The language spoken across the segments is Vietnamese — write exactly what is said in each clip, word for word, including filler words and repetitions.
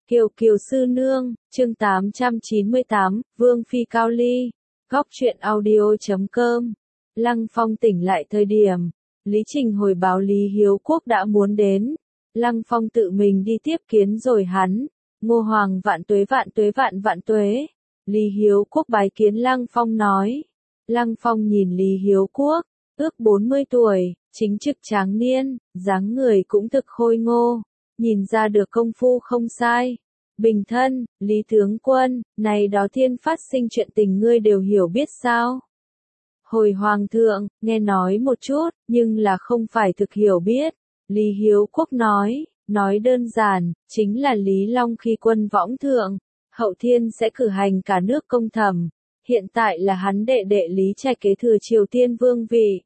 Kiều Kiều Sư Nương, chương tám trăm chín mươi tám, Vương Phi Cao Ly, góc truyện audio chấm com. Lăng Phong tỉnh lại thời điểm, Lý Trình hồi báo Lý Hiếu Quốc đã muốn đến. Lăng Phong tự mình đi tiếp kiến rồi hắn. Ngô Hoàng vạn tuế vạn tuế vạn vạn tuế. Lý Hiếu Quốc bái kiến Lăng Phong nói. Lăng Phong nhìn Lý Hiếu Quốc, ước bốn mươi tuổi, chính trực tráng niên, dáng người cũng thực khôi ngô. Nhìn ra được công phu không sai. Bình thân, Lý tướng quân, này đó thiên phát sinh chuyện tình ngươi đều hiểu biết sao? Hồi hoàng thượng, nghe nói một chút, nhưng là không phải thực hiểu biết. Lý Hiếu Quốc nói, nói đơn giản, chính là Lý Long khi quân võng thượng, hậu thiên sẽ cử hành cả nước công thẩm. Hiện tại là hắn đệ đệ Lý Trạch kế thừa Triều Tiên vương vị.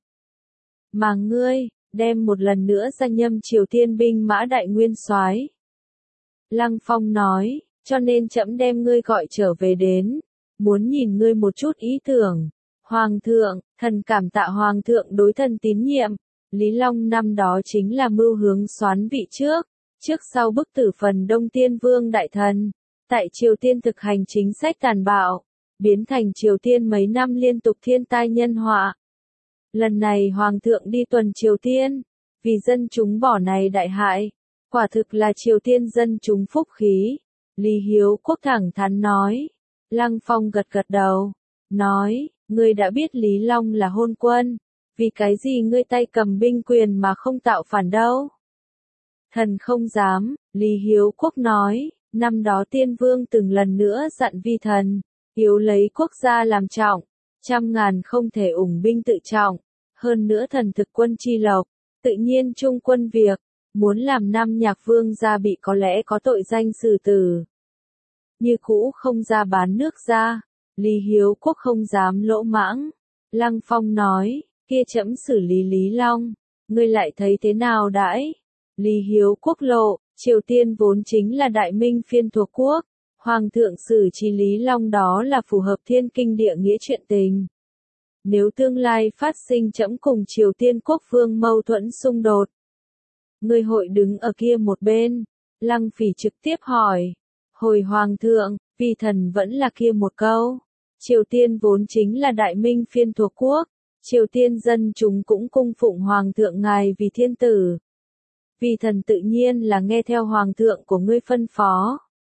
Mà ngươi, đem một lần nữa gia nhâm Triều Tiên binh mã đại nguyên soái. Lăng Phong nói, cho nên trẫm đem ngươi gọi trở về đến, muốn nhìn ngươi một chút ý tưởng. Hoàng thượng, thần cảm tạ Hoàng thượng đối thần tín nhiệm. Lý Long năm đó chính là mưu hướng soán vị trước, trước sau bức tử phần Đông Tiên Vương đại thần, tại Triều Tiên thực hành chính sách tàn bạo, biến thành Triều Tiên mấy năm liên tục thiên tai nhân họa. Lần này Hoàng thượng đi tuần Triều Tiên, vì dân chúng bỏ này đại hại, quả thực là Triều Tiên dân chúng phúc khí. Lý Hiếu Quốc thẳng thắn nói. Lăng Phong gật gật đầu, nói, ngươi đã biết Lý Long là hôn quân, vì cái gì ngươi tay cầm binh quyền mà không tạo phản đâu? Thần không dám, Lý Hiếu Quốc nói, năm đó Tiên Vương từng lần nữa dặn vi thần, yếu lấy quốc gia làm trọng, trăm ngàn không thể ủng binh tự trọng, hơn nữa thần thực quân chi lộc, tự nhiên trung quân việc, muốn làm Nam Nhạc Vương gia bị có lẽ có tội danh xử tử. Như cũ không ra bán nước ra, Lý Hiếu Quốc không dám lỗ mãng. Lăng Phong nói, kia trẫm xử lý Lý Long, ngươi lại thấy thế nào đãi? Lý Hiếu Quốc lộ, Triều Tiên vốn chính là đại minh phiên thuộc quốc, Hoàng thượng xử trí Lý Long đó là phù hợp thiên kinh địa nghĩa chuyện tình. Nếu tương lai phát sinh trẫm cùng Triều Tiên quốc vương mâu thuẫn xung đột, ngươi hội đứng ở kia một bên. Lăng Phỉ trực tiếp hỏi, hồi Hoàng thượng, vì thần vẫn là kia một câu. Triều Tiên vốn chính là đại minh phiên thuộc quốc, Triều Tiên dân chúng cũng cung phụng Hoàng thượng ngài vì thiên tử. Vì thần tự nhiên là nghe theo Hoàng thượng của ngươi phân phó.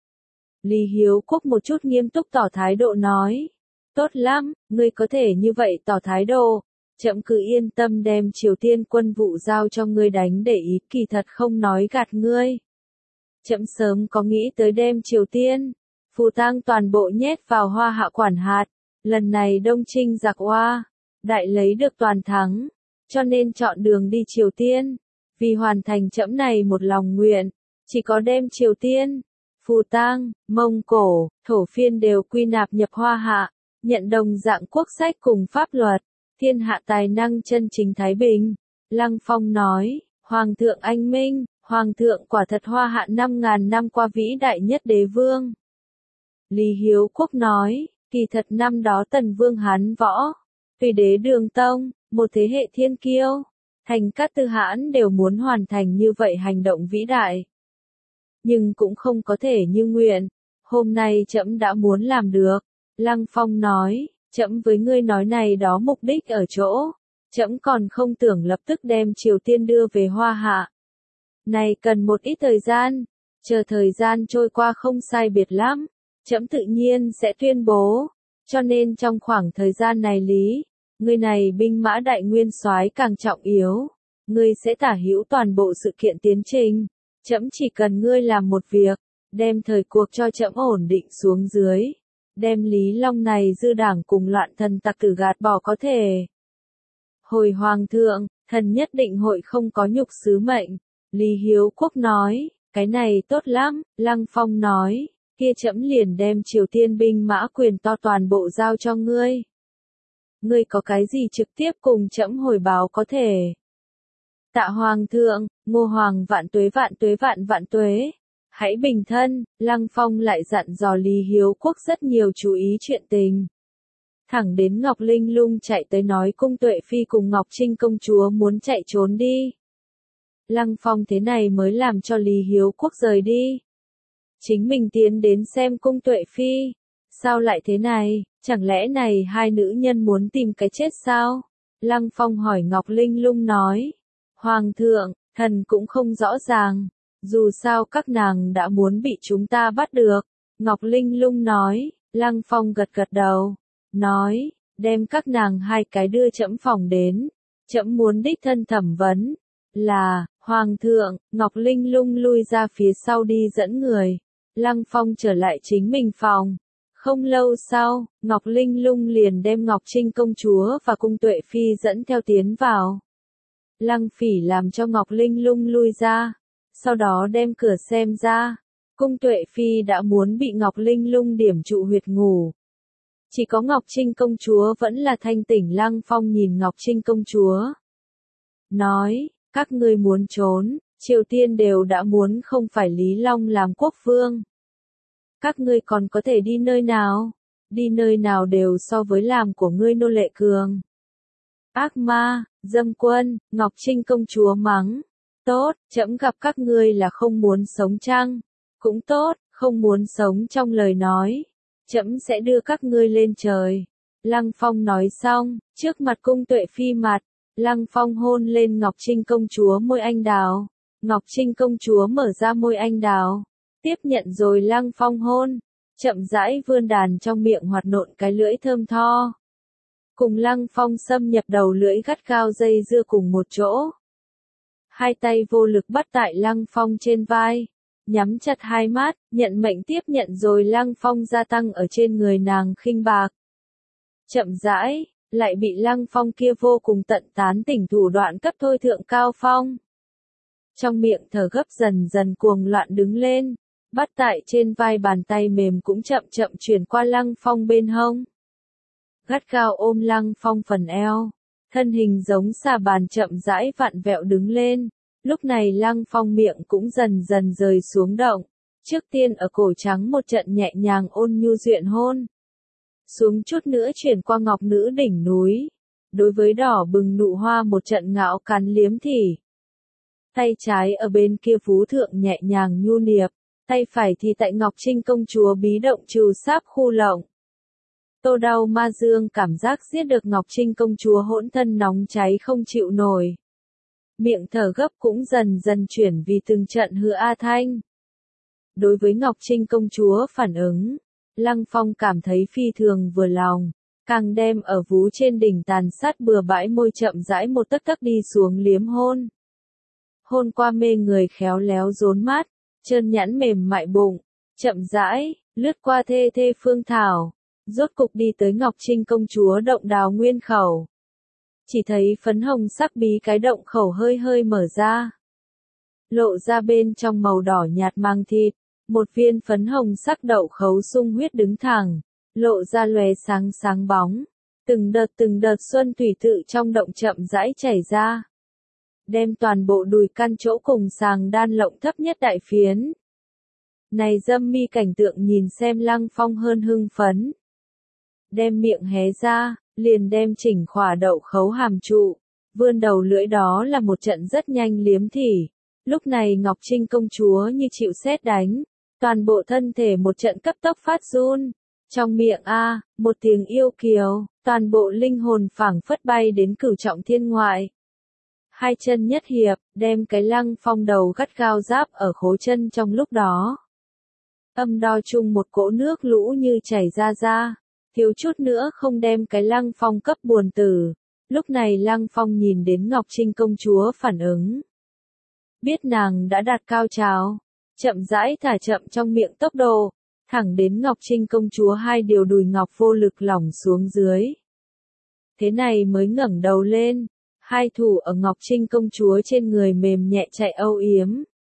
Lý Hiếu Quốc một chút nghiêm túc tỏ thái độ nói, tốt lắm, ngươi có thể như vậy tỏ thái độ, trẫm cứ yên tâm đem Triều Tiên quân vụ giao cho ngươi đánh để ý, kỳ thật không nói gạt ngươi. Trẫm sớm có nghĩ tới đem Triều Tiên, phù tang toàn bộ nhét vào Hoa Hạ quản hạt, lần này Đông Trinh giặc Hoa, đại lấy được toàn thắng, cho nên chọn đường đi Triều Tiên, vì hoàn thành trẫm này một lòng nguyện, chỉ có đem Triều Tiên, phù tang, Mông Cổ, Thổ Phiên đều quy nạp nhập Hoa Hạ, nhận đồng dạng quốc sách cùng pháp luật, thiên hạ tài năng chân chính thái bình. Lăng Phong nói, Hoàng thượng anh minh, Hoàng thượng quả thật Hoa Hạ năm ngàn năm qua vĩ đại nhất đế vương. Lý Hiếu Quốc nói, kỳ thật năm đó Tần Vương Hán Võ, tùy đế Đường Tông, một thế hệ thiên kiêu, Thành Cát Tư Hãn đều muốn hoàn thành như vậy hành động vĩ đại. Nhưng cũng không có thể như nguyện, hôm nay trẫm đã muốn làm được. Lăng Phong nói, trẫm với ngươi nói này đó mục đích ở chỗ, trẫm còn không tưởng lập tức đem Triều Tiên đưa về Hoa Hạ. Này cần một ít thời gian, chờ thời gian trôi qua không sai biệt lắm, trẫm tự nhiên sẽ tuyên bố, cho nên trong khoảng thời gian này Lý, ngươi này binh mã đại nguyên soái càng trọng yếu, ngươi sẽ tả hữu toàn bộ sự kiện tiến trình, trẫm chỉ cần ngươi làm một việc, đem thời cuộc cho trẫm ổn định xuống dưới, đem Lý Long này dư đảng cùng loạn thần tặc tử gạt bỏ có thể. Hồi Hoàng thượng, thần nhất định hội không có nhục sứ mệnh. Lý Hiếu Quốc nói, cái này tốt lắm. Lăng Phong nói, kia trẫm liền đem Triều Tiên binh mã quyền to toàn bộ giao cho ngươi. Ngươi có cái gì trực tiếp cùng trẫm hồi báo có thể. Tạ Hoàng thượng, Ngô Hoàng vạn tuế vạn tuế vạn vạn tuế. Hãy bình thân. Lăng Phong lại dặn dò Lý Hiếu Quốc rất nhiều chú ý chuyện tình. Thẳng đến Ngọc Linh Lung chạy tới nói Cung Tuệ Phi cùng Ngọc Trinh công chúa muốn chạy trốn đi. Lăng Phong thế này mới làm cho Lý Hiếu Quốc rời đi. chính mình tiến đến xem cung Tuệ Phi. Sao lại thế này, chẳng lẽ này hai nữ nhân muốn tìm cái chết sao? Lăng Phong hỏi Ngọc Linh Lung nói. Hoàng thượng, thần cũng không rõ ràng, dù sao các nàng đã muốn bị chúng ta bắt được. Ngọc Linh Lung nói. Lăng Phong gật gật đầu, nói, đem các nàng hai cái đưa trẫm phòng đến, trẫm muốn đích thân thẩm vấn. Là, Hoàng thượng. Ngọc Linh Lung lui ra phía sau đi dẫn người. Lăng Phong trở lại chính mình phòng. Không lâu sau, Ngọc Linh Lung liền đem Ngọc Trinh công chúa và cung Tuệ Phi dẫn theo tiến vào. Lăng Phỉ làm cho Ngọc Linh Lung lui ra, sau đó đem cửa xem ra. Cung Tuệ Phi đã muốn bị Ngọc Linh Lung điểm trụ huyệt ngủ. Chỉ có Ngọc Trinh công chúa vẫn là thanh tỉnh. Lăng Phong nhìn Ngọc Trinh công chúa, nói, các ngươi muốn trốn, Triều Tiên đều đã muốn không phải Lý Long làm quốc vương. Các ngươi còn có thể đi nơi nào? Đi nơi nào đều so với làm của ngươi nô lệ cường. Ác ma, dâm quân, Ngọc Trinh công chúa mắng. Tốt, trẫm gặp các ngươi là không muốn sống chăng? Cũng tốt, không muốn sống trong lời nói. Trẫm sẽ đưa các ngươi lên trời. Lăng Phong nói xong, trước mặt cung Tuệ Phi mặt, Lăng Phong hôn lên Ngọc Trinh công chúa môi anh đào. Ngọc Trinh công chúa mở ra môi anh đào, tiếp nhận rồi Lăng Phong hôn, chậm rãi vươn đàn trong miệng hoạt nộn cái lưỡi thơm tho. Cùng Lăng Phong xâm nhập đầu lưỡi gắt gao dây dưa cùng một chỗ. Hai tay vô lực bắt tại Lăng Phong trên vai, nhắm chặt hai mắt, nhận mệnh tiếp nhận rồi Lăng Phong gia tăng ở trên người nàng khinh bạc. Chậm rãi, lại bị Lăng Phong kia vô cùng tận tán tỉnh thủ đoạn cấp thôi thượng cao phong. Trong miệng thở gấp dần dần cuồng loạn đứng lên, bắt tại trên vai bàn tay mềm cũng chậm chậm chuyển qua Lăng Phong bên hông. Gắt gao ôm Lăng Phong phần eo, thân hình giống xà bàn chậm rãi vặn vẹo đứng lên. Lúc này Lăng Phong miệng cũng dần dần rời xuống động. Trước tiên ở cổ trắng một trận nhẹ nhàng ôn nhu duyện hôn. Xuống chút nữa chuyển qua ngọc nữ đỉnh núi. Đối với đỏ bừng nụ hoa một trận ngạo cắn liếm thỉ. Tay trái ở bên kia phú thượng nhẹ nhàng nhu niệp. Tay phải thì tại Ngọc Trinh công chúa bí động trừ sáp khu lộng. Tô đau ma dương cảm giác giết được Ngọc Trinh công chúa hỗn thân nóng cháy không chịu nổi. Miệng thở gấp cũng dần dần chuyển vì từng trận hư a thanh. Đối với Ngọc Trinh công chúa phản ứng, Lăng Phong cảm thấy phi thường vừa lòng, càng đem ở vú trên đỉnh tàn sát bừa bãi môi chậm rãi một tấc tấc đi xuống liếm hôn. Hôn qua mê người khéo léo rốn mát, trơn nhẵn mềm mại bụng, chậm rãi, lướt qua thê thê phương thảo, rốt cục đi tới Ngọc Trinh công chúa động đào nguyên khẩu. Chỉ thấy phấn hồng sắc bí cái động khẩu hơi hơi mở ra. Lộ ra bên trong màu đỏ nhạt mang thịt, một viên phấn hồng sắc đậu khấu sung huyết đứng thẳng, lộ ra lóe sáng sáng bóng. Từng đợt từng đợt xuân thủy tự trong động chậm rãi chảy ra. Đem toàn bộ đùi căn chỗ cùng sàng đan lộng thấp nhất đại phiến. Này dâm mi cảnh tượng nhìn xem Lăng Phong hơn hưng phấn. Đem miệng hé ra, liền đem chỉnh khỏa đậu khấu hàm trụ, vươn đầu lưỡi đó là một trận rất nhanh liếm thỉ. Lúc này Ngọc Trinh công chúa như chịu sét đánh, toàn bộ thân thể một trận cấp tốc phát run. Trong miệng a, một tiếng yêu kiều, toàn bộ linh hồn phảng phất bay đến cửu trọng thiên ngoại. Hai chân nhất hiệp, đem cái Lăng Phong đầu gắt gao giáp ở khố chân trong lúc đó. Âm đo chung một cỗ nước lũ như chảy ra ra, thiếu chút nữa không đem cái Lăng Phong cấp buồn tử. Lúc này Lăng Phong nhìn đến Ngọc Trinh công chúa phản ứng. Biết nàng đã đạt cao trào, chậm rãi thả chậm trong miệng tốc độ, thẳng đến Ngọc Trinh công chúa hai điều đùi ngọc vô lực lỏng xuống dưới. Thế này mới ngẩng đầu lên, hai thủ ở Ngọc Trinh công chúa trên người mềm nhẹ chạy âu yếm.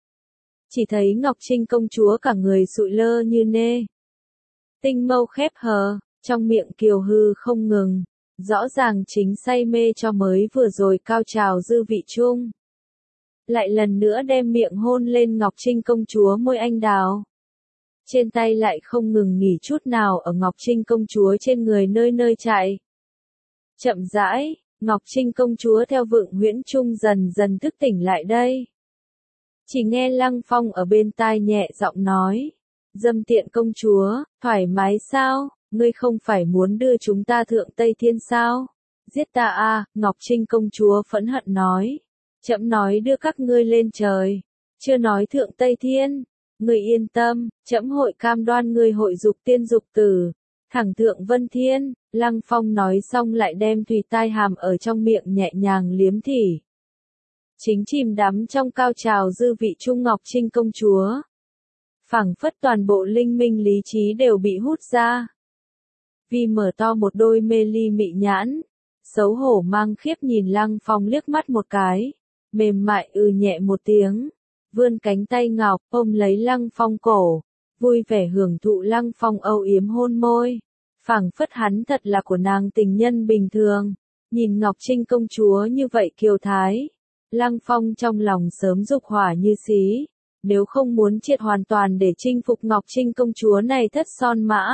Chỉ thấy Ngọc Trinh công chúa cả người sụi lơ như nê. Tinh mâu khép hờ, trong miệng kiều hư không ngừng, rõ ràng chính say mê cho mới vừa rồi cao trào dư vị chung. Lại lần nữa đem miệng hôn lên Ngọc Trinh công chúa môi anh đào. Trên tay lại không ngừng nghỉ chút nào ở Ngọc Trinh công chúa trên người nơi nơi chạy. Chậm rãi, Ngọc Trinh công chúa theo vượng huyễn trung dần dần thức tỉnh lại đây. Chỉ nghe Lăng Phong ở bên tai nhẹ giọng nói, Dâm tiện công chúa, thoải mái sao, ngươi không phải muốn đưa chúng ta thượng Tây Thiên sao? Giết ta a, Ngọc Trinh công chúa phẫn hận nói. Trẫm nói đưa các ngươi lên trời, chưa nói thượng Tây Thiên. Ngươi yên tâm, trẫm hội cam đoan ngươi hội dục tiên dục tử, thẳng thượng Vân Thiên. Lăng Phong nói xong lại đem thùy tai hàm ở trong miệng nhẹ nhàng liếm thỉ. Chính chìm đắm trong cao trào dư vị Trung Ngọc Trinh công chúa. Phảng phất toàn bộ linh minh lý trí đều bị hút ra. Vi mở to một đôi mê ly mị nhãn, xấu hổ mang khiếp nhìn Lăng Phong liếc mắt một cái, mềm mại ừ nhẹ một tiếng, vươn cánh tay ngọc ôm lấy Lăng Phong cổ, vui vẻ hưởng thụ Lăng Phong âu yếm hôn môi, phảng phất hắn thật là của nàng tình nhân bình thường. Nhìn Ngọc Trinh công chúa như vậy kiều thái, Lăng Phong trong lòng sớm dục hỏa như xí, nếu không muốn triệt hoàn toàn để chinh phục Ngọc Trinh công chúa này thất son mã.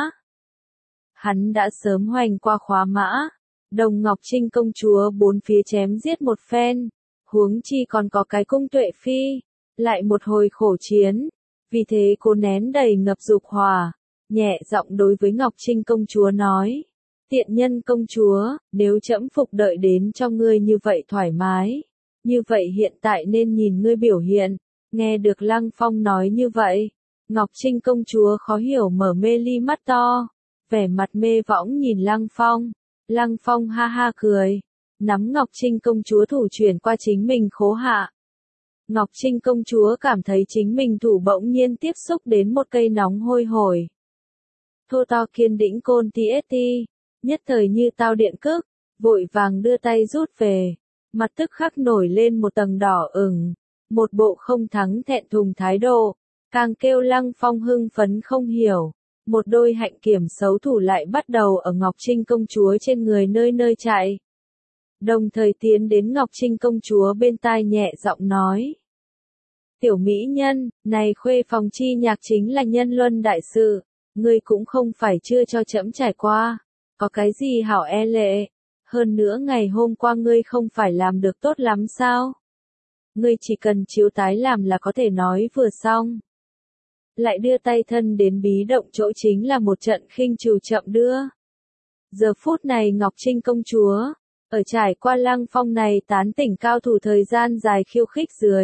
Hắn đã sớm hoành qua khóa mã, đồng Ngọc Trinh công chúa bốn phía chém giết một phen, huống chi còn có cái cung tuệ phi, lại một hồi khổ chiến, vì thế cô nén đầy ngập dục hỏa, nhẹ giọng đối với Ngọc Trinh công chúa nói, tiện nhân công chúa, nếu trẫm phục đợi đến cho ngươi như vậy thoải mái, như vậy hiện tại nên nhìn ngươi biểu hiện. Nghe được Lăng Phong nói như vậy, Ngọc Trinh công chúa khó hiểu mở mê ly mắt to, vẻ mặt mê võng nhìn Lăng Phong. Lăng Phong ha ha cười, nắm Ngọc Trinh công chúa thủ chuyển qua chính mình khố hạ. Ngọc Trinh công chúa cảm thấy chính mình thủ bỗng nhiên tiếp xúc đến một cây nóng hôi hổi. Thô to kiên đĩnh côn ti ét ti, nhất thời như tao điện cước, vội vàng đưa tay rút về, mặt tức khắc nổi lên một tầng đỏ ửng, một bộ không thắng thẹn thùng thái độ, càng kêu Lăng Phong hưng phấn không hiểu. Một đôi hạnh kiểm xấu thủ lại bắt đầu ở Ngọc Trinh công chúa trên người nơi nơi chạy. Đồng thời tiến đến Ngọc Trinh công chúa bên tai nhẹ giọng nói. Tiểu mỹ nhân, này khuê phòng chi nhạc chính là nhân luân đại sự, ngươi cũng không phải chưa cho trẫm trải qua, có cái gì hảo e lệ, hơn nữa ngày hôm qua ngươi không phải làm được tốt lắm sao? Ngươi chỉ cần chiếu tái làm là có thể nói vừa xong. Lại đưa tay thân đến bí động chỗ chính là một trận khinh trừ chậm đưa. Giờ phút này Ngọc Trinh công chúa, ở trải qua Lăng Phong này tán tỉnh cao thủ thời gian dài khiêu khích dưới.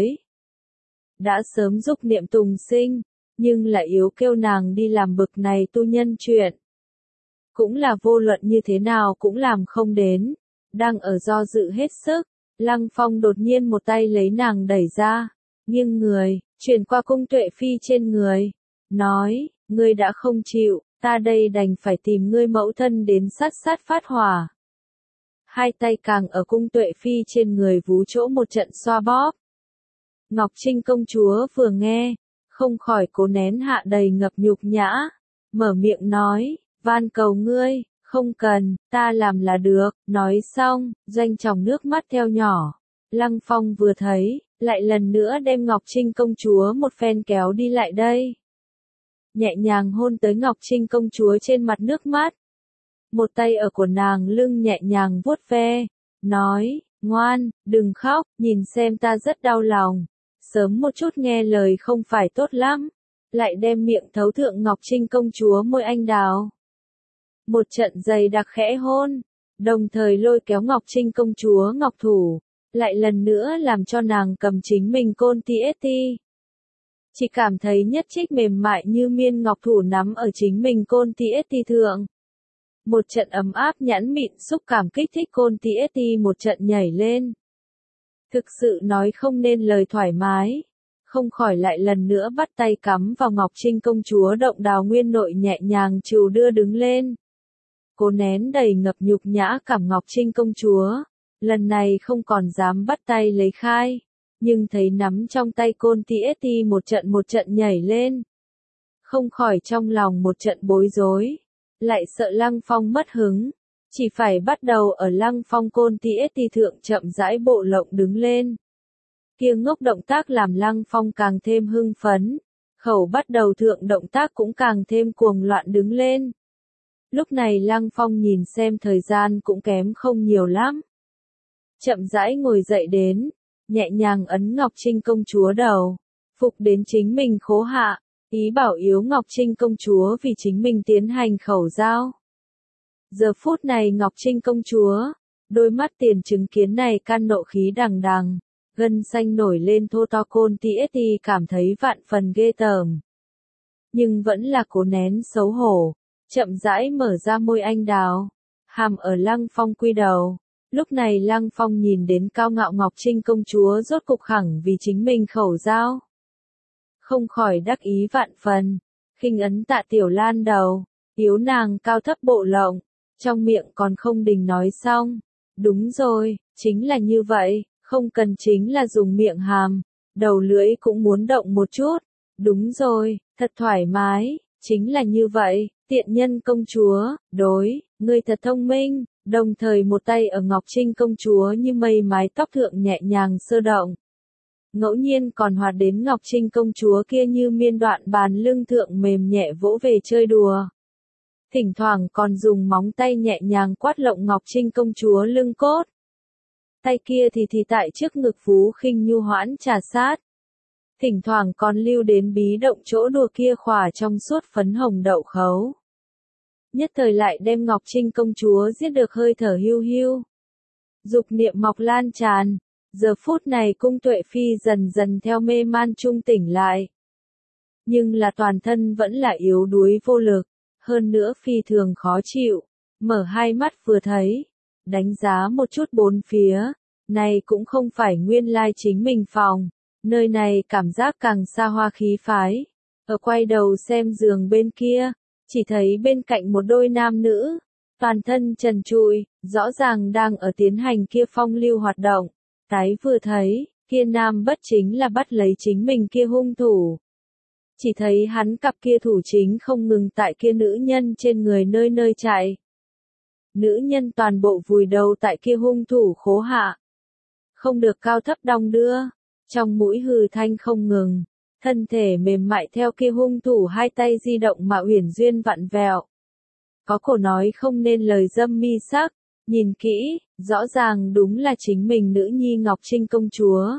Đã sớm dục niệm tùng sinh, nhưng lại yếu kêu nàng đi làm bực này tu nhân chuyện. Cũng là vô luận như thế nào cũng làm không đến, đang ở do dự hết sức, Lăng Phong đột nhiên một tay lấy nàng đẩy ra, nghiêng người, chuyển qua cung tuệ phi trên người, nói, ngươi đã không chịu, ta đây đành phải tìm ngươi mẫu thân đến sát sát phát hỏa. Hai tay càng ở cung tuệ phi trên người vú chỗ một trận xoa bóp. Ngọc Trinh công chúa vừa nghe, không khỏi cố nén hạ đầy ngập nhục nhã, mở miệng nói, van cầu ngươi, không cần, ta làm là được, nói xong, doanh tròng nước mắt theo nhỏ. Lăng Phong vừa thấy, lại lần nữa đem Ngọc Trinh công chúa một phen kéo đi lại đây. Nhẹ nhàng hôn tới Ngọc Trinh công chúa trên mặt nước mắt. Một tay ở của nàng lưng nhẹ nhàng vuốt ve, nói, ngoan, đừng khóc, nhìn xem ta rất đau lòng. Sớm một chút nghe lời không phải tốt lắm. Lại đem miệng thấu thượng Ngọc Trinh công chúa môi anh đào. Một trận dày đặc khẽ hôn, đồng thời lôi kéo Ngọc Trinh công chúa ngọc thủ, lại lần nữa làm cho nàng cầm chính mình côn ti ét ti. Chỉ cảm thấy nhất trích mềm mại như miên ngọc thủ nắm ở chính mình côn ti ét ti thượng. Một trận ấm áp nhẵn mịn xúc cảm kích thích côn ti ét ti một trận nhảy lên. Thực sự nói không nên lời thoải mái, không khỏi lại lần nữa bắt tay cắm vào Ngọc Trinh công chúa động đào nguyên nội nhẹ nhàng trù đưa đứng lên. Cô nén đầy ngập nhục nhã cảm Ngọc Trinh công chúa, lần này không còn dám bắt tay lấy khai, nhưng thấy nắm trong tay côn ti ét ti một trận một trận nhảy lên. Không khỏi trong lòng một trận bối rối, lại sợ Lăng Phong mất hứng, chỉ phải bắt đầu ở Lăng Phong côn ti ét ti thượng chậm rãi bộ lộng đứng lên. Kia ngốc động tác làm Lăng Phong càng thêm hưng phấn, khẩu bắt đầu thượng động tác cũng càng thêm cuồng loạn đứng lên. Lúc này Lăng Phong nhìn xem thời gian cũng kém không nhiều lắm. Chậm rãi ngồi dậy đến, nhẹ nhàng ấn Ngọc Trinh công chúa đầu, phục đến chính mình khố hạ, ý bảo yếu Ngọc Trinh công chúa vì chính mình tiến hành khẩu giao. Giờ phút này Ngọc Trinh công chúa, đôi mắt tiền chứng kiến này can nộ khí đằng đằng, gân xanh nổi lên thô to côn tiết thì cảm thấy vạn phần ghê tởm. Nhưng vẫn là cố nén xấu hổ, chậm rãi mở ra môi anh đào, hàm ở Lăng Phong quy đầu. Lúc này Lăng Phong nhìn đến cao ngạo Ngọc Trinh công chúa rốt cục khẳng vì chính mình khẩu giao. Không khỏi đắc ý vạn phần, khinh ấn Tạ Tiểu Lan đầu, yếu nàng cao thấp bộ lộng, trong miệng còn không đình nói xong. Đúng rồi, chính là như vậy, không cần chính là dùng miệng hàm, đầu lưỡi cũng muốn động một chút. Đúng rồi, thật thoải mái, chính là như vậy, tiện nhân công chúa, đối, ngươi thật thông minh, đồng thời một tay ở Ngọc Trinh công chúa như mây mái tóc thượng nhẹ nhàng sơ động. Ngẫu nhiên còn hoạt đến Ngọc Trinh công chúa kia như miên đoạn bàn lưng thượng mềm nhẹ vỗ về chơi đùa. Thỉnh thoảng còn dùng móng tay nhẹ nhàng quát lộng Ngọc Trinh công chúa lưng cốt. Tay kia thì thì tại trước ngực Phú Khinh nhu hoãn trà sát. Thỉnh thoảng còn lưu đến bí động chỗ đùa kia khỏa trong suốt phấn hồng đậu khấu. Nhất thời lại đem Ngọc Trinh công chúa giết được hơi thở hiu hiu. Dục niệm mọc lan tràn, giờ phút này Cung Tuệ Phi dần dần theo mê man trung tỉnh lại. Nhưng là toàn thân vẫn là yếu đuối vô lực, hơn nữa phi thường khó chịu, mở hai mắt vừa thấy, đánh giá một chút bốn phía, này cũng không phải nguyên lai chính mình phòng, nơi này cảm giác càng xa hoa khí phái. Ở quay đầu xem giường bên kia, chỉ thấy bên cạnh một đôi nam nữ, toàn thân trần trụi, rõ ràng đang ở tiến hành kia phong lưu hoạt động. Tái vừa thấy, kia nam bất chính là bắt lấy chính mình kia hung thủ. Chỉ thấy hắn cặp kia thủ chính không ngừng tại kia nữ nhân trên người nơi nơi chạy. Nữ nhân toàn bộ vùi đầu tại kia hung thủ khố hạ. Không được cao thấp đong đưa, trong mũi hừ thanh không ngừng, thân thể mềm mại theo kia hung thủ hai tay di động mà uyển duyên vặn vẹo. Có cổ nói không nên lời dâm mi sắc, nhìn kỹ, rõ ràng đúng là chính mình nữ nhi Ngọc Trinh công chúa.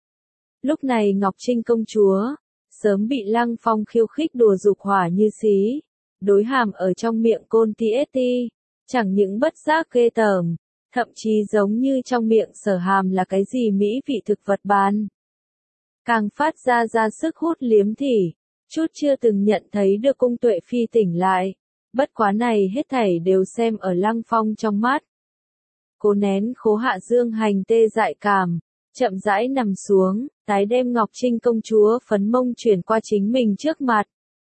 Lúc này Ngọc Trinh công chúa, sớm bị Lăng Phong khiêu khích đùa dục hỏa như xí, đối hàm ở trong miệng côn tiết ti, chẳng những bất giác ghê tởm, thậm chí giống như trong miệng sở hàm là cái gì mỹ vị thực vật bán. Càng phát ra ra sức hút liếm thỉ, chút chưa từng nhận thấy được Cung Tuệ Phi tỉnh lại, bất quá này hết thảy đều xem ở Lăng Phong trong mắt. Cố nén khố hạ dương hành tê dại cảm, chậm rãi nằm xuống, tái đem Ngọc Trinh công chúa phấn mông chuyển qua chính mình trước mặt.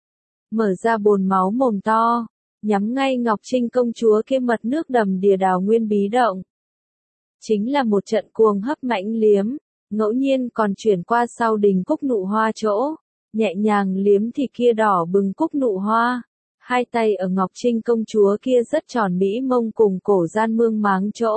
Mở ra bồn máu mồm to, nhắm ngay Ngọc Trinh công chúa kia mật nước đầm đìa đào nguyên bí động. Chính là một trận cuồng hấp mãnh liếm, ngẫu nhiên còn chuyển qua sau đình cúc nụ hoa chỗ, nhẹ nhàng liếm thì kia đỏ bừng cúc nụ hoa. Hai tay ở Ngọc Trinh công chúa kia rất tròn mỹ mông cùng cổ gian mương máng chỗ.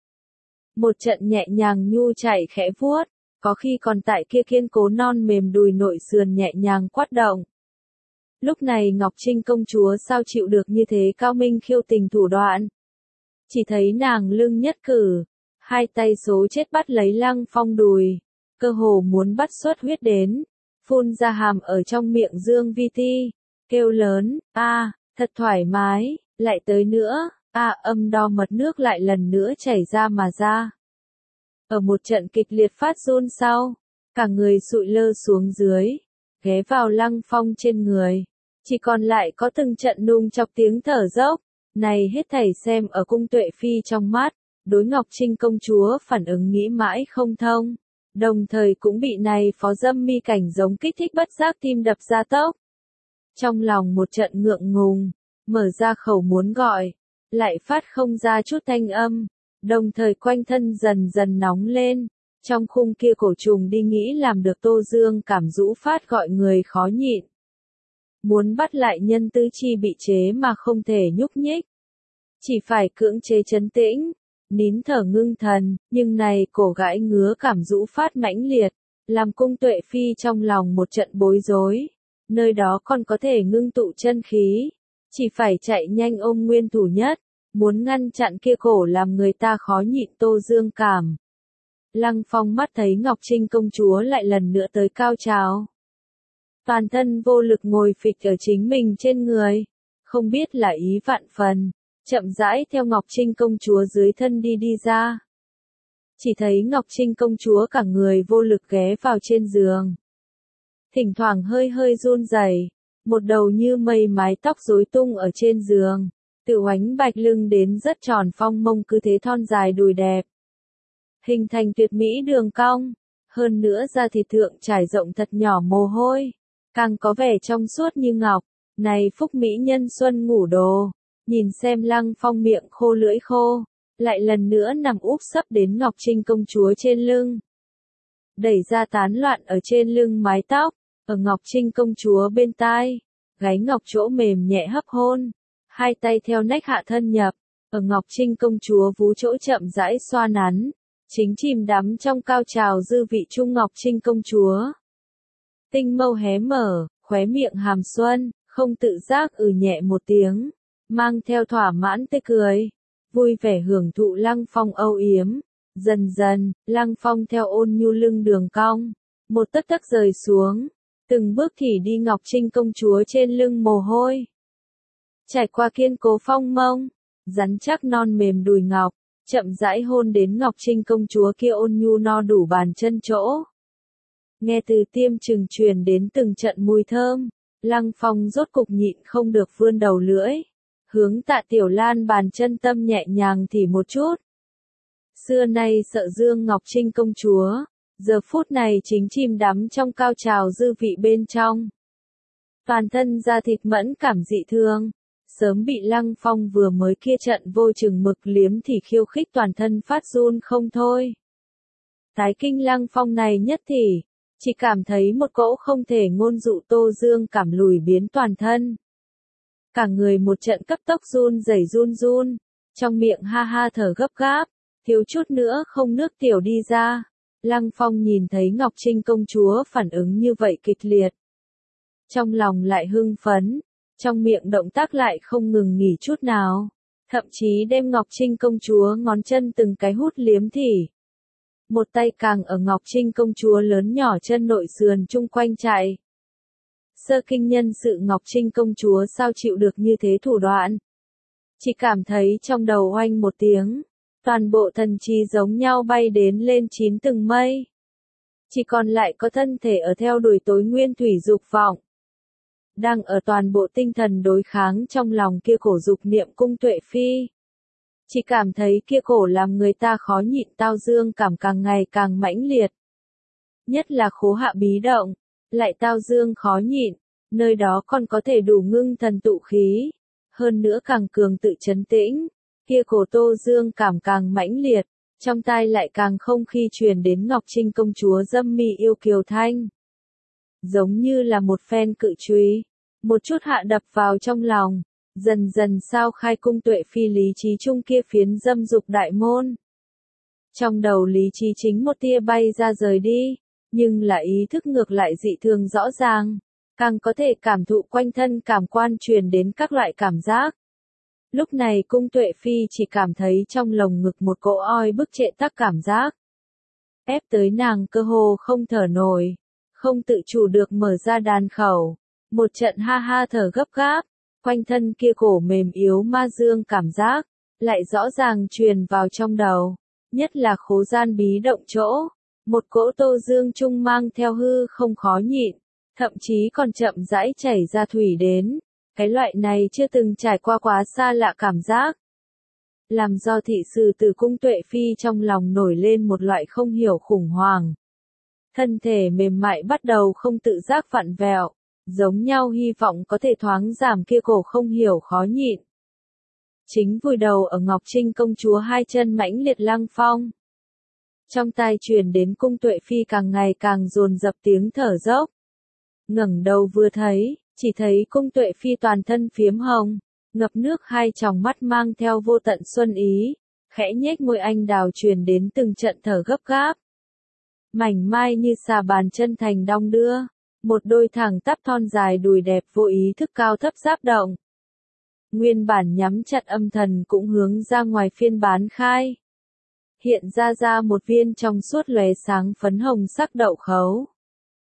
Một trận nhẹ nhàng nhu chảy khẽ vuốt, có khi còn tại kia kiên cố non mềm đùi nội sườn nhẹ nhàng quát động. Lúc này Ngọc Trinh công chúa sao chịu được như thế cao minh khiêu tình thủ đoạn. Chỉ thấy nàng lưng nhất cử, hai tay số chết bắt lấy Lăng Phong đùi, cơ hồ muốn bắt xuất huyết đến, phun ra hàm ở trong miệng Dương Vi Ti, kêu lớn, a, à, thật thoải mái, lại tới nữa, a, à, âm đo mật nước lại lần nữa chảy ra mà ra. Ở một trận kịch liệt phát run sau, cả người sụi lơ xuống dưới, ghé vào Lăng Phong trên người, chỉ còn lại có từng trận nung chọc tiếng thở dốc, này hết thảy xem ở Cung Tuệ Phi trong mắt, đối Ngọc Trinh công chúa phản ứng nghĩ mãi không thông, đồng thời cũng bị này phó dâm mi cảnh giống kích thích bất giác tim đập ra tốc. Trong lòng một trận ngượng ngùng, mở ra khẩu muốn gọi, lại phát không ra chút thanh âm, đồng thời quanh thân dần dần nóng lên, trong khung kia cổ trùng đi nghĩ làm được Tô Dương cảm rũ phát gọi người khó nhịn. Muốn bắt lại nhân tứ chi bị chế mà không thể nhúc nhích. Chỉ phải cưỡng chế trấn tĩnh, nín thở ngưng thần, nhưng này cổ gãi ngứa cảm rũ phát mãnh liệt, làm Cung Tuệ Phi trong lòng một trận bối rối. Nơi đó còn có thể ngưng tụ chân khí, chỉ phải chạy nhanh ôm nguyên thủ nhất, muốn ngăn chặn kia cổ làm người ta khó nhịn Tô Dương cảm. Lăng Phong mắt thấy Ngọc Trinh công chúa lại lần nữa tới cao trào. Toàn thân vô lực ngồi phịch ở chính mình trên người. Không biết là ý vạn phần. Chậm rãi theo Ngọc Trinh công chúa dưới thân đi đi ra. Chỉ thấy Ngọc Trinh công chúa cả người vô lực ghé vào trên giường. Thỉnh thoảng hơi hơi run rẩy, một đầu như mây mái tóc rối tung ở trên giường, từ oánh bạch lưng đến rất tròn phong mông cứ thế thon dài đùi đẹp. Hình thành tuyệt mỹ đường cong, hơn nữa da thịt thượng trải rộng thật nhỏ mồ hôi, càng có vẻ trong suốt như ngọc. Này phúc mỹ nhân xuân ngủ đồ, nhìn xem Lăng Phong miệng khô lưỡi khô, lại lần nữa nằm úp sấp đến Ngọc Trinh công chúa trên lưng. Đẩy ra tán loạn ở trên lưng mái tóc, ở Ngọc Trinh công chúa bên tai, gáy ngọc chỗ mềm nhẹ hấp hôn, hai tay theo nách hạ thân nhập, ở Ngọc Trinh công chúa vú chỗ chậm rãi xoa nắn, chính chìm đắm trong cao trào dư vị chung Ngọc Trinh công chúa. Tinh mâu hé mở, khóe miệng hàm xuân, không tự giác ừ nhẹ một tiếng, mang theo thỏa mãn tê cười, vui vẻ hưởng thụ Lăng Phong âu yếm. Dần dần, Lăng Phong theo ôn nhu lưng đường cong, một tấc tấc rời xuống, từng bước thì đi Ngọc Trinh công chúa trên lưng mồ hôi. Trải qua kiên cố phong mông, rắn chắc non mềm đùi ngọc, chậm rãi hôn đến Ngọc Trinh công chúa kia ôn nhu no đủ bàn chân chỗ. Nghe từ tiêm chừng truyền đến từng trận mùi thơm, Lăng Phong rốt cục nhịn không được vươn đầu lưỡi, hướng Tạ Tiểu Lan bàn chân tâm nhẹ nhàng thì một chút. Xưa nay sợ dương Ngọc Trinh công chúa, giờ phút này chính chìm đắm trong cao trào dư vị bên trong. Toàn thân da thịt mẫn cảm dị thương, sớm bị Lăng Phong vừa mới kia trận vô chừng mực liếm thì khiêu khích toàn thân phát run không thôi. Tái kinh Lăng Phong này nhất thì, chỉ cảm thấy một cỗ không thể ngôn dụ Tô Dương cảm lùi biến toàn thân. Cả người một trận cấp tốc run rẩy run run, trong miệng ha ha thở gấp gáp, thiếu chút nữa không nước tiểu đi ra. Lăng Phong nhìn thấy Ngọc Trinh công chúa phản ứng như vậy kịch liệt. Trong lòng lại hưng phấn, trong miệng động tác lại không ngừng nghỉ chút nào. Thậm chí đem Ngọc Trinh công chúa ngón chân từng cái hút liếm thỉ. Một tay càng ở Ngọc Trinh công chúa lớn nhỏ chân nội sườn chung quanh chạy. Sơ kinh nhân sự Ngọc Trinh công chúa sao chịu được như thế thủ đoạn. Chỉ cảm thấy trong đầu oanh một tiếng. Toàn bộ thần trí giống nhau bay đến lên chín tầng mây. Chỉ còn lại có thân thể ở theo đuổi tối nguyên thủy dục vọng. Đang ở toàn bộ tinh thần đối kháng trong lòng kia cổ dục niệm cung tuệ phi. Chỉ cảm thấy kia cổ làm người ta khó nhịn tao dương cảm càng ngày càng mãnh liệt. Nhất là khố hạ bí động, lại tao dương khó nhịn, nơi đó còn có thể đủ ngưng thần tụ khí. Hơn nữa càng cường tự trấn tĩnh. Kia cổ Tô Dương cảm càng mãnh liệt, trong tai lại càng không khi truyền đến Ngọc Trinh công chúa dâm mị yêu kiều thanh. Giống như là một phen cự chùy, một chút hạ đập vào trong lòng, dần dần sao khai cung tuệ phi lý trí chung kia phiến dâm dục đại môn. Trong đầu lý trí chính một tia bay ra rời đi, nhưng là ý thức ngược lại dị thường rõ ràng, càng có thể cảm thụ quanh thân cảm quan truyền đến các loại cảm giác. Lúc này cung tuệ phi chỉ cảm thấy trong lồng ngực một cỗ oi bức trệ tắc cảm giác. Ép tới nàng cơ hồ không thở nổi, không tự chủ được mở ra đàn khẩu, một trận ha ha thở gấp gáp, quanh thân kia cổ mềm yếu ma dương cảm giác, lại rõ ràng truyền vào trong đầu, nhất là khố gian bí động chỗ, một cỗ Tô Dương trung mang theo hư không khó nhịn, thậm chí còn chậm rãi chảy ra thủy đến. Cái loại này chưa từng trải qua quá xa lạ cảm giác. Làm do thị sự từ cung tuệ phi trong lòng nổi lên một loại không hiểu khủng hoảng. Thân thể mềm mại bắt đầu không tự giác vặn vẹo, giống nhau hy vọng có thể thoáng giảm kia cổ không hiểu khó nhịn. Chính vùi đầu ở Ngọc Trinh công chúa hai chân mãnh liệt Lăng Phong. Trong tai truyền đến cung tuệ phi càng ngày càng dồn dập tiếng thở dốc. Ngẩng đầu vừa thấy, chỉ thấy cung tuệ phi toàn thân phiếm hồng, ngập nước hai tròng mắt mang theo vô tận xuân ý, khẽ nhếch môi anh đào truyền đến từng trận thở gấp gáp. Mảnh mai như xà bàn chân thành đong đưa, một đôi thẳng tắp thon dài đùi đẹp vô ý thức cao thấp giáp động. Nguyên bản nhắm chặt âm thần cũng hướng ra ngoài phiên bán khai. Hiện ra ra một viên trong suốt lóe sáng phấn hồng sắc đậu khấu.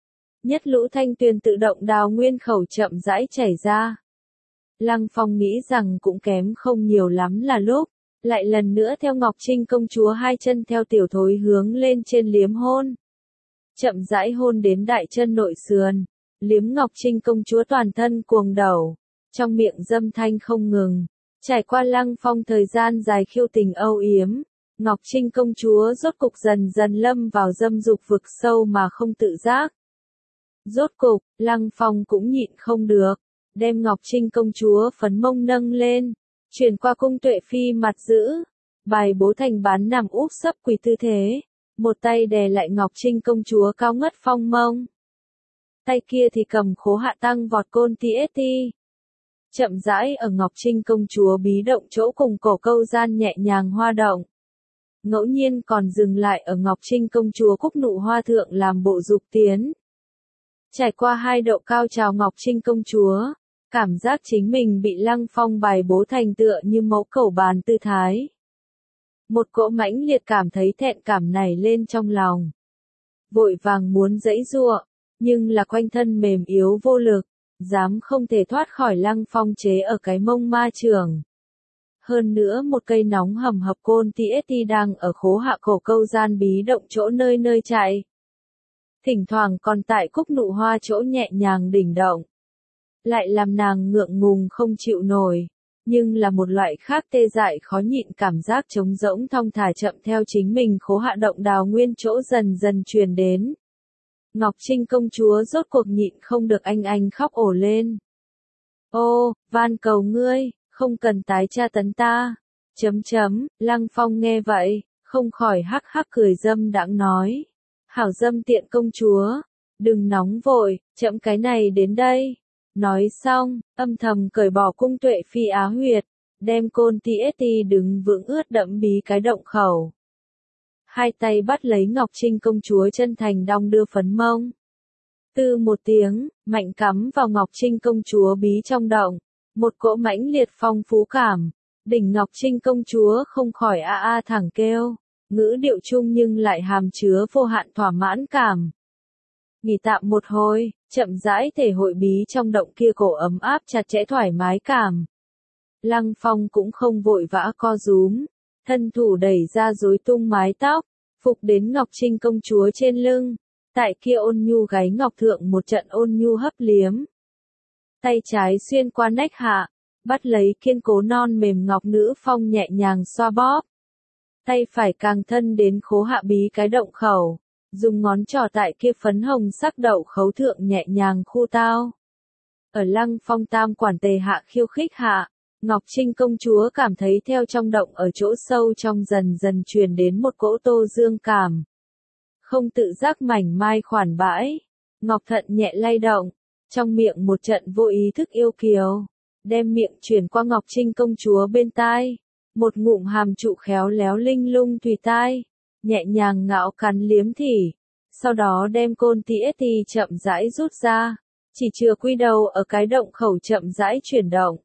nhất lũ thanh tuyền tự động đào nguyên khẩu chậm rãi chảy ra. Lăng Phong nghĩ rằng cũng kém không nhiều lắm là lúc, lại lần nữa theo Ngọc Trinh công chúa hai chân theo tiểu thối hướng lên trên liếm hôn. Chậm rãi hôn đến đại chân nội sườn, liếm Ngọc Trinh công chúa toàn thân cuồng đầu, trong miệng dâm thanh không ngừng. Trải qua Lăng Phong thời gian dài khiêu tình âu yếm, Ngọc Trinh công chúa rốt cục dần dần lâm vào dâm dục vực sâu mà không tự giác. Rốt cục, Lăng Phong cũng nhịn không được, đem Ngọc Trinh công chúa phấn mông nâng lên, chuyển qua cung Tuệ Phi mặt giữ, bài bố thành bán nằm úp sấp quỳ tư thế, một tay đè lại Ngọc Trinh công chúa cao ngất phong mông. Tay kia thì cầm khố hạ tăng vọt côn ti ét ti. Chậm rãi ở Ngọc Trinh công chúa bí động chỗ cùng cổ câu gian nhẹ nhàng hoa động. Ngẫu nhiên còn dừng lại ở Ngọc Trinh công chúa cúc nụ hoa thượng làm bộ dục tiến. Trải qua hai độ cao trào Ngọc Trinh công chúa, cảm giác chính mình bị Lăng Phong bài bố thành tựa như mẫu cẩu bàn tư thái. Một cỗ mãnh liệt cảm thấy thẹn cảm nảy lên trong lòng. Vội vàng muốn giãy giụa, nhưng là quanh thân mềm yếu vô lực, dám không thể thoát khỏi Lăng Phong chế ở cái mông ma trường. Hơn nữa một cây nóng hầm hập côn ti ét ti đang ở khố hạ cổ câu gian bí động chỗ nơi nơi chạy. Thỉnh thoảng còn tại cúc nụ hoa chỗ nhẹ nhàng đỉnh động. Lại làm nàng ngượng ngùng không chịu nổi, nhưng là một loại khác tê dại khó nhịn cảm giác trống rỗng thong thả chậm theo chính mình khố hạ động đào nguyên chỗ dần dần truyền đến. Ngọc Trinh công chúa rốt cuộc nhịn không được anh anh khóc ổ lên. Ô, van cầu ngươi, không cần tái tra tấn ta. Chấm chấm, Lăng Phong nghe vậy, không khỏi hắc hắc cười dâm đãng nói. Hảo dâm tiện công chúa, đừng nóng vội, chậm cái này đến đây. Nói xong, âm thầm cởi bỏ cung Tuệ Phi áo huyệt, đem côn ti ét ti đứng vững ướt đẫm bí cái động khẩu. Hai tay bắt lấy Ngọc Trinh công chúa chân thành đong đưa phấn mông. Từ một tiếng, mạnh cắm vào Ngọc Trinh công chúa bí trong động, một cỗ mãnh liệt phong phú cảm, đỉnh Ngọc Trinh công chúa không khỏi a a thẳng kêu, ngữ điệu chung nhưng lại hàm chứa vô hạn thỏa mãn cảm. Nghỉ tạm một hồi, chậm rãi thể hội bí trong động kia cổ ấm áp chặt chẽ thoải mái cảm. Lăng Phong cũng không vội vã co rúm, thân thủ đẩy ra rối tung mái tóc, phục đến Ngọc Trinh công chúa trên lưng, tại kia ôn nhu gáy ngọc thượng một trận ôn nhu hấp liếm. Tay trái xuyên qua nách hạ, bắt lấy kiên cố non mềm ngọc nữ phong nhẹ nhàng xoa bóp. Tay phải càng thân đến khố hạ bí cái động khẩu, dùng ngón trỏ tại kia phấn hồng sắc đậu khấu thượng nhẹ nhàng khu tao. Ở Lăng Phong tam quản tề hạ khiêu khích hạ, Ngọc Trinh công chúa cảm thấy theo trong động ở chỗ sâu trong dần dần truyền đến một cỗ tô dương cảm. Không tự giác mảnh mai khoản bãi, Ngọc Thận nhẹ lay động, trong miệng một trận vô ý thức yêu kiều, đem miệng chuyển qua Ngọc Trinh công chúa bên tai, một ngụm hàm trụ khéo léo linh lung tùy tai, nhẹ nhàng ngạo cắn liếm thỉ, sau đó đem côn ti ét ti chậm rãi rút ra, chỉ chừa quy đầu ở cái động khẩu chậm rãi chuyển động.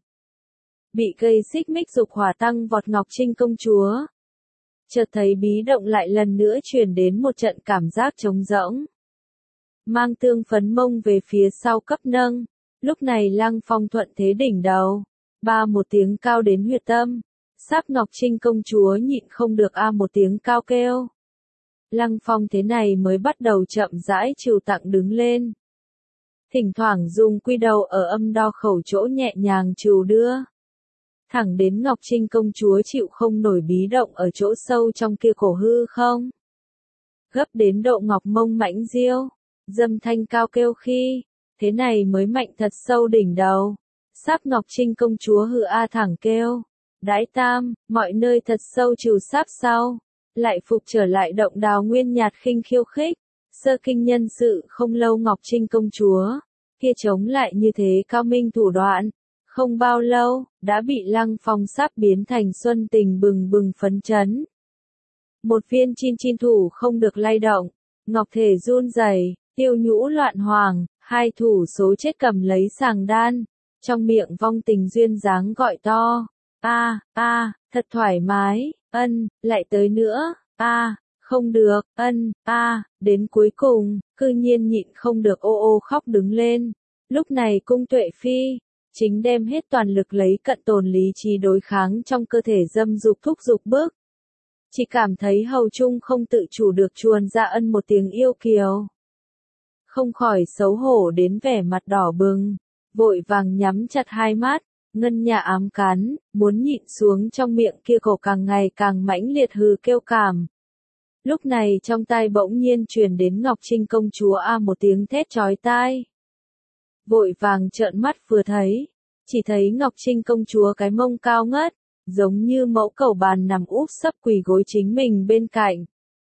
Bị gây xích mích dục hỏa tăng vọt Ngọc Trinh công chúa. Chợt thấy bí động lại lần nữa truyền đến một trận cảm giác trống rỗng. Mang tương phấn mông về phía sau cấp nâng, lúc này Lăng Phong thuận thế đỉnh đầu, ba một tiếng cao đến huyệt tâm, sắp Ngọc Trinh công chúa nhịn không được a một tiếng cao kêu. Lăng Phong thế này mới bắt đầu chậm rãi trìu tặng đứng lên. Thỉnh thoảng dùng quy đầu ở âm đo khẩu chỗ nhẹ nhàng trìu đưa. Thẳng đến Ngọc Trinh công chúa chịu không nổi bí động ở chỗ sâu trong kia cổ hư không. Gấp đến độ ngọc mông mãnh diêu, dâm thanh cao kêu khi, thế này mới mạnh thật sâu đỉnh đầu. Sáp Ngọc Trinh công chúa hư a thẳng kêu, đái tam, mọi nơi thật sâu trừ sáp sau, lại phục trở lại động đào nguyên nhạt khinh khiêu khích. Sơ kinh nhân sự không lâu Ngọc Trinh công chúa, kia chống lại như thế cao minh thủ đoạn. Không bao lâu, đã bị Lăng Phong sắp biến thành xuân tình bừng bừng phấn chấn. Một viên chin chin thủ không được lay động, ngọc thể run rẩy, tiêu nhũ loạn hoàng, hai thủ số chết cầm lấy sàng đan, trong miệng vong tình duyên dáng gọi to, a a, thật thoải mái, ân, lại tới nữa, a, Không được, ân, a, đến cuối cùng, cư nhiên nhịn không được ô ô khóc đứng lên. Lúc này Cung Tuệ Phi, chính đem hết toàn lực lấy cận tồn lý trí đối kháng trong cơ thể dâm dục thúc dục bức. Chỉ cảm thấy hầu trung không tự chủ được chuồn ra ân một tiếng yêu kiều. Không khỏi xấu hổ đến vẻ mặt đỏ bừng, vội vàng nhắm chặt hai mắt, ngân nhà ám cắn, muốn nhịn xuống trong miệng kia cổ càng ngày càng mãnh liệt hừ kêu cảm. Lúc này trong tai bỗng nhiên truyền đến Ngọc Trinh công chúa a một tiếng thét chói tai. Vội vàng trợn mắt vừa thấy, chỉ thấy Ngọc Trinh công chúa cái mông cao ngất, giống như mẫu cẩu bàn nằm úp sấp quỳ gối chính mình bên cạnh.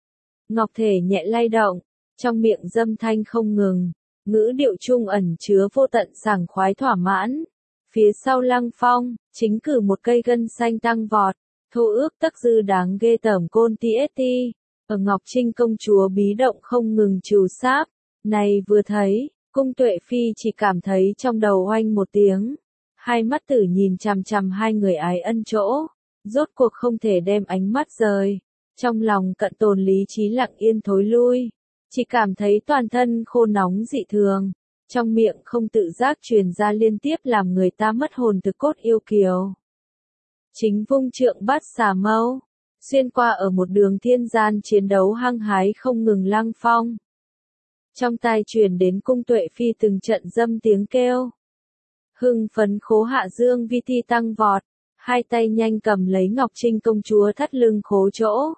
Ngọc thể nhẹ lay động, trong miệng dâm thanh không ngừng, ngữ điệu trung ẩn chứa vô tận sảng khoái thỏa mãn. Phía sau Lăng Phong, chính cử một cây gân xanh tăng vọt, thô ước tắc dư đáng ghê tởm côn ti ết ti, ở Ngọc Trinh công chúa bí động không ngừng trù sáp. Này vừa thấy, Cung Tuệ Phi chỉ cảm thấy trong đầu oanh một tiếng, hai mắt tử nhìn chằm chằm hai người ái ân chỗ, rốt cuộc không thể đem ánh mắt rời, trong lòng cận tồn lý trí lặng yên thối lui, chỉ cảm thấy toàn thân khô nóng dị thường, trong miệng không tự giác truyền ra liên tiếp làm người ta mất hồn thực cốt yêu kiều. Chính vung trượng bắt xà mâu, xuyên qua ở một đường thiên gian chiến đấu hăng hái không ngừng Lăng Phong. Trong tai truyền đến Cung Tuệ Phi từng trận dâm tiếng kêu. Hưng phấn khố hạ dương vi thi tăng vọt, hai tay nhanh cầm lấy Ngọc Trinh công chúa thắt lưng khố chỗ.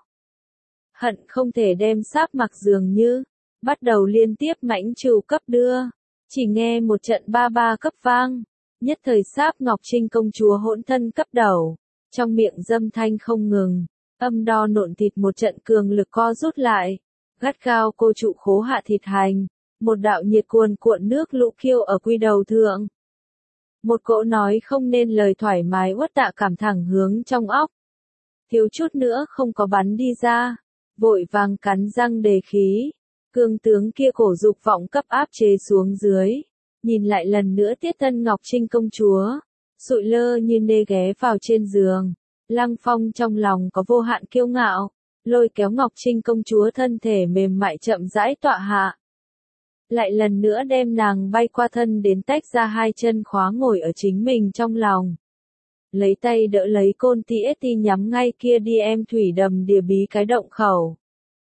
Hận không thể đem sáp mặc dường như, bắt đầu liên tiếp mãnh trù cấp đưa, chỉ nghe một trận ba ba cấp vang, nhất thời sáp Ngọc Trinh công chúa hỗn thân cấp đầu, trong miệng dâm thanh không ngừng, âm đo nộn thịt một trận cường lực co rút lại, gắt gao cô trụ khố hạ thịt hành, một đạo nhiệt cuồn cuộn nước lũ kiêu ở quy đầu thượng. Một cỗ nói không nên lời thoải mái uất tạ cảm thẳng hướng trong óc. Thiếu chút nữa không có bắn đi ra, vội vàng cắn răng đề khí. Cương tướng kia cổ dục vọng cấp áp chế xuống dưới, nhìn lại lần nữa tiết thân Ngọc Trinh công chúa, sụi lơ như nê ghé vào trên giường. Lăng Phong trong lòng có vô hạn kiêu ngạo, lôi kéo Ngọc Trinh công chúa thân thể mềm mại chậm rãi tọa hạ. Lại lần nữa đem nàng bay qua thân đến tách ra hai chân khóa ngồi ở chính mình trong lòng. Lấy tay đỡ lấy côn ti ết ti nhắm ngay kia đi em thủy đầm đìa bí cái động khẩu.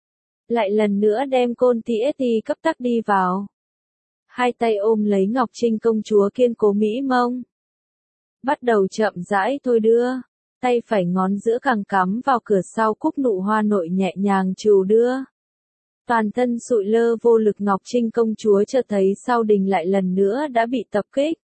Lại lần nữa đem côn ti ết ti cấp tắc đi vào. Hai tay ôm lấy Ngọc Trinh công chúa kiên cố mỹ mông. Bắt đầu chậm rãi thôi đưa, tay phải ngón giữa càng cắm vào cửa sau cúc nụ hoa nội nhẹ nhàng trù đưa. Toàn thân sụi lơ vô lực Ngọc Trinh công chúa chợt thấy sau đình lại lần nữa đã bị tập kích.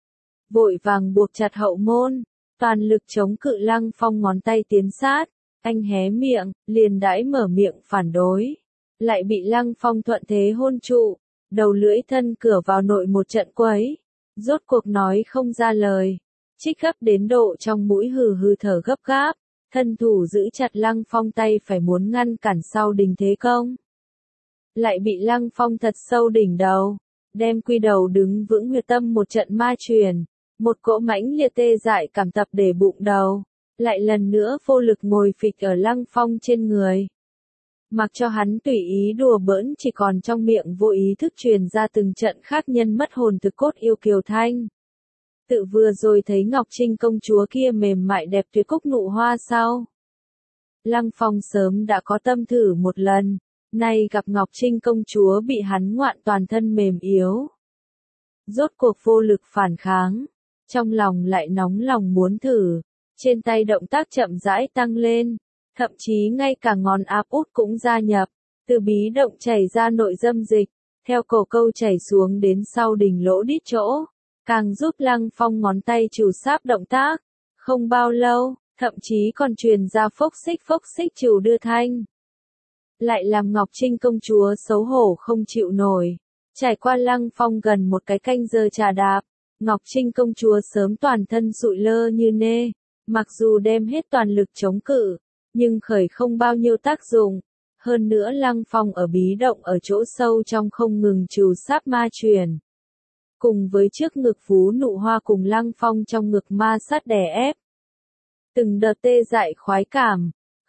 Vội vàng buộc chặt hậu môn, toàn lực chống cự Lăng Phong ngón tay tiến sát, anh hé miệng, liền đãi mở miệng phản đối. Lại bị Lăng Phong thuận thế hôn trụ, đầu lưỡi thân cửa vào nội một trận quấy, rốt cuộc nói không ra lời, trích gấp đến độ trong mũi hừ hừ thở gấp gáp, thân thủ giữ chặt Lăng Phong tay phải muốn ngăn cản sau đình thế công. Lại bị Lăng Phong thật sâu đỉnh đầu, đem quy đầu đứng vững huyệt tâm một trận ma truyền, một cỗ mãnh liệt tê dại cảm tập để bụng đầu, lại lần nữa vô lực ngồi phịch ở Lăng Phong trên người. Mặc cho hắn tùy ý đùa bỡn chỉ còn trong miệng vô ý thức truyền ra từng trận khác nhân mất hồn thực cốt yêu kiều thanh. Tự vừa rồi thấy Ngọc Trinh công chúa kia mềm mại đẹp tuyệt cúc nụ hoa sau. Lăng Phong sớm đã có tâm thử một lần. Nay gặp Ngọc Trinh công chúa bị hắn ngoạn toàn thân mềm yếu. Rốt cuộc vô lực phản kháng, trong lòng lại nóng lòng muốn thử, trên tay động tác chậm rãi tăng lên, thậm chí ngay cả ngón áp út cũng gia nhập, từ bí động chảy ra nội dâm dịch, theo cổ câu chảy xuống đến sau đỉnh lỗ đít chỗ, càng giúp Lăng Phong ngón tay chủ sáp động tác, không bao lâu, thậm chí còn truyền ra phốc xích phốc xích chủ đưa thanh. Lại làm Ngọc Trinh công chúa xấu hổ không chịu nổi. Trải qua Lăng Phong gần một cái canh giờ trà đạp, Ngọc Trinh công chúa sớm toàn thân sụi lơ như nê, mặc dù đem hết toàn lực chống cự, nhưng khởi không bao nhiêu tác dụng. Hơn nữa Lăng Phong ở bí động ở chỗ sâu trong không ngừng trù sáp ma truyền. Cùng với trước ngực phú nụ hoa cùng Lăng Phong trong ngực ma sát đè ép. Từng đợt tê dại khoái cảm.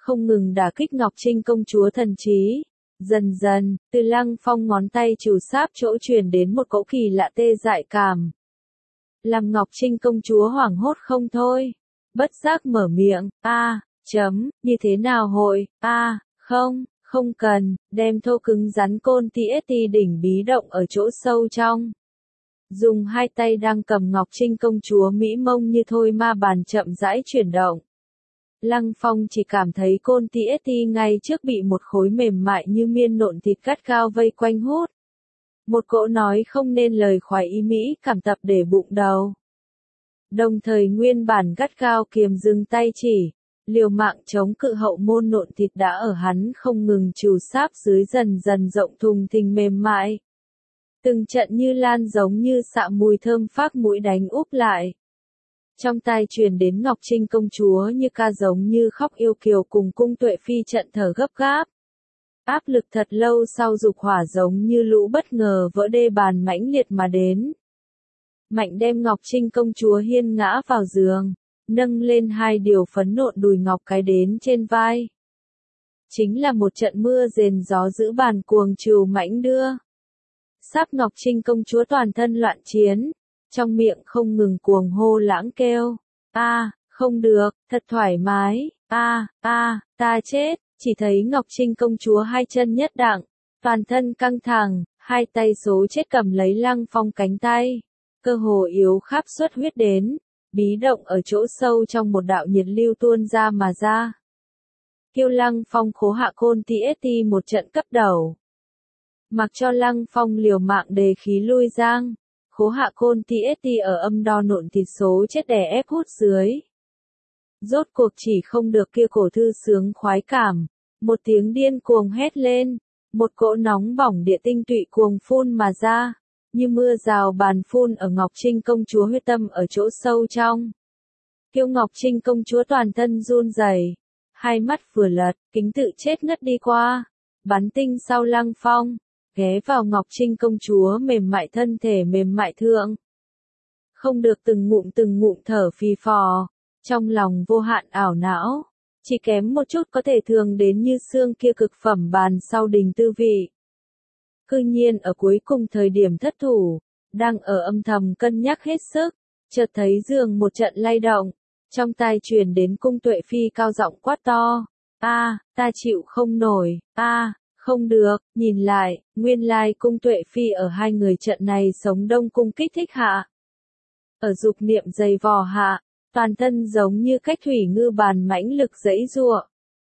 không ngừng đả kích Ngọc Trinh công chúa thần trí. Dần dần, từ Lăng Phong ngón tay trù sáp chỗ truyền đến một cỗ kỳ lạ tê dại cảm. Làm Ngọc Trinh công chúa hoảng hốt không thôi. Bất giác mở miệng, a, chấm, như thế nào hội, a, không, không cần, đem thô cứng rắn côn tê ét tê đỉnh bí động ở chỗ sâu trong. Dùng hai tay đang cầm Ngọc Trinh công chúa Mỹ mông như thôi ma bàn chậm rãi chuyển động. Lăng Phong chỉ cảm thấy côn tê ét tê ngay trước bị một khối mềm mại như miên nộn thịt gắt gao vây quanh hút. Một cỗ nói không nên lời khoái ý mỹ cảm tập để bụng đầu. Đồng thời nguyên bản gắt gao kiềm dừng tay chỉ, liều mạng chống cự hậu môn nộn thịt đã ở hắn không ngừng trù sáp dưới dần dần rộng thùng thình mềm mại. Từng trận như lan giống như xạ mùi thơm phác mũi đánh úp lại. Trong tai truyền đến Ngọc Trinh công chúa như ca giống như khóc yêu kiều cùng cung Tuệ Phi trận thở gấp gáp. Áp lực thật lâu sau dục hỏa giống như lũ bất ngờ vỡ đê bàn mãnh liệt mà đến. Mạnh đem Ngọc Trinh công chúa hiên ngã vào giường, nâng lên hai điều phấn nộn đùi ngọc cái đến trên vai. Chính là một trận mưa rền gió giữ bàn cuồng trừu mãnh đưa. Sáp Ngọc Trinh công chúa toàn thân loạn chiến, trong miệng không ngừng cuồng hô lãng kêu, a, không được, thật thoải mái, a, a, ta chết, chỉ thấy Ngọc Trinh công chúa hai chân nhất đặng, toàn thân căng thẳng, hai tay số chết cầm lấy Lăng Phong cánh tay, cơ hồ yếu khắp xuất huyết đến, bí động ở chỗ sâu trong một đạo nhiệt lưu tuôn ra mà ra. Kêu Lăng Phong khố hạ côn tê ét tê một trận cấp đầu. Mặc cho Lăng Phong liều mạng đề khí lui giang, khố hạ côn tê ét tê ở âm đo nộn thịt số chết đè ép hút dưới. Rốt cuộc chỉ không được kia cổ thư sướng khoái cảm, một tiếng điên cuồng hét lên, một cỗ nóng bỏng địa tinh tụy cuồng phun mà ra, như mưa rào bàn phun ở Ngọc Trinh công chúa huyết tâm ở chỗ sâu trong. Kiêu Ngọc Trinh công chúa toàn thân run rẩy, hai mắt vừa lật, kính tự chết ngất đi qua, bắn tinh sau Lăng Phong, ghé vào Ngọc Trinh công chúa mềm mại thân thể mềm mại thượng. Không được từng ngụm từng ngụm thở phì phò, trong lòng vô hạn ảo não, chỉ kém một chút có thể thường đến như xương kia cực phẩm bàn sau đình tư vị. Cư nhiên ở cuối cùng thời điểm thất thủ, đang ở âm thầm cân nhắc hết sức, chợt thấy giường một trận lay động, trong tai truyền đến cung Tuệ Phi cao giọng quát to, a, ta chịu không nổi, a, không được, nhìn lại, nguyên lai cung Tuệ Phi ở hai người trận này sống đông cung kích thích hạ. Ở dục niệm dày vò hạ, toàn thân giống như cách thủy ngư bàn mãnh lực giãy giụa.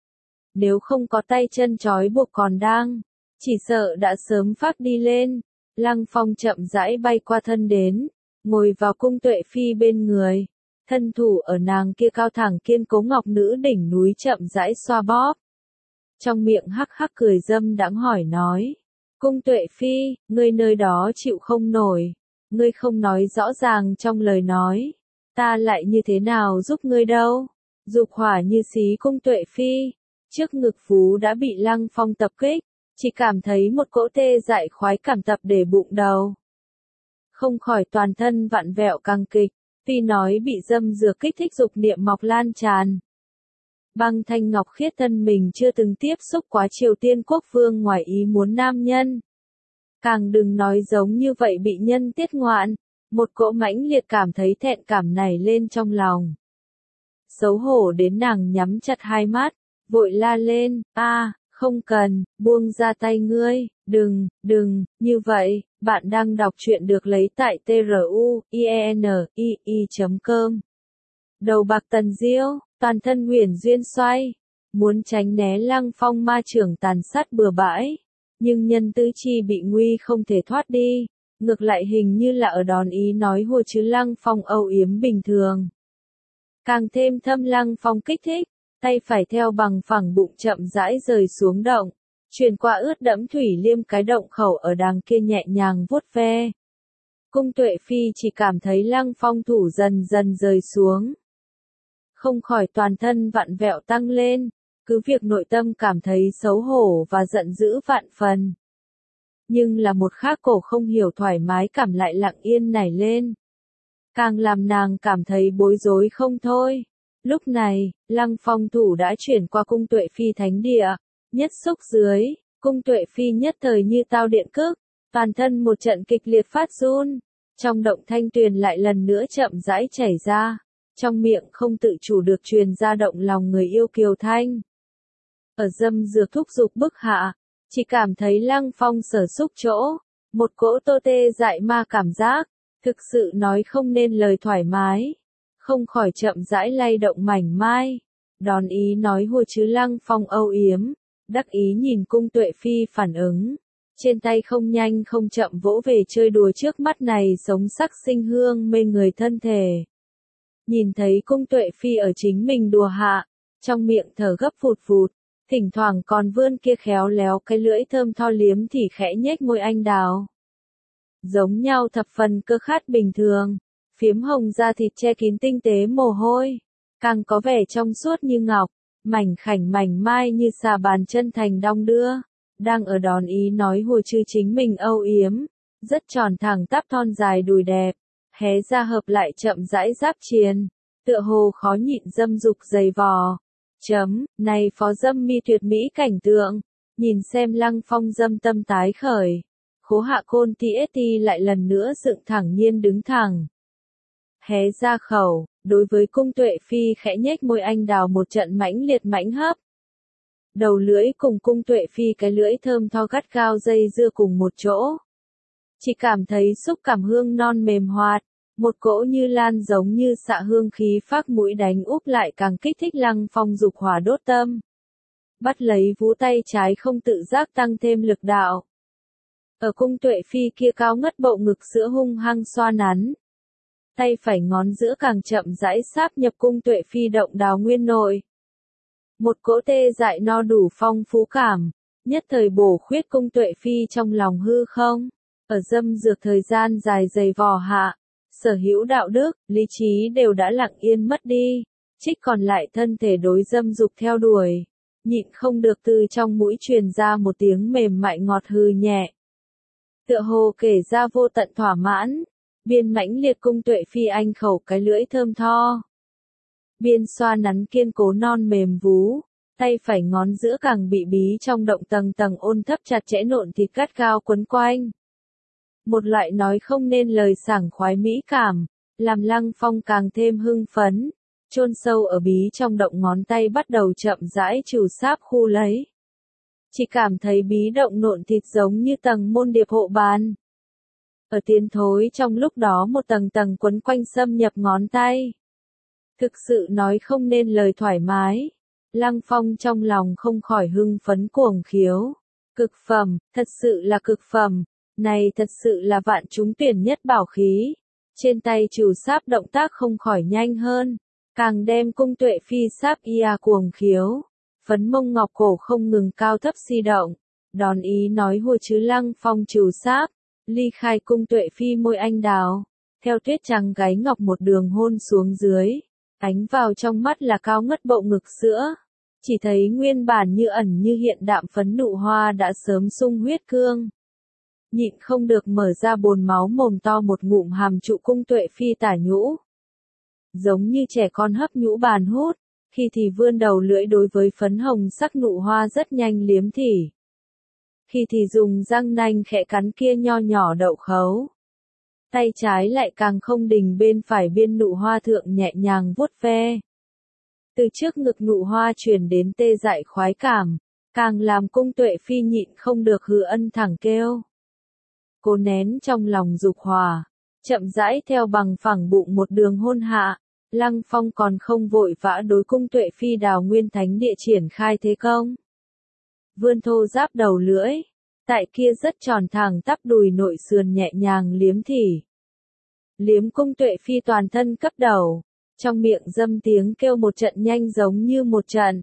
Nếu không có tay chân trói buộc còn đang, chỉ sợ đã sớm phát đi lên. Lăng Phong chậm rãi bay qua thân đến, ngồi vào cung Tuệ Phi bên người, thân thủ ở nàng kia cao thẳng kiên cố ngọc nữ đỉnh núi chậm rãi xoa bóp. Trong miệng hắc hắc cười dâm đãng hỏi nói, cung Tuệ Phi, ngươi nơi đó chịu không nổi, ngươi không nói rõ ràng trong lời nói, ta lại như thế nào giúp ngươi đâu. Dục hỏa như xí cung Tuệ Phi, trước ngực phú đã bị Lăng Phong tập kích, chỉ cảm thấy một cỗ tê dại khoái cảm tập để bụng đầu. Không khỏi toàn thân vặn vẹo căng kịch, tuy nói bị dâm dược kích thích dục niệm mọc lan tràn. Băng thanh ngọc khiết thân mình chưa từng tiếp xúc quá Triều Tiên quốc vương ngoài ý muốn nam nhân. Càng đừng nói giống như vậy bị nhân tiết ngoạn, một cỗ mãnh liệt cảm thấy thẹn cảm nảy lên trong lòng. Xấu hổ đến nàng nhắm chặt hai mắt, vội la lên, a, không cần, buông ra tay ngươi, đừng, đừng, như vậy, bạn đang đọc truyện được lấy tại truyện chấm com. Đầu bạc tần diêu, toàn thân huyền duyên xoay, muốn tránh né Lăng Phong ma trưởng tàn sát bừa bãi, nhưng nhân tứ chi bị nguy không thể thoát đi, ngược lại hình như là ở đòn ý nói hùa chứ Lăng Phong âu yếm bình thường. Càng thêm thâm Lăng Phong kích thích, tay phải theo bằng phẳng bụng chậm rãi rời xuống động, truyền qua ướt đẫm thủy liêm cái động khẩu ở đàng kia nhẹ nhàng vuốt ve. Cung Tuệ Phi chỉ cảm thấy Lăng Phong thủ dần dần rời xuống. Không khỏi toàn thân vặn vẹo tăng lên, cứ việc nội tâm cảm thấy xấu hổ và giận dữ vạn phần. Nhưng là một khác cổ không hiểu thoải mái cảm lại lặng yên nảy lên. Càng làm nàng cảm thấy bối rối không thôi. Lúc này, Lăng Phong thủ đã chuyển qua cung Tuệ Phi thánh địa, nhất xúc dưới, cung Tuệ Phi nhất thời như tao điện cước, toàn thân một trận kịch liệt phát run, trong động thanh tuyền lại lần nữa chậm rãi chảy ra, trong miệng không tự chủ được truyền ra động lòng người yêu kiều thanh. Ở dâm dược thúc dục bức hạ, chỉ cảm thấy Lăng Phong sở xúc chỗ, một cỗ tô tê dại ma cảm giác, thực sự nói không nên lời thoải mái, không khỏi chậm rãi lay động mảnh mai, đón ý nói hùa chứ Lăng Phong âu yếm, đắc ý nhìn cung Tuệ Phi phản ứng, trên tay không nhanh không chậm vỗ về chơi đùa trước mắt này sống sắc sinh hương mê người thân thể. Nhìn thấy cung Tuệ Phi ở chính mình đùa hạ, trong miệng thở gấp phụt phụt, thỉnh thoảng còn vươn kia khéo léo cái lưỡi thơm tho liếm thì khẽ nhếch môi anh đào. Giống nhau thập phần cơ khát bình thường, phiếm hồng da thịt che kín tinh tế mồ hôi, càng có vẻ trong suốt như ngọc, mảnh khảnh mảnh mai như xà bàn chân thành đong đưa, đang ở đón ý nói hùa chư chính mình âu yếm, rất tròn thẳng tắp thon dài đùi đẹp, hé ra hợp lại chậm rãi giáp triền, tựa hồ khó nhịn dâm dục dày vò. Chấm, này phó dâm mi tuyệt mỹ cảnh tượng, nhìn xem Lăng Phong dâm tâm tái khởi. Khố hạ côn ti ét ti lại lần nữa dựng thẳng nhiên đứng thẳng. Hé ra khẩu, đối với cung Tuệ Phi khẽ nhếch môi anh đào một trận mãnh liệt mãnh hấp. Đầu lưỡi cùng cung Tuệ Phi cái lưỡi thơm tho gắt gao dây dưa cùng một chỗ. Chỉ cảm thấy xúc cảm hương non mềm hoạt, một cỗ như lan giống như xạ hương khí phác mũi đánh úp lại càng kích thích Lăng Phong dục hỏa đốt tâm. Bắt lấy vú tay trái không tự giác tăng thêm lực đạo. Ở cung Tuệ Phi kia cao ngất bộ ngực sữa hung hăng xoa nắn. Tay phải ngón giữa càng chậm rãi sáp nhập cung Tuệ Phi động đào nguyên nội. Một cỗ tê dại no đủ phong phú cảm, nhất thời bổ khuyết cung Tuệ Phi trong lòng hư không. Ở dâm dược thời gian dài dày vò hạ, sở hữu đạo đức, lý trí đều đã lặng yên mất đi, trích còn lại thân thể đối dâm dục theo đuổi. Nhịn không được từ trong mũi truyền ra một tiếng mềm mại ngọt hư nhẹ. Tựa hồ kể ra vô tận thỏa mãn, biên mãnh liệt cung Tuệ Phi anh khẩu cái lưỡi thơm tho. Biên xoa nắn kiên cố non mềm vú, tay phải ngón giữa càng bị bí trong động tầng tầng ôn thấp chặt chẽ nộn thịt gắt gao quấn quanh. Một loại nói không nên lời sảng khoái mỹ cảm, làm Lăng Phong càng thêm hưng phấn, chôn sâu ở bí trong động ngón tay bắt đầu chậm rãi trù sáp khu lấy. Chỉ cảm thấy bí động nộn thịt giống như tầng môn điệp hộ bàn. Ở tiến thối trong lúc đó một tầng tầng quấn quanh xâm nhập ngón tay. Thực sự nói không nên lời thoải mái. Lăng Phong trong lòng không khỏi hưng phấn cuồng khiếu. Cực phẩm, thật sự là cực phẩm. Này thật sự là vạn chúng tuyển nhất bảo khí. Trên tay trù sáp động tác không khỏi nhanh hơn. Càng đem cung Tuệ Phi sáp ia cuồng khiếu. Phấn mông ngọc cổ không ngừng cao thấp si động. Đón ý nói hùa chứ Lăng Phong trù sáp. Ly khai cung Tuệ Phi môi anh đào. Theo tuyết trắng gáy ngọc một đường hôn xuống dưới. Ánh vào trong mắt là cao ngất bộ ngực sữa. Chỉ thấy nguyên bản như ẩn như hiện đạm phấn nụ hoa đã sớm sung huyết cương. Nhịn không được mở ra bồn máu mồm to một ngụm hàm trụ cung Tuệ Phi tả nhũ. Giống như trẻ con hấp nhũ bàn hút, khi thì vươn đầu lưỡi đối với phấn hồng sắc nụ hoa rất nhanh liếm thỉ. Khi thì dùng răng nanh khẽ cắn kia nho nhỏ đậu khấu. Tay trái lại càng không đình bên phải biên nụ hoa thượng nhẹ nhàng vuốt ve. Từ trước ngực nụ hoa truyền đến tê dại khoái cảm, càng làm cung Tuệ Phi nhịn không được hừ ân thẳng kêu. Cố nén trong lòng dục hòa, chậm rãi theo bằng phẳng bụng một đường hôn hạ, Lăng Phong còn không vội vã đối cung Tuệ Phi đào nguyên thánh địa triển khai thế công. Vươn thô giáp đầu lưỡi, tại kia rất tròn thẳng tắp đùi nội sườn nhẹ nhàng liếm thỉ. Liếm cung Tuệ Phi toàn thân cấp đầu, trong miệng dâm tiếng kêu một trận nhanh giống như một trận.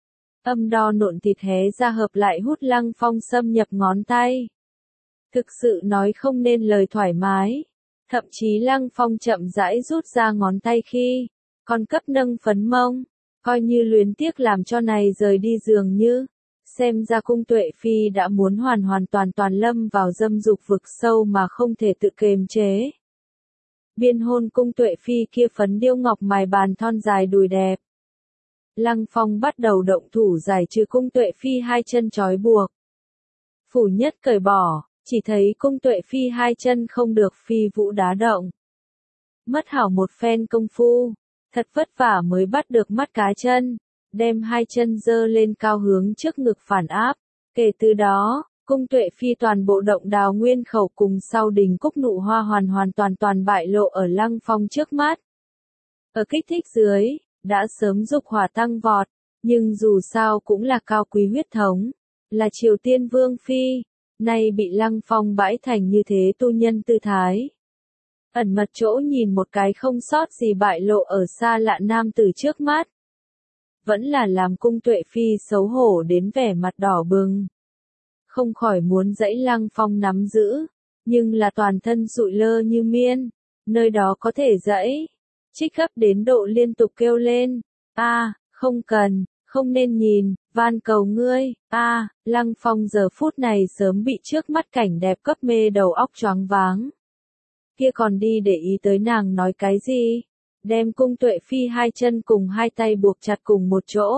Âm đo nộn thịt hé ra hợp lại hút Lăng Phong xâm nhập ngón tay. Thực sự nói không nên lời thoải mái. Thậm chí Lăng Phong chậm rãi rút ra ngón tay khi, còn cấp nâng phấn mông, coi như luyến tiếc làm cho này rời đi dường như. Xem ra cung Tuệ Phi đã muốn hoàn hoàn toàn toàn lâm vào dâm dục vực sâu mà không thể tự kiềm chế. Biên hôn cung Tuệ Phi kia phấn điêu ngọc mài bàn thon dài đùi đẹp. Lăng Phong bắt đầu động thủ giải trừ cung Tuệ Phi hai chân trói buộc. Phủ nhất cởi bỏ, chỉ thấy cung Tuệ Phi hai chân không được phi vũ đá động. Mất hảo một phen công phu, thật vất vả mới bắt được mắt cá chân, đem hai chân dơ lên cao hướng trước ngực phản áp. Kể từ đó, cung Tuệ Phi toàn bộ động đào nguyên khẩu cùng sau đình cúc nụ hoa hoàn hoàn toàn toàn bại lộ ở Lăng Phong trước mắt. Ở kích thích dưới, đã sớm dục hỏa tăng vọt, nhưng dù sao cũng là cao quý huyết thống, là Triều Tiên Vương Phi, nay bị Lăng Phong bãi thành như thế tu nhân tư thái. Ẩn mật chỗ nhìn một cái không sót gì bại lộ ở xa lạ nam tử trước mắt. Vẫn là làm cung Tuệ Phi xấu hổ đến vẻ mặt đỏ bừng. Không khỏi muốn dãy Lăng Phong nắm giữ, nhưng là toàn thân sụi lơ như miên, nơi đó có thể dãy. Trích gấp đến độ liên tục kêu lên, a, không cần, không nên nhìn, van cầu ngươi, a, Lăng Phong giờ phút này sớm bị trước mắt cảnh đẹp cấp mê đầu óc choáng váng. Kia còn đi để ý tới nàng nói cái gì, đem cung Tuệ Phi hai chân cùng hai tay buộc chặt cùng một chỗ.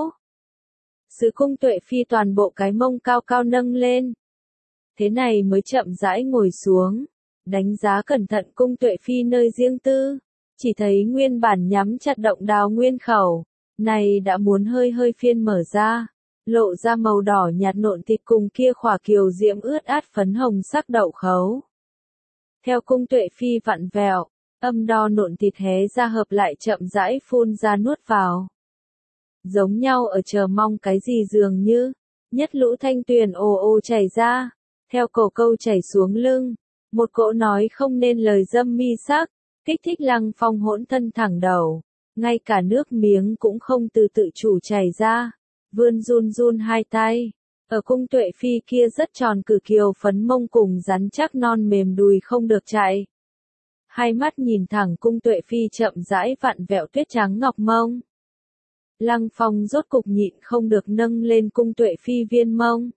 Sứ cung Tuệ Phi toàn bộ cái mông cao cao nâng lên. Thế này mới chậm rãi ngồi xuống, đánh giá cẩn thận cung Tuệ Phi nơi riêng tư. Chỉ thấy nguyên bản nhắm chặt động đào nguyên khẩu, này đã muốn hơi hơi phiên mở ra, lộ ra màu đỏ nhạt nộn thịt cùng kia khỏa kiều diễm ướt át phấn hồng sắc đậu khấu. Theo cung Tuệ Phi vặn vẹo, âm đo nộn thịt hé ra hợp lại chậm rãi phun ra nuốt vào. Giống nhau ở chờ mong cái gì dường như, nhất lũ thanh tuyền ồ ồ chảy ra, theo cổ câu chảy xuống lưng, một cỗ nói không nên lời dâm mi sắc. Kích thích Lăng Phong hỗn thân thẳng đầu, ngay cả nước miếng cũng không từ tự chủ chảy ra, vươn run run hai tay, ở cung Tuệ Phi kia rất tròn cử kiều phấn mông cùng rắn chắc non mềm đùi không được chạy. Hai mắt nhìn thẳng cung Tuệ Phi chậm rãi vặn vẹo tuyết trắng ngọc mông. Lăng Phong rốt cục nhịn không được nâng lên cung Tuệ Phi viên mông.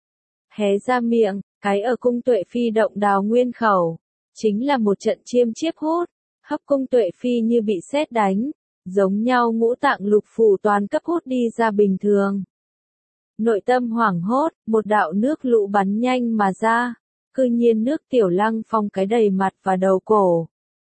Hé ra miệng, cái ở cung Tuệ Phi động đào nguyên khẩu. Chính là một trận chiêm chiếp hút, hấp cung Tuệ Phi như bị sét đánh, giống nhau ngũ tạng lục phủ toàn cấp hút đi ra bình thường. Nội tâm hoảng hốt, một đạo nước lũ bắn nhanh mà ra, cư nhiên nước tiểu Lăng Phong cái đầy mặt và đầu cổ.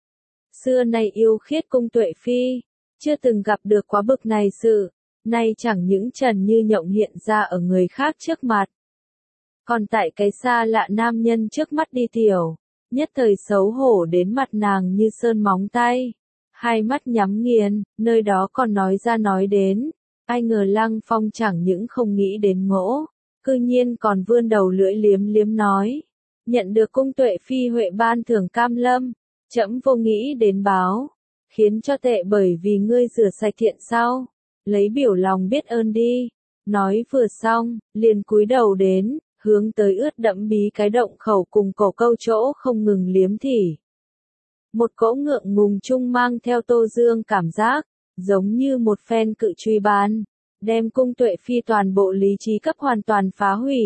Xưa nay yêu khiết cung Tuệ Phi, chưa từng gặp được quá bực này sự, nay chẳng những trần như nhộng hiện ra ở người khác trước mặt. Còn tại cái xa lạ nam nhân trước mắt đi tiểu. Nhất thời xấu hổ đến mặt nàng như sơn móng tay, hai mắt nhắm nghiền, nơi đó còn nói ra nói đến, ai ngờ Lăng Phong chẳng những không nghĩ đến ngỗ, cư nhiên còn vươn đầu lưỡi liếm liếm nói, nhận được cung Tuệ Phi huệ ban thưởng cam lâm, trẫm vô nghĩ đến báo, khiến cho tệ bởi vì ngươi rửa sạch thiện sau, lấy biểu lòng biết ơn đi, nói vừa xong, liền cúi đầu đến. Hướng tới ướt đẫm bí cái động khẩu cùng cổ câu chỗ không ngừng liếm thỉ. Một cỗ ngượng ngùng chung mang theo Tô Dương cảm giác, giống như một phen cự truy ban, đem cung Tuệ Phi toàn bộ lý trí cấp hoàn toàn phá hủy.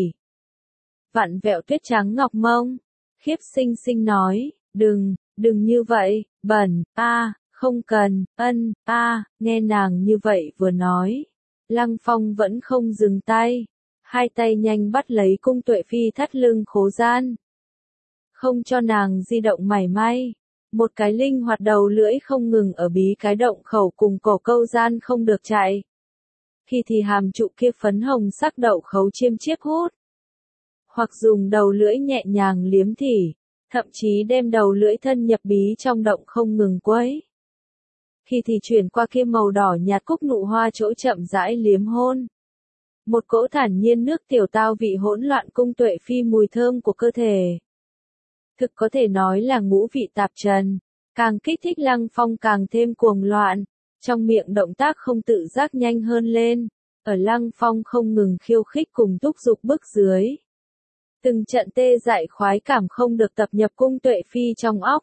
Vặn vẹo tuyết trắng ngọc mông, khiếp sinh sinh nói, đừng, đừng như vậy, bẩn, a, không cần, ân, a, nghe nàng như vậy vừa nói. Lăng Phong vẫn không dừng tay. Hai tay nhanh bắt lấy cung Tuệ Phi thắt lưng khố gian. Không cho nàng di động mảy may. Một cái linh hoạt đầu lưỡi không ngừng ở bí cái động khẩu cùng cổ câu gian không được chạy. Khi thì hàm trụ kia phấn hồng sắc đậu khấu chiêm chiếp hút. Hoặc dùng đầu lưỡi nhẹ nhàng liếm thỉ. Thậm chí đem đầu lưỡi thân nhập bí trong động không ngừng quấy. Khi thì chuyển qua kia màu đỏ nhạt cúc nụ hoa chỗ chậm rãi liếm hôn. Một cỗ thản nhiên nước tiểu tao vị hỗn loạn cung Tuệ Phi mùi thơm của cơ thể. Thực có thể nói là ngũ vị tạp trần, càng kích thích Lăng Phong càng thêm cuồng loạn, trong miệng động tác không tự giác nhanh hơn lên, ở Lăng Phong không ngừng khiêu khích cùng thúc giục bức dưới. Từng trận tê dại khoái cảm không được tập nhập cung Tuệ Phi trong óc.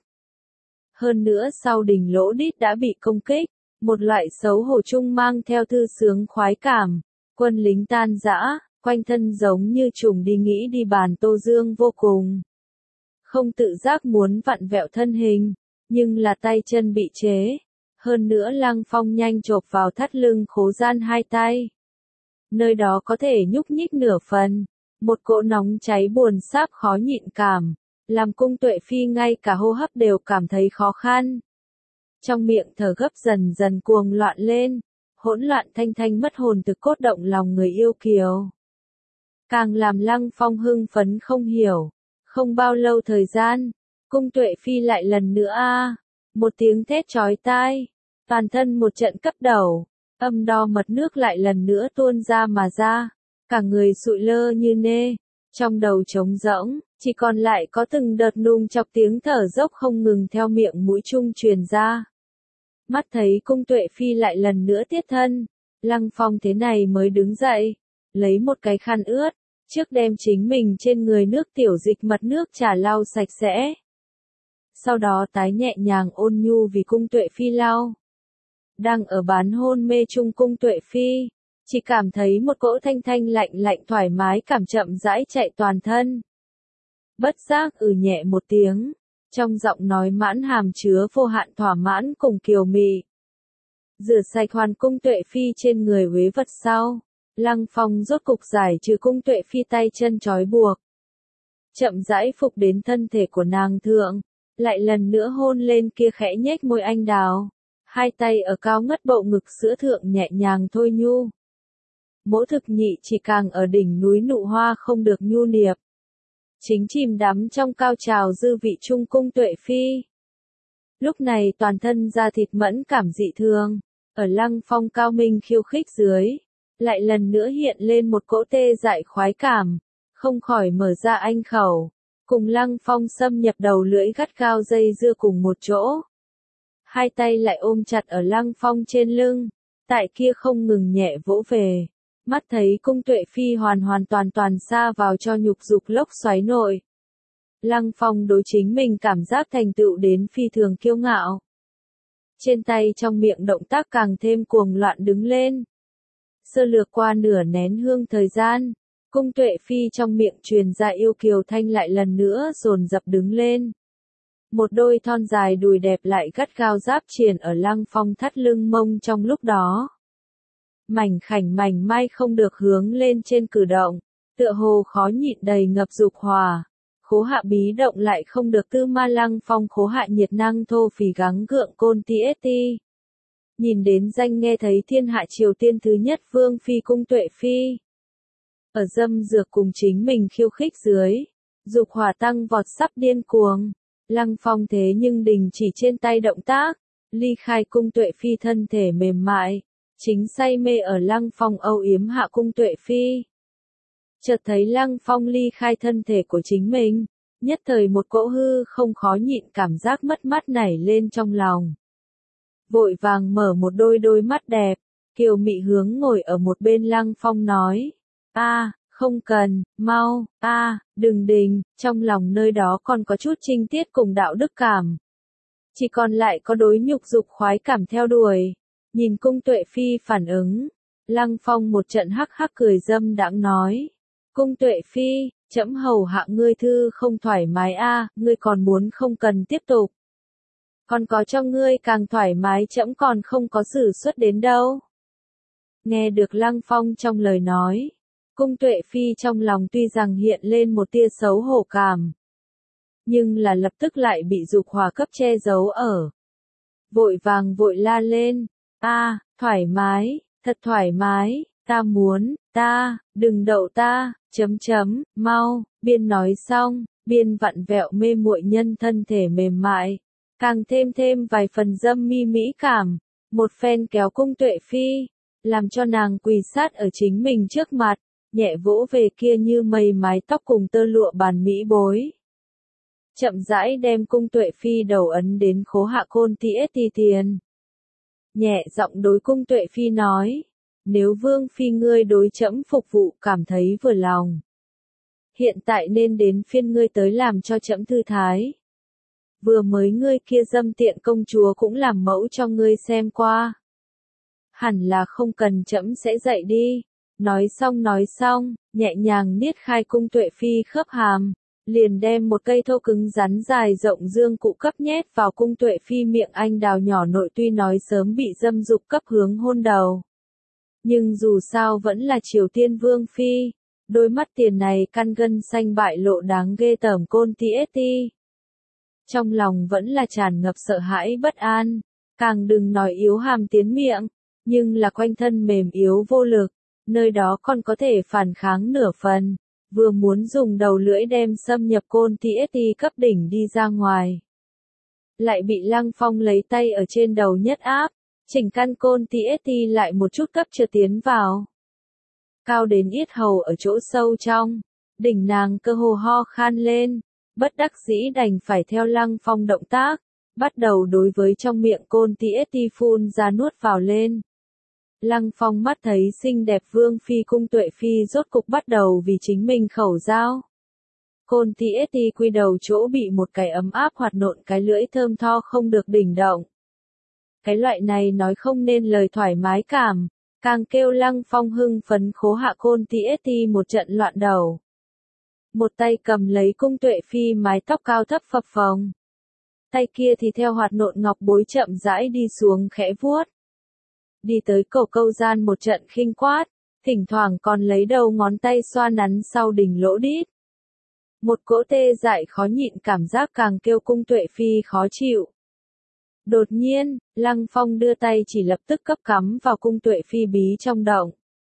Hơn nữa sau đỉnh lỗ đít đã bị công kích, một loại xấu hổ chung mang theo thư sướng khoái cảm. Quân lính tan rã, quanh thân giống như trùng đi nghĩ đi bàn Tô Dương vô cùng. Không tự giác muốn vặn vẹo thân hình, nhưng là tay chân bị chế. Hơn nữa Lăng Phong nhanh chộp vào thắt lưng Khố Gian hai tay. Nơi đó có thể nhúc nhích nửa phần. Một cỗ nóng cháy buồn sáp khó nhịn cảm, làm Cung Tuệ Phi ngay cả hô hấp đều cảm thấy khó khăn. Trong miệng thở gấp dần dần cuồng loạn lên, hỗn loạn thanh thanh mất hồn từ cốt động lòng người yêu kiều. Càng làm Lăng Phong hưng phấn không hiểu, không bao lâu thời gian, Cung Tuệ Phi lại lần nữa a, một tiếng thét chói tai, toàn thân một trận cấp đầu, âm đo mật nước lại lần nữa tuôn ra mà ra, cả người sụi lơ như nê, trong đầu trống rỗng, chỉ còn lại có từng đợt nung chọc tiếng thở dốc không ngừng theo miệng mũi chung truyền ra. Mắt thấy Cung Tuệ Phi lại lần nữa tiết thân, Lăng Phong thế này mới đứng dậy, lấy một cái khăn ướt, trước đem chính mình trên người nước tiểu dịch mật nước trà lau sạch sẽ. Sau đó tái nhẹ nhàng ôn nhu vì Cung Tuệ Phi lau. Đang ở bán hôn mê chung Cung Tuệ Phi, chỉ cảm thấy một cỗ thanh thanh lạnh lạnh thoải mái cảm chậm rãi chạy toàn thân. Bất giác ừ nhẹ một tiếng, trong giọng nói mãn hàm chứa vô hạn thỏa mãn cùng kiều mị. Rửa sạch hoàn Cung Tuệ Phi trên người uế vật sau, Lăng Phong rốt cục giải trừ Cung Tuệ Phi tay chân trói buộc. Chậm rãi phục đến thân thể của nàng thượng, lại lần nữa hôn lên kia khẽ nhếch môi anh đào, hai tay ở cao ngất bộ ngực sữa thượng nhẹ nhàng thôi nhu. Mỗ thực nhị chỉ càng ở đỉnh núi nụ hoa không được nhu niệp. Chính chìm đắm trong cao trào dư vị trung Cung Tuệ Phi. Lúc này toàn thân da thịt mẫn cảm dị thường, ở Lăng Phong cao minh khiêu khích dưới, lại lần nữa hiện lên một cỗ tê dại khoái cảm, không khỏi mở ra anh khẩu, cùng Lăng Phong xâm nhập đầu lưỡi gắt gao dây dưa cùng một chỗ. Hai tay lại ôm chặt ở Lăng Phong trên lưng, tại kia không ngừng nhẹ vỗ về. Mắt thấy Cung Tuệ Phi hoàn hoàn toàn toàn xa vào cho nhục dục lốc xoáy nội. Lăng Phong đối chính mình cảm giác thành tựu đến phi thường kiêu ngạo. Trên tay trong miệng động tác càng thêm cuồng loạn đứng lên. Sơ lược qua nửa nén hương thời gian, Cung Tuệ Phi trong miệng truyền ra yêu kiều thanh lại lần nữa dồn dập đứng lên. Một đôi thon dài đùi đẹp lại gắt gao giáp triền ở Lăng Phong thắt lưng mông trong lúc đó. Mảnh khảnh mảnh mai không được hướng lên trên cử động, tựa hồ khó nhịn đầy ngập dục hòa. Khố hạ bí động lại không được tư ma Lăng Phong khố hạ nhiệt năng thô phì gắng gượng côn ti ết ti. Nhìn đến danh nghe thấy thiên hạ Triều Tiên thứ nhất Vương Phi Cung Tuệ Phi. Ở dâm dược cùng chính mình khiêu khích dưới, dục hỏa tăng vọt sắp điên cuồng. Lăng Phong thế nhưng đình chỉ trên tay động tác, ly khai Cung Tuệ Phi thân thể mềm mại, chính say mê ở Lăng Phong âu yếm hạ Cung Tuệ Phi. Chợt thấy Lăng Phong ly khai thân thể của chính mình, nhất thời một cỗ hư không khó nhịn cảm giác mất mát nảy lên trong lòng. Vội vàng mở một đôi đôi mắt đẹp, kiều mị hướng ngồi ở một bên Lăng Phong nói, a không cần, mau, a đừng đình, trong lòng nơi đó còn có chút trinh tiết cùng đạo đức cảm. Chỉ còn lại có đối nhục dục khoái cảm theo đuổi. Nhìn Cung Tuệ Phi phản ứng, Lăng Phong một trận hắc hắc cười dâm đãng nói, Cung Tuệ Phi, trẫm hầu hạ ngươi thư không thoải mái a, ngươi còn muốn không cần tiếp tục. Còn có cho ngươi càng thoải mái trẫm còn không có xử xuất đến đâu. Nghe được Lăng Phong trong lời nói, Cung Tuệ Phi trong lòng tuy rằng hiện lên một tia xấu hổ cảm, nhưng là lập tức lại bị dục hỏa cấp che giấu ở. Vội vàng vội la lên, a, thoải mái, thật thoải mái, ta muốn, ta, đừng đậu ta, chấm chấm, mau, biên nói xong, biên vặn vẹo mê muội nhân thân thể mềm mại, càng thêm thêm vài phần dâm mi mỹ cảm, một phen kéo Cung Tuệ Phi, làm cho nàng quỳ sát ở chính mình trước mặt, nhẹ vỗ về kia như mây mái tóc cùng tơ lụa bàn mỹ bối. Chậm rãi đem Cung Tuệ Phi đầu ấn đến khố hạ côn ti ết ti tiền. Nhẹ giọng đối Cung Tuệ Phi nói, nếu Vương Phi ngươi đối trẫm phục vụ cảm thấy vừa lòng. Hiện tại nên đến phiên ngươi tới làm cho trẫm thư thái. Vừa mới ngươi kia dâm tiện công chúa cũng làm mẫu cho ngươi xem qua. Hẳn là không cần trẫm sẽ dậy đi. Nói xong nói xong, nhẹ nhàng niết khai Cung Tuệ Phi khớp hàm, liền đem một cây thô cứng rắn dài rộng dương cụ cấp nhét vào cung Tuệ Phi miệng. Anh đào nhỏ nội tuy nói sớm bị dâm dục cấp hướng hôn đầu, nhưng dù sao vẫn là Triều Tiên Vương Phi, đôi mắt tiền này căn gân xanh bại lộ đáng ghê tởm Côn Tieti. Trong lòng vẫn là tràn ngập sợ hãi bất an, càng đừng nói yếu hàm tiến miệng, nhưng là quanh thân mềm yếu vô lực, nơi đó còn có thể phản kháng nửa phần, vừa muốn dùng đầu lưỡi đem xâm nhập Côn Tieti cấp đỉnh đi ra ngoài. Lại bị Lăng Phong lấy tay ở trên đầu nhất áp, chỉnh căn Côn Tieti lại một chút cấp chưa tiến vào. Cao đến yết hầu ở chỗ sâu trong, đỉnh nàng cơ hồ ho khan lên, bất đắc dĩ đành phải theo Lăng Phong động tác, bắt đầu đối với trong miệng Côn Tieti phun ra nuốt vào lên. Lăng Phong mắt thấy xinh đẹp Vương Phi cung Tuệ Phi rốt cục bắt đầu vì chính mình khẩu giao. Côn Tieti quy đầu chỗ bị một cái ấm áp hoạt nộn cái lưỡi thơm tho không được đỉnh động. Cái loại này nói không nên lời thoải mái cảm, càng kêu Lăng Phong hưng phấn khố hạ Côn Tieti một trận loạn đầu. Một tay cầm lấy cung Tuệ Phi mái tóc cao thấp phập phồng. Tay kia thì theo hoạt nộn ngọc bối chậm rãi đi xuống khẽ vuốt. Đi tới cổ câu gian một trận khinh quát, thỉnh thoảng còn lấy đầu ngón tay xoa nắn sau đỉnh lỗ đít. Một cỗ tê dại khó nhịn cảm giác càng kêu cung Tuệ Phi khó chịu. Đột nhiên, Lăng Phong đưa tay chỉ lập tức cấp cắm vào cung Tuệ Phi bí trong động.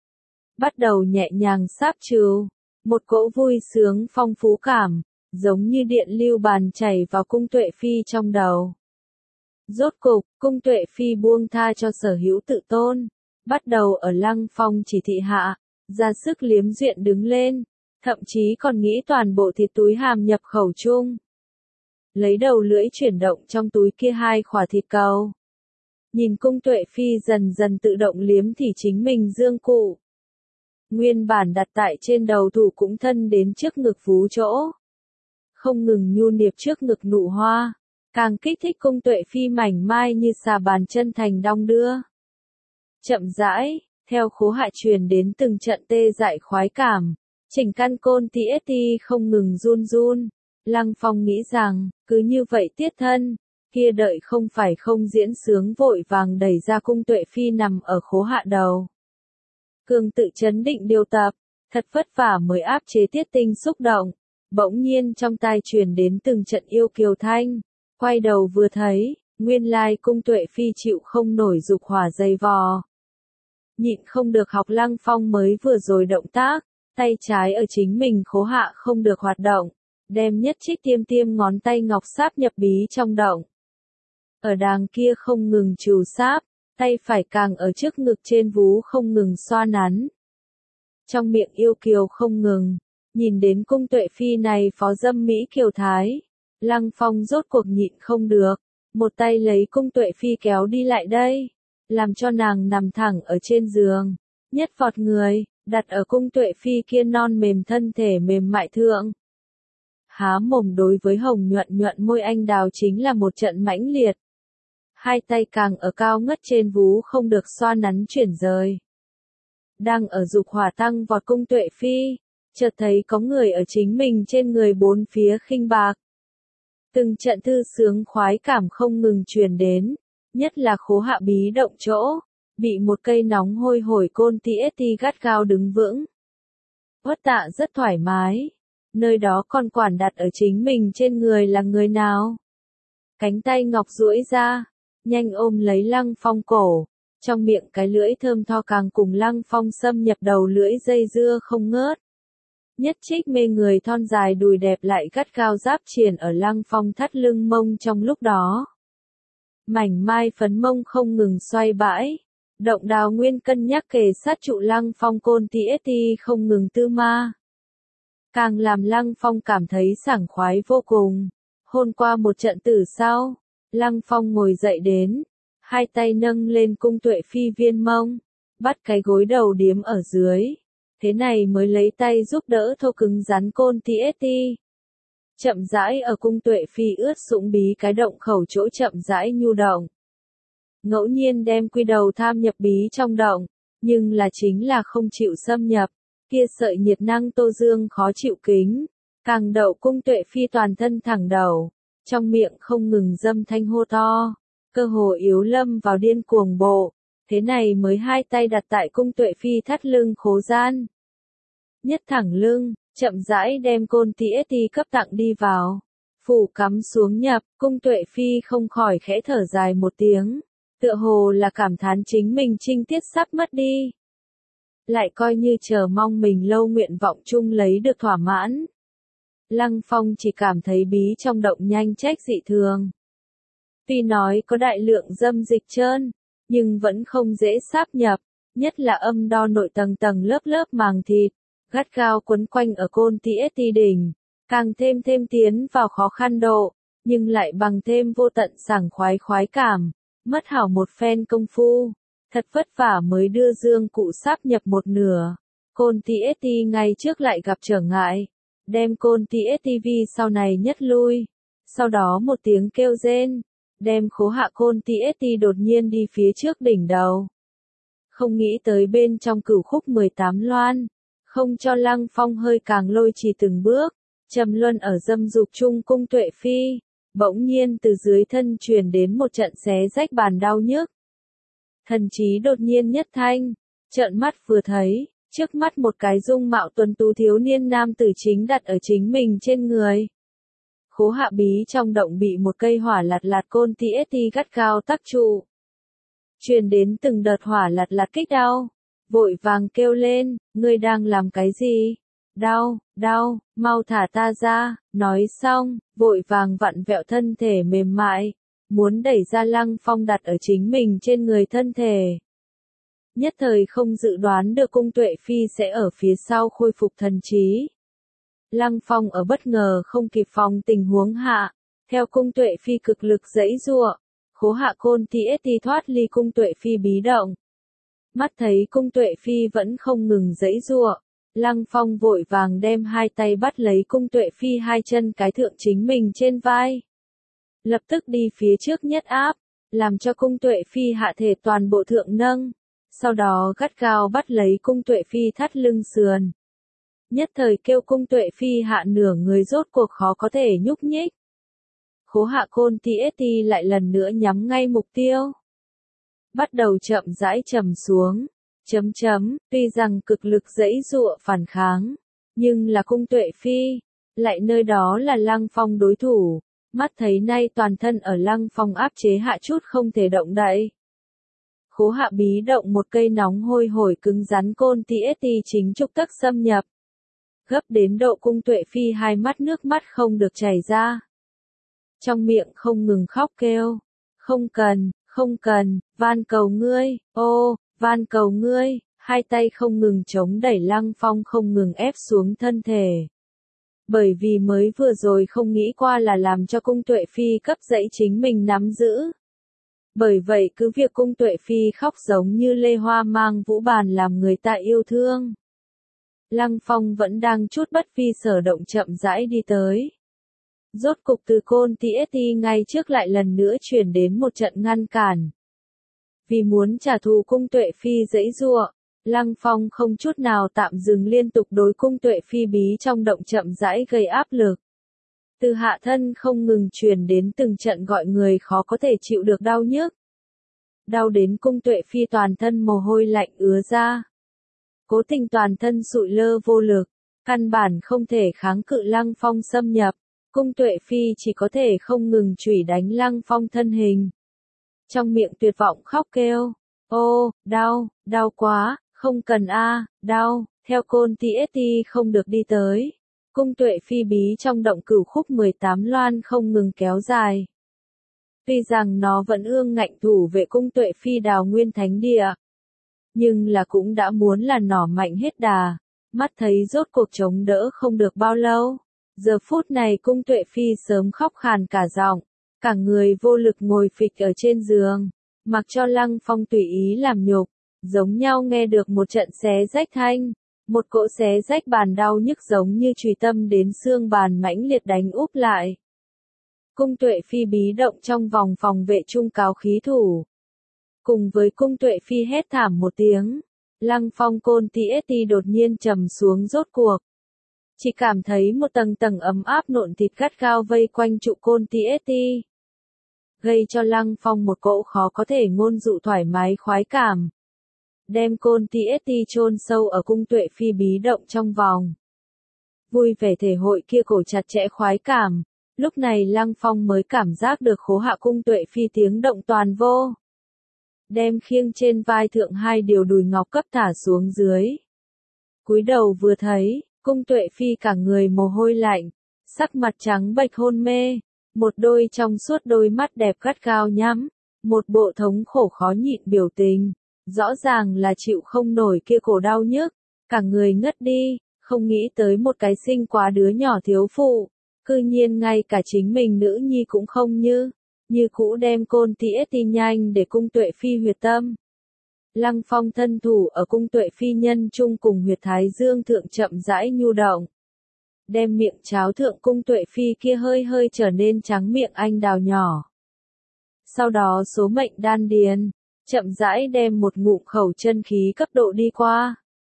Bắt đầu nhẹ nhàng sáp trừ, một cỗ vui sướng phong phú cảm, giống như điện lưu bàn chảy vào cung Tuệ Phi trong đầu. Rốt cục, cung Tuệ Phi buông tha cho sở hữu tự tôn, bắt đầu ở Lăng Phong chỉ thị hạ, ra sức liếm duyện đứng lên, thậm chí còn nghĩ toàn bộ thịt túi hàm nhập khẩu chung. Lấy đầu lưỡi chuyển động trong túi kia hai khỏa thịt cầu. Nhìn cung Tuệ Phi dần dần tự động liếm thì chính mình dương cụ. Nguyên bản đặt tại trên đầu thủ cũng thân đến trước ngực vú chỗ. Không ngừng nhu niệp trước ngực nụ hoa, càng kích thích cung Tuệ Phi mảnh mai như xà bàn chân thành đong đưa. Chậm rãi, theo khố hạ truyền đến từng trận tê dại khoái cảm, chỉnh căn Côn Tieti không ngừng run run. Lăng Phong nghĩ rằng, cứ như vậy tiết thân, kia đợi không phải không diễn sướng vội vàng đẩy ra cung Tuệ Phi nằm ở khố hạ đầu. Cường tự chấn định điều tập, thật vất vả mới áp chế tiết tinh xúc động, bỗng nhiên trong tai truyền đến từng trận yêu kiều thanh, quay đầu vừa thấy, nguyên lai cung Tuệ Phi chịu không nổi dục hỏa dày vò. Nhịn không được học Lăng Phong mới vừa rồi động tác, tay trái ở chính mình khố hạ không được hoạt động, đem nhất trích tiêm tiêm ngón tay ngọc sáp nhập bí trong động. Ở đàng kia không ngừng trù sáp, tay phải càng ở trước ngực trên vú không ngừng xoa nắn. Trong miệng yêu kiều không ngừng, nhìn đến cung Tuệ Phi này phó dâm mỹ kiều thái, Lăng Phong rốt cuộc nhịn không được, một tay lấy cung Tuệ Phi kéo đi lại đây, làm cho nàng nằm thẳng ở trên giường, nhất vọt người, đặt ở cung Tuệ Phi kia non mềm thân thể mềm mại thượng. Há mồm đối với hồng nhuận nhuận môi anh đào chính là một trận mãnh liệt. Hai tay càng ở cao ngất trên vú không được xoa nắn chuyển rời. Đang ở dục hỏa tăng vọt cung Tuệ Phi, chợt thấy có người ở chính mình trên người bốn phía khinh bạc. Từng trận thư sướng khoái cảm không ngừng truyền đến, nhất là khố hạ bí động chỗ, bị một cây nóng hôi hổi Côn Tieti gắt gao đứng vững. Uất tạ rất thoải mái, nơi đó còn quản đặt ở chính mình trên người là người nào. Cánh tay ngọc duỗi ra, nhanh ôm lấy Lăng Phong cổ, trong miệng cái lưỡi thơm tho càng cùng Lăng Phong xâm nhập đầu lưỡi dây dưa không ngớt. Nhất trích mê người thon dài đùi đẹp lại gắt gao giáp triền ở Lăng Phong thắt lưng mông trong lúc đó. Mảnh mai phấn mông không ngừng xoay bãi, động đào nguyên cân nhắc kề sát trụ Lăng Phong Côn Tieti không ngừng tư ma. Càng làm Lăng Phong cảm thấy sảng khoái vô cùng. Hôn qua một trận tử sau, Lăng Phong ngồi dậy đến, hai tay nâng lên cung Tuệ Phi viên mông, bắt cái gối đầu điếm ở dưới. Thế này mới lấy tay giúp đỡ thô cứng rắn Côn Tieti. Chậm rãi ở cung Tuệ Phi ướt sũng bí cái động khẩu chỗ chậm rãi nhu động. Ngẫu nhiên đem quy đầu tham nhập bí trong động, nhưng là chính là không chịu xâm nhập, kia sợi nhiệt năng tô dương khó chịu kính, Càng đậu cung Tuệ Phi toàn thân thẳng đầu, trong miệng không ngừng dâm thanh hô to, cơ hồ yếu lâm vào điên cuồng bộ, thế này mới hai tay đặt tại cung Tuệ Phi thắt lưng khố gian. Nhất thẳng lưng, chậm rãi đem côn tê ét tê cấp tặng đi vào. Phủ cắm xuống nhập, cung Tuệ Phi không khỏi khẽ thở dài một tiếng, tựa hồ là cảm thán chính mình trinh tiết sắp mất đi. Lại coi như chờ mong mình lâu nguyện vọng chung lấy được thỏa mãn. Lăng Phong chỉ cảm thấy bí trong động nhanh trách dị thường. Tuy nói có đại lượng dâm dịch trơn, nhưng vẫn không dễ sáp nhập, nhất là âm đo nội tầng tầng lớp lớp màng thịt, gắt gao quấn quanh ở côn tê ét tê đỉnh, càng thêm thêm tiến vào khó khăn độ, nhưng lại bằng thêm vô tận sảng khoái khoái cảm, mất hảo một phen công phu, thật vất vả mới đưa dương cụ sáp nhập một nửa, côn tê ét tê ngay trước lại gặp trở ngại, đem côn tê ét tê vi sau này nhất lui, sau đó một tiếng kêu rên, đem khố hạ côn tê ét tê đột nhiên đi phía trước đỉnh đầu. Không nghĩ tới bên trong cửu khúc mười tám loan, không cho Lăng Phong hơi càng lôi trì từng bước, trầm luân ở dâm dục chung cung Tuệ Phi, bỗng nhiên từ dưới thân truyền đến một trận xé rách bàn đau nhức. Thần trí đột nhiên nhất thanh, trợn mắt vừa thấy, trước mắt một cái dung mạo tuấn tú thiếu niên nam tử chính đặt ở chính mình trên người. Khố hạ bí trong động bị một cây hỏa lạt lạt côn tê ét tê gắt gao tắc trụ. Truyền đến từng đợt hỏa lạt lạt kích đau, vội vàng kêu lên, ngươi đang làm cái gì? Đau, đau, mau thả ta ra, nói xong, vội vàng vặn vẹo thân thể mềm mại, muốn đẩy ra Lăng Phong đặt ở chính mình trên người thân thể. Nhất thời không dự đoán được cung Tuệ Phi sẽ ở phía sau khôi phục thần trí. Lăng Phong ở bất ngờ không kịp phòng tình huống hạ, theo cung Tuệ Phi cực lực giãy giụa, khố hạ côn tê ét tê thoát ly cung Tuệ Phi bí động. Mắt thấy cung Tuệ Phi vẫn không ngừng giãy giụa, Lăng Phong vội vàng đem hai tay bắt lấy cung Tuệ Phi hai chân cái thượng chính mình trên vai. Lập tức đi phía trước nhất áp, làm cho cung Tuệ Phi hạ thể toàn bộ thượng nâng, sau đó gắt gao bắt lấy cung Tuệ Phi thắt lưng sườn. Nhất thời kêu cung Tuệ Phi hạ nửa người rốt cuộc khó có thể nhúc nhích. Khố hạ côn tê ét tê lại lần nữa nhắm ngay mục tiêu. Bắt đầu chậm rãi trầm xuống, chấm chấm, tuy rằng cực lực giãy giụa phản kháng, nhưng là cung Tuệ Phi, lại nơi đó là Lăng Phong đối thủ, mắt thấy nay toàn thân ở Lăng Phong áp chế hạ chút không thể động đậy. Khố hạ bí động một cây nóng hôi hổi cứng rắn côn tê ét tê chính trục tắc xâm nhập. Gấp đến độ cung Tuệ Phi hai mắt nước mắt không được chảy ra. Trong miệng không ngừng khóc kêu, không cần, không cần, van cầu ngươi, ô, van cầu ngươi, hai tay không ngừng chống đẩy Lăng Phong không ngừng ép xuống thân thể. Bởi vì mới vừa rồi không nghĩ qua là làm cho cung Tuệ Phi cấp dãy chính mình nắm giữ. Bởi vậy cứ việc cung Tuệ Phi khóc giống như lê hoa mang vũ bàn làm người ta yêu thương. Lăng Phong vẫn đang chút bất vi sở động chậm rãi đi tới. Rốt cục từ côn tê ét tê ngay trước lại lần nữa chuyển đến một trận ngăn cản. Vì muốn trả thù cung Tuệ Phi giãy giụa, Lăng Phong không chút nào tạm dừng liên tục đối cung Tuệ Phi bí trong động chậm rãi gây áp lực. Từ hạ thân không ngừng truyền đến từng trận gọi người khó có thể chịu được đau nhức. Đau đến cung Tuệ Phi toàn thân mồ hôi lạnh ứa ra. Cố tình toàn thân sụi lơ vô lực, căn bản không thể kháng cự Lăng Phong xâm nhập, cung Tuệ Phi chỉ có thể không ngừng chủy đánh Lăng Phong thân hình. Trong miệng tuyệt vọng khóc kêu, ô, đau, đau quá, không cần a, đau, theo côn tê ét tê không được đi tới. Cung Tuệ Phi bí trong động cửu khúc mười tám loan không ngừng kéo dài. Tuy rằng nó vẫn ương ngạnh thủ vệ cung Tuệ Phi đào nguyên thánh địa, nhưng là cũng đã muốn là nỏ mạnh hết đà, mắt thấy rốt cuộc chống đỡ không được bao lâu. Giờ phút này cung Tuệ Phi sớm khóc khàn cả giọng, cả người vô lực ngồi phịch ở trên giường, mặc cho Lăng Phong tùy ý làm nhục, giống nhau nghe được một trận xé rách thanh, một cỗ xé rách bàn đau nhức giống như chùy tâm đến xương bàn mãnh liệt đánh úp lại. Cung Tuệ Phi bí động trong vòng phòng vệ trung cáo khí thủ. Cùng với cung Tuệ Phi hét thảm một tiếng, Lăng Phong côn tê ét tê đột nhiên trầm xuống rốt cuộc. Chỉ cảm thấy một tầng tầng ấm áp nộn thịt gắt gao vây quanh trụ côn tê ét tê, gây cho Lăng Phong một cỗ khó có thể ngôn dụ thoải mái khoái cảm. Đem côn tê ét tê chôn sâu ở cung Tuệ Phi bí động trong vòng. Vui vẻ thể hội kia cổ chặt chẽ khoái cảm, lúc này Lăng Phong mới cảm giác được khố hạ cung Tuệ Phi tiếng động toàn vô. Đem khiêng trên vai thượng hai điều đùi ngọc cấp thả xuống dưới. Cúi đầu vừa thấy, cung Tuệ Phi cả người mồ hôi lạnh, sắc mặt trắng bệch hôn mê, một đôi trong suốt đôi mắt đẹp gắt gao nhắm, một bộ thống khổ khó nhịn biểu tình, rõ ràng là chịu không nổi kia cổ đau nhức, cả người ngất đi, không nghĩ tới một cái sinh quá đứa nhỏ thiếu phụ, cư nhiên ngay cả chính mình nữ nhi cũng không như, như cũ đem côn tê ét tê nhanh để cung Tuệ Phi huyệt tâm. Lăng Phong thân thủ ở cung Tuệ Phi nhân trung cùng huyệt thái dương thượng chậm rãi nhu động. Đem miệng cháo thượng cung Tuệ Phi kia hơi hơi trở nên trắng miệng anh đào nhỏ. Sau đó số mệnh đan điền, chậm rãi đem một ngụm khẩu chân khí cấp độ đi qua.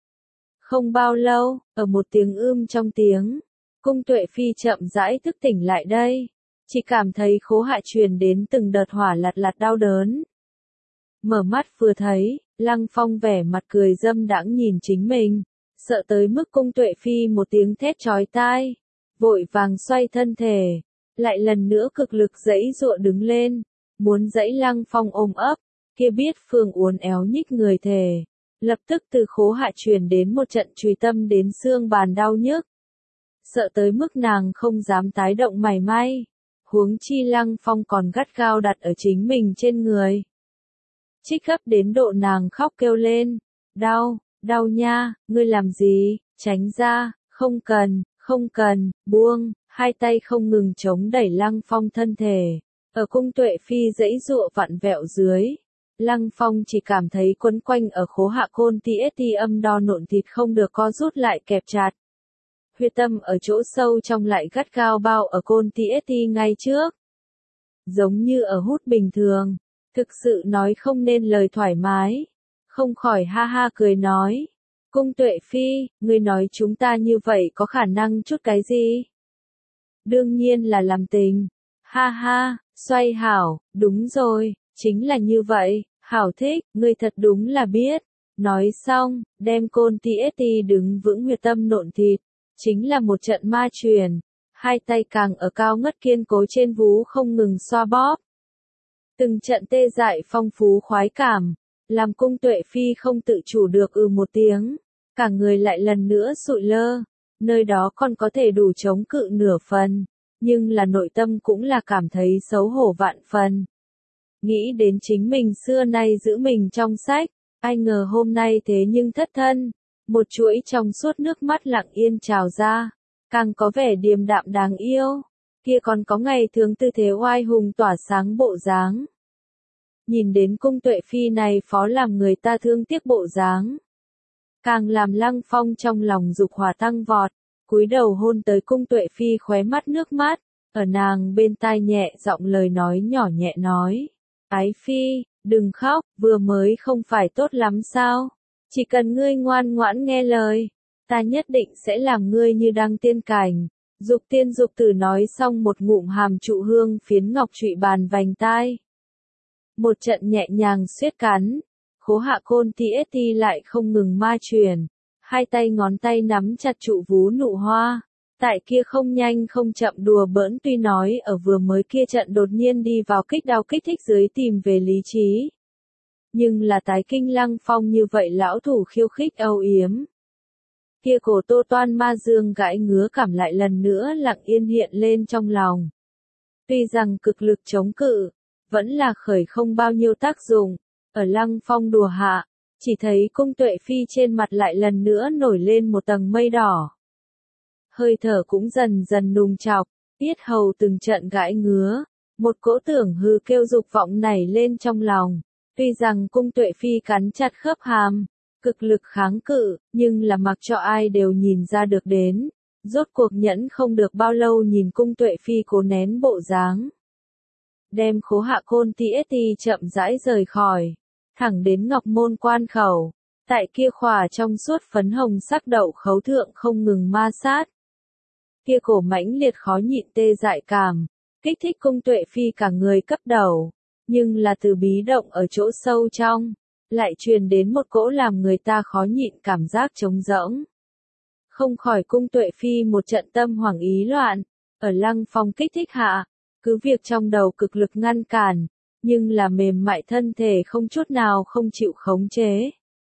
Không bao lâu, ở một tiếng ưm trong tiếng, cung Tuệ Phi chậm rãi thức tỉnh lại đây, chỉ cảm thấy khố hạ truyền đến từng đợt hỏa lạt lạt đau đớn. Mở mắt vừa thấy, Lăng Phong vẻ mặt cười dâm đãng nhìn chính mình, sợ tới mức cung Tuệ Phi một tiếng thét chói tai, vội vàng xoay thân thể, lại lần nữa cực lực giãy giụa đứng lên, muốn giãy Lăng Phong ôm ấp, kia biết phương uốn éo nhích người thể, lập tức từ khố hạ truyền đến một trận chùy tâm đến xương bàn đau nhức. Sợ tới mức nàng không dám tái động mảy may, huống chi Lăng Phong còn gắt gao đặt ở chính mình trên người. Trích gấp đến độ nàng khóc kêu lên, đau, đau nha, ngươi làm gì, tránh ra, không cần, không cần, buông, hai tay không ngừng chống đẩy Lăng Phong thân thể, ở cung Tuệ Phi giãy giụa vặn vẹo dưới. Lăng Phong chỉ cảm thấy quấn quanh ở khố hạ côn tê ét tê âm đo nộn thịt không được co rút lại kẹp chặt. Huyệt tâm ở chỗ sâu trong lại gắt gao bao ở côn tê ét tê ngay trước. Giống như ở hút bình thường, thực sự nói không nên lời thoải mái. Không khỏi ha ha cười nói. Cung Tuệ Phi, ngươi nói chúng ta như vậy có khả năng chút cái gì? Đương nhiên là làm tình. Ha ha, xoay hảo, đúng rồi, chính là như vậy, hảo thích, ngươi thật đúng là biết. Nói xong, đem côn tê ét tê đứng vững huyệt tâm nộn thịt, chính là một trận ma truyền, hai tay càng ở cao ngất kiên cố trên vú không ngừng xoa bóp. Từng trận tê dại phong phú khoái cảm, làm cung Tuệ Phi không tự chủ được ừ một tiếng, cả người lại lần nữa sụi lơ, nơi đó còn có thể đủ chống cự nửa phần, nhưng là nội tâm cũng là cảm thấy xấu hổ vạn phần. Nghĩ đến chính mình xưa nay giữ mình trong sách, ai ngờ hôm nay thế nhưng thất thân, một chuỗi trong suốt nước mắt lặng yên trào ra, càng có vẻ điềm đạm đáng yêu, kia còn có ngày thường tư thế oai hùng tỏa sáng bộ dáng. Nhìn đến cung Tuệ Phi này phó làm người ta thương tiếc bộ dáng, càng làm Lăng Phong trong lòng dục hỏa tăng vọt, cúi đầu hôn tới cung Tuệ Phi khóe mắt nước mắt, ở nàng bên tai nhẹ giọng lời nói nhỏ nhẹ nói, Ái Phi, đừng khóc, vừa mới không phải tốt lắm sao, chỉ cần ngươi ngoan ngoãn nghe lời, ta nhất định sẽ làm ngươi như đăng tiên cảnh. Dục tiên dục tử nói xong một ngụm hàm trụ hương phiến ngọc trụy bàn vành tai. Một trận nhẹ nhàng siết cắn, khố hạ côn tê ét tê lại không ngừng ma truyền, hai tay ngón tay nắm chặt trụ vú nụ hoa, tại kia không nhanh không chậm đùa bỡn tuy nói ở vừa mới kia trận đột nhiên đi vào kích đau kích thích dưới tìm về lý trí. Nhưng là tái kinh Lăng Phong như vậy lão thủ khiêu khích âu yếm. Kia cổ tô toan ma dương gãi ngứa cảm lại lần nữa lặng yên hiện lên trong lòng. Tuy rằng cực lực chống cự, vẫn là khởi không bao nhiêu tác dụng, ở Lăng Phong đùa hạ, chỉ thấy cung Tuệ Phi trên mặt lại lần nữa nổi lên một tầng mây đỏ. Hơi thở cũng dần dần nùng chọc, yết hầu từng trận gãi ngứa, một cỗ tưởng hư kêu dục vọng nảy lên trong lòng. Tuy rằng cung Tuệ Phi cắn chặt khớp hàm, cực lực kháng cự, nhưng là mặc cho ai đều nhìn ra được đến, rốt cuộc nhẫn không được bao lâu nhìn cung Tuệ Phi cố nén bộ dáng. Đem khố hạ côn tê ét tê chậm rãi rời khỏi, thẳng đến Ngọc Môn quan khẩu, tại kia khỏa trong suốt phấn hồng sắc đậu khấu thượng không ngừng ma sát, Kia cổ mãnh liệt khó nhịn tê dại cảm, kích thích Cung Tuệ Phi cả người cấp đầu, nhưng là từ bí động ở chỗ sâu trong, lại truyền đến một cỗ làm người ta khó nhịn cảm giác trống rỗng. Không khỏi Cung Tuệ Phi một trận tâm hoảng ý loạn, ở Lăng Phong kích thích hạ, cứ việc trong đầu cực lực ngăn cản, nhưng là mềm mại thân thể không chút nào không chịu khống chế.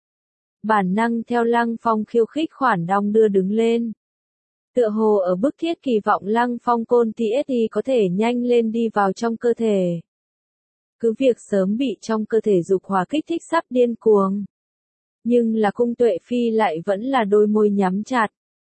Bản năng theo Lăng Phong khiêu khích khoản đong đưa đứng lên. Tựa hồ ở bức thiết kỳ vọng Lăng Phong côn tê ét i có thể nhanh lên đi vào trong cơ thể. Cứ việc sớm bị trong cơ thể dục hỏa kích thích sắp điên cuồng. Nhưng là Cung Tuệ Phi lại vẫn là đôi môi nhắm chặt.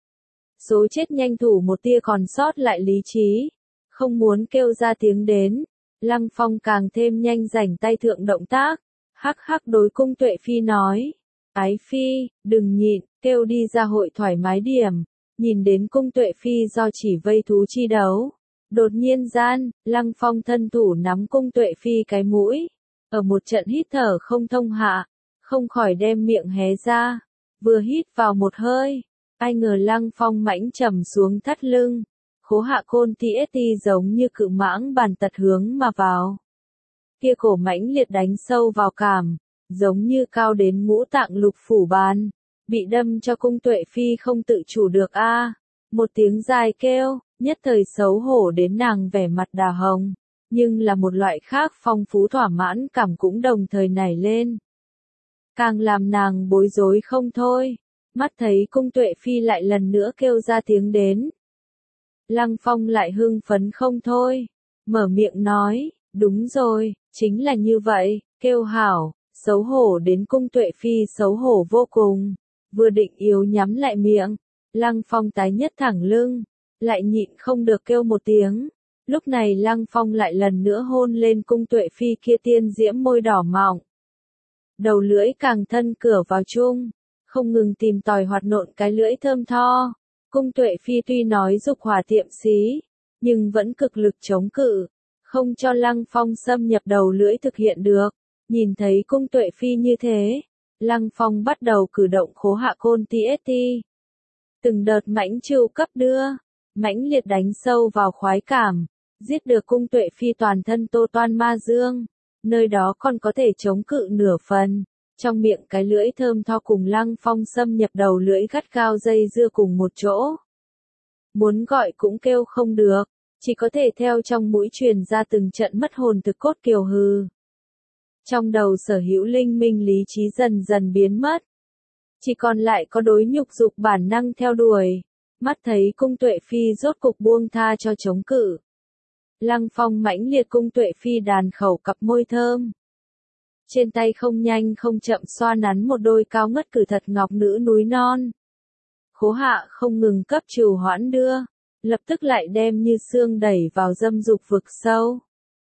Số chết nhanh thủ một tia còn sót lại lý trí. Không muốn kêu ra tiếng đến. Lăng Phong càng thêm nhanh rảnh tay thượng động tác. Hắc hắc đối Cung Tuệ Phi nói. Ái Phi, đừng nhịn, kêu đi ra hội thoải mái điểm. Nhìn đến Cung Tuệ Phi do chỉ vây thú chi đấu. Đột nhiên gian, Lăng Phong thân thủ nắm Cung Tuệ Phi cái mũi. Ở một trận hít thở không thông hạ. Không khỏi đem miệng hé ra. Vừa hít vào một hơi. Ai ngờ Lăng Phong mãnh trầm xuống thắt lưng. Khố hạ côn tê ét i giống như cự mãng bàn tật hướng mà vào. Kia cổ mãnh liệt đánh sâu vào cảm. Giống như cao đến ngũ tạng lục phủ bàn. Bị đâm cho Cung Tuệ Phi không tự chủ được a. Một tiếng dài kêu, nhất thời xấu hổ đến nàng vẻ mặt đà hồng. Nhưng là một loại khác phong phú thỏa mãn cảm cũng đồng thời nảy lên. Càng làm nàng bối rối không thôi. Mắt thấy Cung Tuệ Phi lại lần nữa kêu ra tiếng đến. Lăng Phong lại hưng phấn không thôi. Mở miệng nói, đúng rồi, chính là như vậy, kêu hảo, xấu hổ đến Cung Tuệ Phi xấu hổ vô cùng. Vừa định yếu nhắm lại miệng, Lăng Phong tái nhất thẳng lưng, lại nhịn không được kêu một tiếng. Lúc này Lăng Phong lại lần nữa hôn lên Cung Tuệ Phi kia tiên diễm môi đỏ mọng. Đầu lưỡi càng thân cửa vào chung, không ngừng tìm tòi hoạt nộn cái lưỡi thơm tho. Cung Tuệ Phi tuy nói dục hỏa tiệm xí, nhưng vẫn cực lực chống cự, không cho Lăng Phong xâm nhập đầu lưỡi thực hiện được. Nhìn thấy Cung Tuệ Phi như thế, Lăng Phong bắt đầu cử động khố hạ côn tê ét i. Từng đợt mãnh trưu cấp đưa, mãnh liệt đánh sâu vào khoái cảm, giết được Cung Tuệ Phi toàn thân tô toan ma dương, nơi đó còn có thể chống cự nửa phần. Trong miệng cái lưỡi thơm tho cùng Lăng Phong xâm nhập đầu lưỡi gắt gao dây dưa cùng một chỗ. Muốn gọi cũng kêu không được, chỉ có thể theo trong mũi truyền ra từng trận mất hồn thực cốt kiều hừ. Trong đầu sở hữu linh minh lý trí dần dần biến mất. Chỉ còn lại có đối nhục dục bản năng theo đuổi. Mắt thấy Cung Tuệ Phi rốt cục buông tha cho chống cự. Lăng Phong mãnh liệt Cung Tuệ Phi đàn khẩu cặp môi thơm. Trên tay không nhanh không chậm xoa nắn một đôi cao ngất cử thật ngọc nữ núi non. Khố hạ không ngừng cấp trù hoãn đưa, lập tức lại đem như xương đẩy vào dâm dục vực sâu.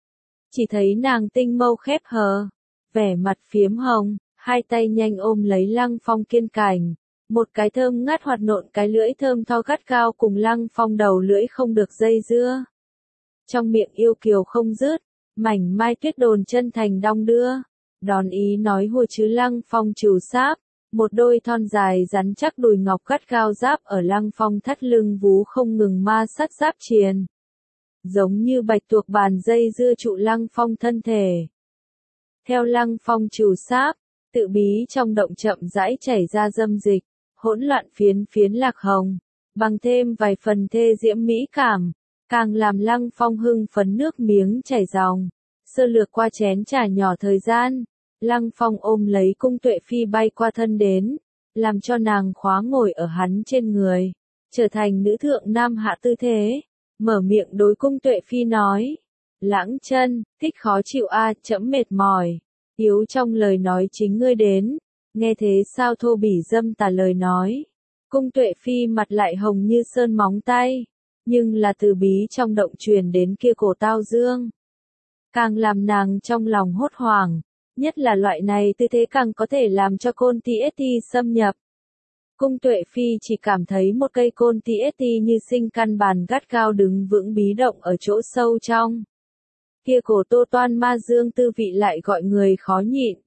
Chỉ thấy nàng tinh mâu khép hờ, vẻ mặt phiếm hồng, hai tay nhanh ôm lấy Lăng Phong kiên cành, một cái thơm ngát hoạt nộn cái lưỡi thơm tho gắt cao cùng Lăng Phong đầu lưỡi không được dây dưa. Trong miệng yêu kiều không dứt, mảnh mai tuyết đồn chân thành đong đưa, đòn ý nói hùa chứ Lăng Phong trù sáp, một đôi thon dài rắn chắc đùi ngọc gắt cao giáp ở Lăng Phong thắt lưng vú không ngừng ma sát giáp triền. Giống như bạch tuộc bàn dây dưa trụ Lăng Phong thân thể. Theo Lăng Phong trù sáp, tự bí trong động chậm rãi chảy ra dâm dịch, hỗn loạn phiến phiến lạc hồng, bằng thêm vài phần thê diễm mỹ cảm, càng làm Lăng Phong hưng phấn nước miếng chảy ròng. Sơ lược qua chén trà nhỏ thời gian, Lăng Phong ôm lấy Cung Tuệ Phi bay qua thân đến, làm cho nàng khóa ngồi ở hắn trên người, trở thành nữ thượng nam hạ tư thế, mở miệng đối Cung Tuệ Phi nói, lãng chân, thích khó chịu a, chẫm mệt mỏi, yếu trong lời nói chính ngươi đến, nghe thế sao thô bỉ dâm tà lời nói. Cung Tuệ Phi mặt lại hồng như sơn móng tay, nhưng là từ bí trong động truyền đến kia cổ tao dương. Càng làm nàng trong lòng hốt hoảng, nhất là loại này tư thế càng có thể làm cho côn tê ét i xâm nhập. Cung Tuệ Phi chỉ cảm thấy một cây côn tê ét i như sinh căn bàn gắt gao đứng vững bí động ở chỗ sâu trong. Kia cổ tô toan ma dương tư vị lại gọi người khó nhịn.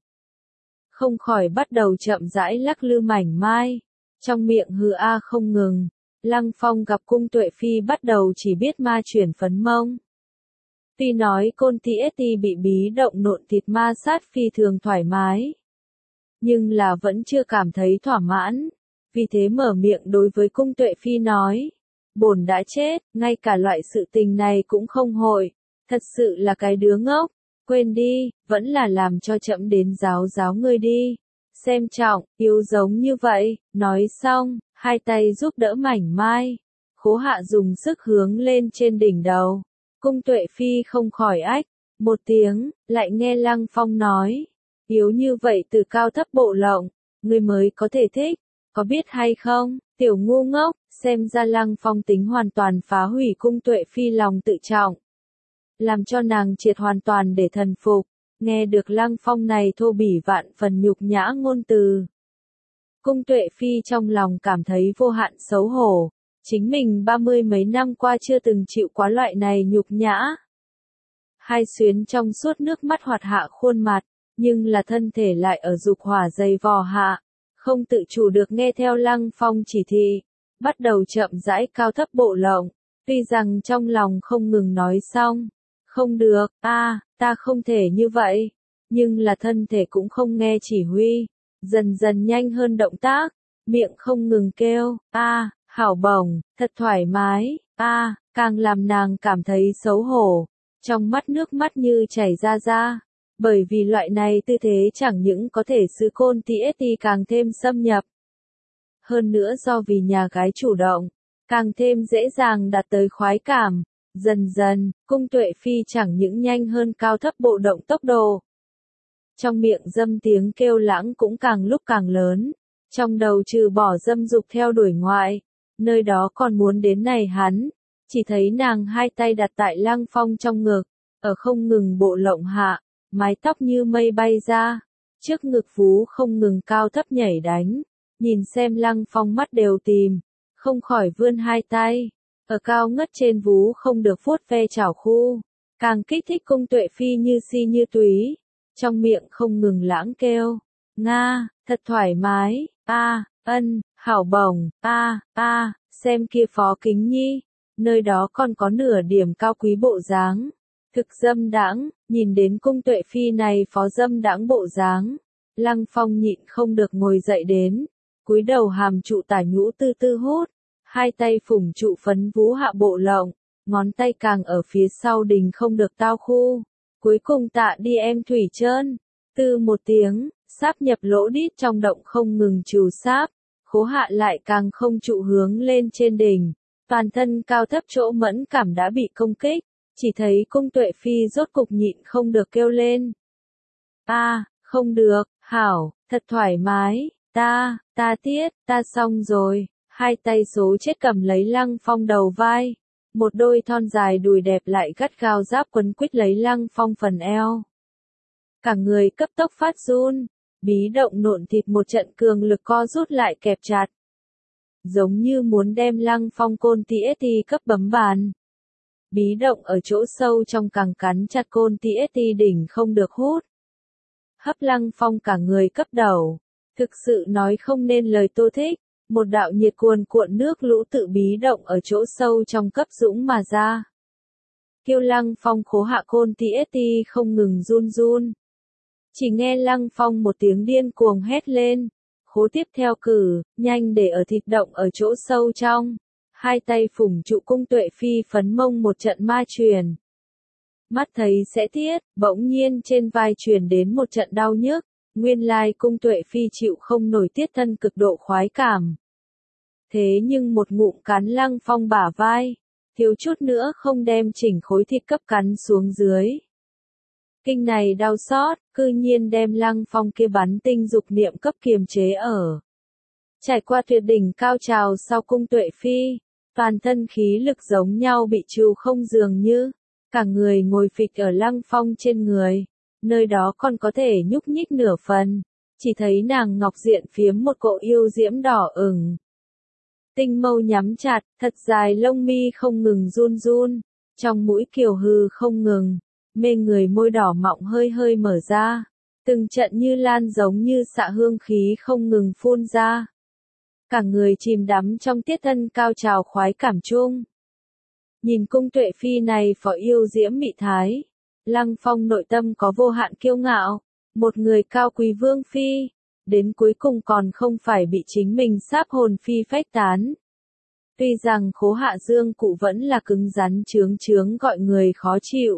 Không khỏi bắt đầu chậm rãi lắc lư mảnh mai, trong miệng hừ a không ngừng, Lăng Phong gặp Cung Tuệ Phi bắt đầu chỉ biết ma chuyển phấn mông. Tuy nói Côn Ti ét tê bị bí động nộn thịt ma sát phi thường thoải mái, nhưng là vẫn chưa cảm thấy thỏa mãn, vì thế mở miệng đối với Cung Tuệ Phi nói, bổn đã chết, ngay cả loại sự tình này cũng không hội, thật sự là cái đứa ngốc, quên đi, vẫn là làm cho trẫm đến giáo giáo ngươi đi, xem trọng, yếu giống như vậy, nói xong, hai tay giúp đỡ mảnh mai, Khố Hạ dùng sức hướng lên trên đỉnh đầu, Cung Tuệ Phi không khỏi ách, một tiếng, lại nghe Lăng Phong nói, yếu như vậy từ cao thấp bộ lộng, ngươi mới có thể thích, có biết hay không, tiểu ngu ngốc, xem ra Lăng Phong tính hoàn toàn phá hủy Cung Tuệ Phi lòng tự trọng, làm cho nàng triệt hoàn toàn để thần phục, nghe được Lăng Phong này thô bỉ vạn phần nhục nhã ngôn từ. Cung Tuệ Phi trong lòng cảm thấy vô hạn xấu hổ, chính mình ba mươi mấy năm qua chưa từng chịu quá loại này nhục nhã. Hai xuyến trong suốt nước mắt hoạt hạ khuôn mặt, nhưng là thân thể lại ở dục hỏa dày vò hạ, không tự chủ được nghe theo Lăng Phong chỉ thị, bắt đầu chậm rãi cao thấp bộ lộng, tuy rằng trong lòng không ngừng nói xong, không được, a, ta không thể như vậy, nhưng là thân thể cũng không nghe chỉ huy, dần dần nhanh hơn động tác, miệng không ngừng kêu, a, hảo bổng, thật thoải mái, a, càng làm nàng cảm thấy xấu hổ, trong mắt nước mắt như chảy ra ra, bởi vì loại này tư thế chẳng những có thể使Côn Ti ét tê càng thêm xâm nhập, hơn nữa do vì nhà gái chủ động, càng thêm dễ dàng đạt tới khoái cảm. Dần dần, Cung Tuệ Phi chẳng những nhanh hơn cao thấp bộ động tốc độ. Trong miệng dâm tiếng kêu lãng cũng càng lúc càng lớn, trong đầu trừ bỏ dâm dục theo đuổi ngoại, nơi đó còn muốn đến này hắn, chỉ thấy nàng hai tay đặt tại Lăng Phong trong ngực, ở không ngừng bộ lộng hạ, mái tóc như mây bay ra, trước ngực vú không ngừng cao thấp nhảy đánh, nhìn xem Lăng Phong mắt đều tìm, không khỏi vươn hai tay. Ở cao ngất trên vú không được vuốt ve chảo khu, càng kích thích Cung Tuệ Phi như si như túy, trong miệng không ngừng lãng kêu, nga, thật thoải mái, a, ân, hảo bổng, a, a, xem kia Phó Kính Nhi, nơi đó còn có nửa điểm cao quý bộ dáng, thực dâm đãng, nhìn đến Cung Tuệ Phi này phó dâm đãng bộ dáng, Lăng Phong nhịn không được ngồi dậy đến, cúi đầu hàm trụ tả nhũ tư tư hút. Hai tay phủng trụ phấn vú hạ bộ lộng, ngón tay càng ở phía sau đình không được tao khu. Cuối cùng tạ đi em thủy trơn. Từ một tiếng, sáp nhập lỗ đít trong động không ngừng trù sáp. Khố Hạ lại càng không trụ hướng lên trên đỉnh. Toàn thân cao thấp chỗ mẫn cảm đã bị công kích. Chỉ thấy Cung Tuệ Phi rốt cục nhịn không được kêu lên. Ta, không được, hảo, thật thoải mái, ta, ta tiết, ta xong rồi. Hai tay số chết cầm lấy Lăng Phong đầu vai, một đôi thon dài đùi đẹp lại gắt gao giáp quấn quýt lấy Lăng Phong phần eo. Cả người cấp tốc phát run, bí động nộn thịt một trận cường lực co rút lại kẹp chặt. Giống như muốn đem Lăng Phong Côn Ti ét tê cấp bấm bàn. Bí động ở chỗ sâu trong càng cắn chặt Côn Ti ét tê đỉnh không được hút. Hấp Lăng Phong cả người cấp đầu, thực sự nói không nên lời tô thích. Một đạo nhiệt cuồn cuộn nước lũ tự bí động ở chỗ sâu trong cấp dũng mà ra. Kêu Lăng Phong khố hạ Côn Ti ét tê không ngừng run run. Chỉ nghe Lăng Phong một tiếng điên cuồng hét lên. Khố tiếp theo cử, nhanh để ở thịt động ở chỗ sâu trong. Hai tay phủng trụ Cung Tuệ Phi phấn mông một trận ma truyền. Mắt thấy sẽ tiết, bỗng nhiên trên vai truyền đến một trận đau nhức. Nguyên lai Cung Tuệ Phi chịu không nổi tiết thân cực độ khoái cảm. Thế nhưng một ngụm cắn Lăng Phong bả vai, thiếu chút nữa không đem chỉnh khối thịt cấp cắn xuống dưới. Kinh này đau xót, cư nhiên đem Lăng Phong kia bắn tinh dục niệm cấp kiềm chế ở. Trải qua tuyệt đỉnh cao trào sau Cung Tuệ Phi, toàn thân khí lực giống nhau bị trù không dường như, cả người ngồi phịch ở Lăng Phong trên người. Nơi đó còn có thể nhúc nhích nửa phần, chỉ thấy nàng ngọc diện phiếm một cỗ yêu diễm đỏ ửng. Tinh mâu nhắm chặt, thật dài lông mi không ngừng run run, trong mũi kiều hư không ngừng, mê người môi đỏ mọng hơi hơi mở ra, từng trận như lan giống như xạ hương khí không ngừng phun ra. cả người chìm đắm trong tiết thân cao trào khoái cảm chung. Nhìn cung Tuệ Phi này phó yêu diễm mị thái, Lăng Phong nội tâm có vô hạn kiêu ngạo, một người cao quý vương phi, đến cuối cùng còn không phải bị chính mình sáp hồn phi phách tán. Tuy rằng Khố Hạ Dương cụ vẫn là cứng rắn chướng chướng gọi người khó chịu.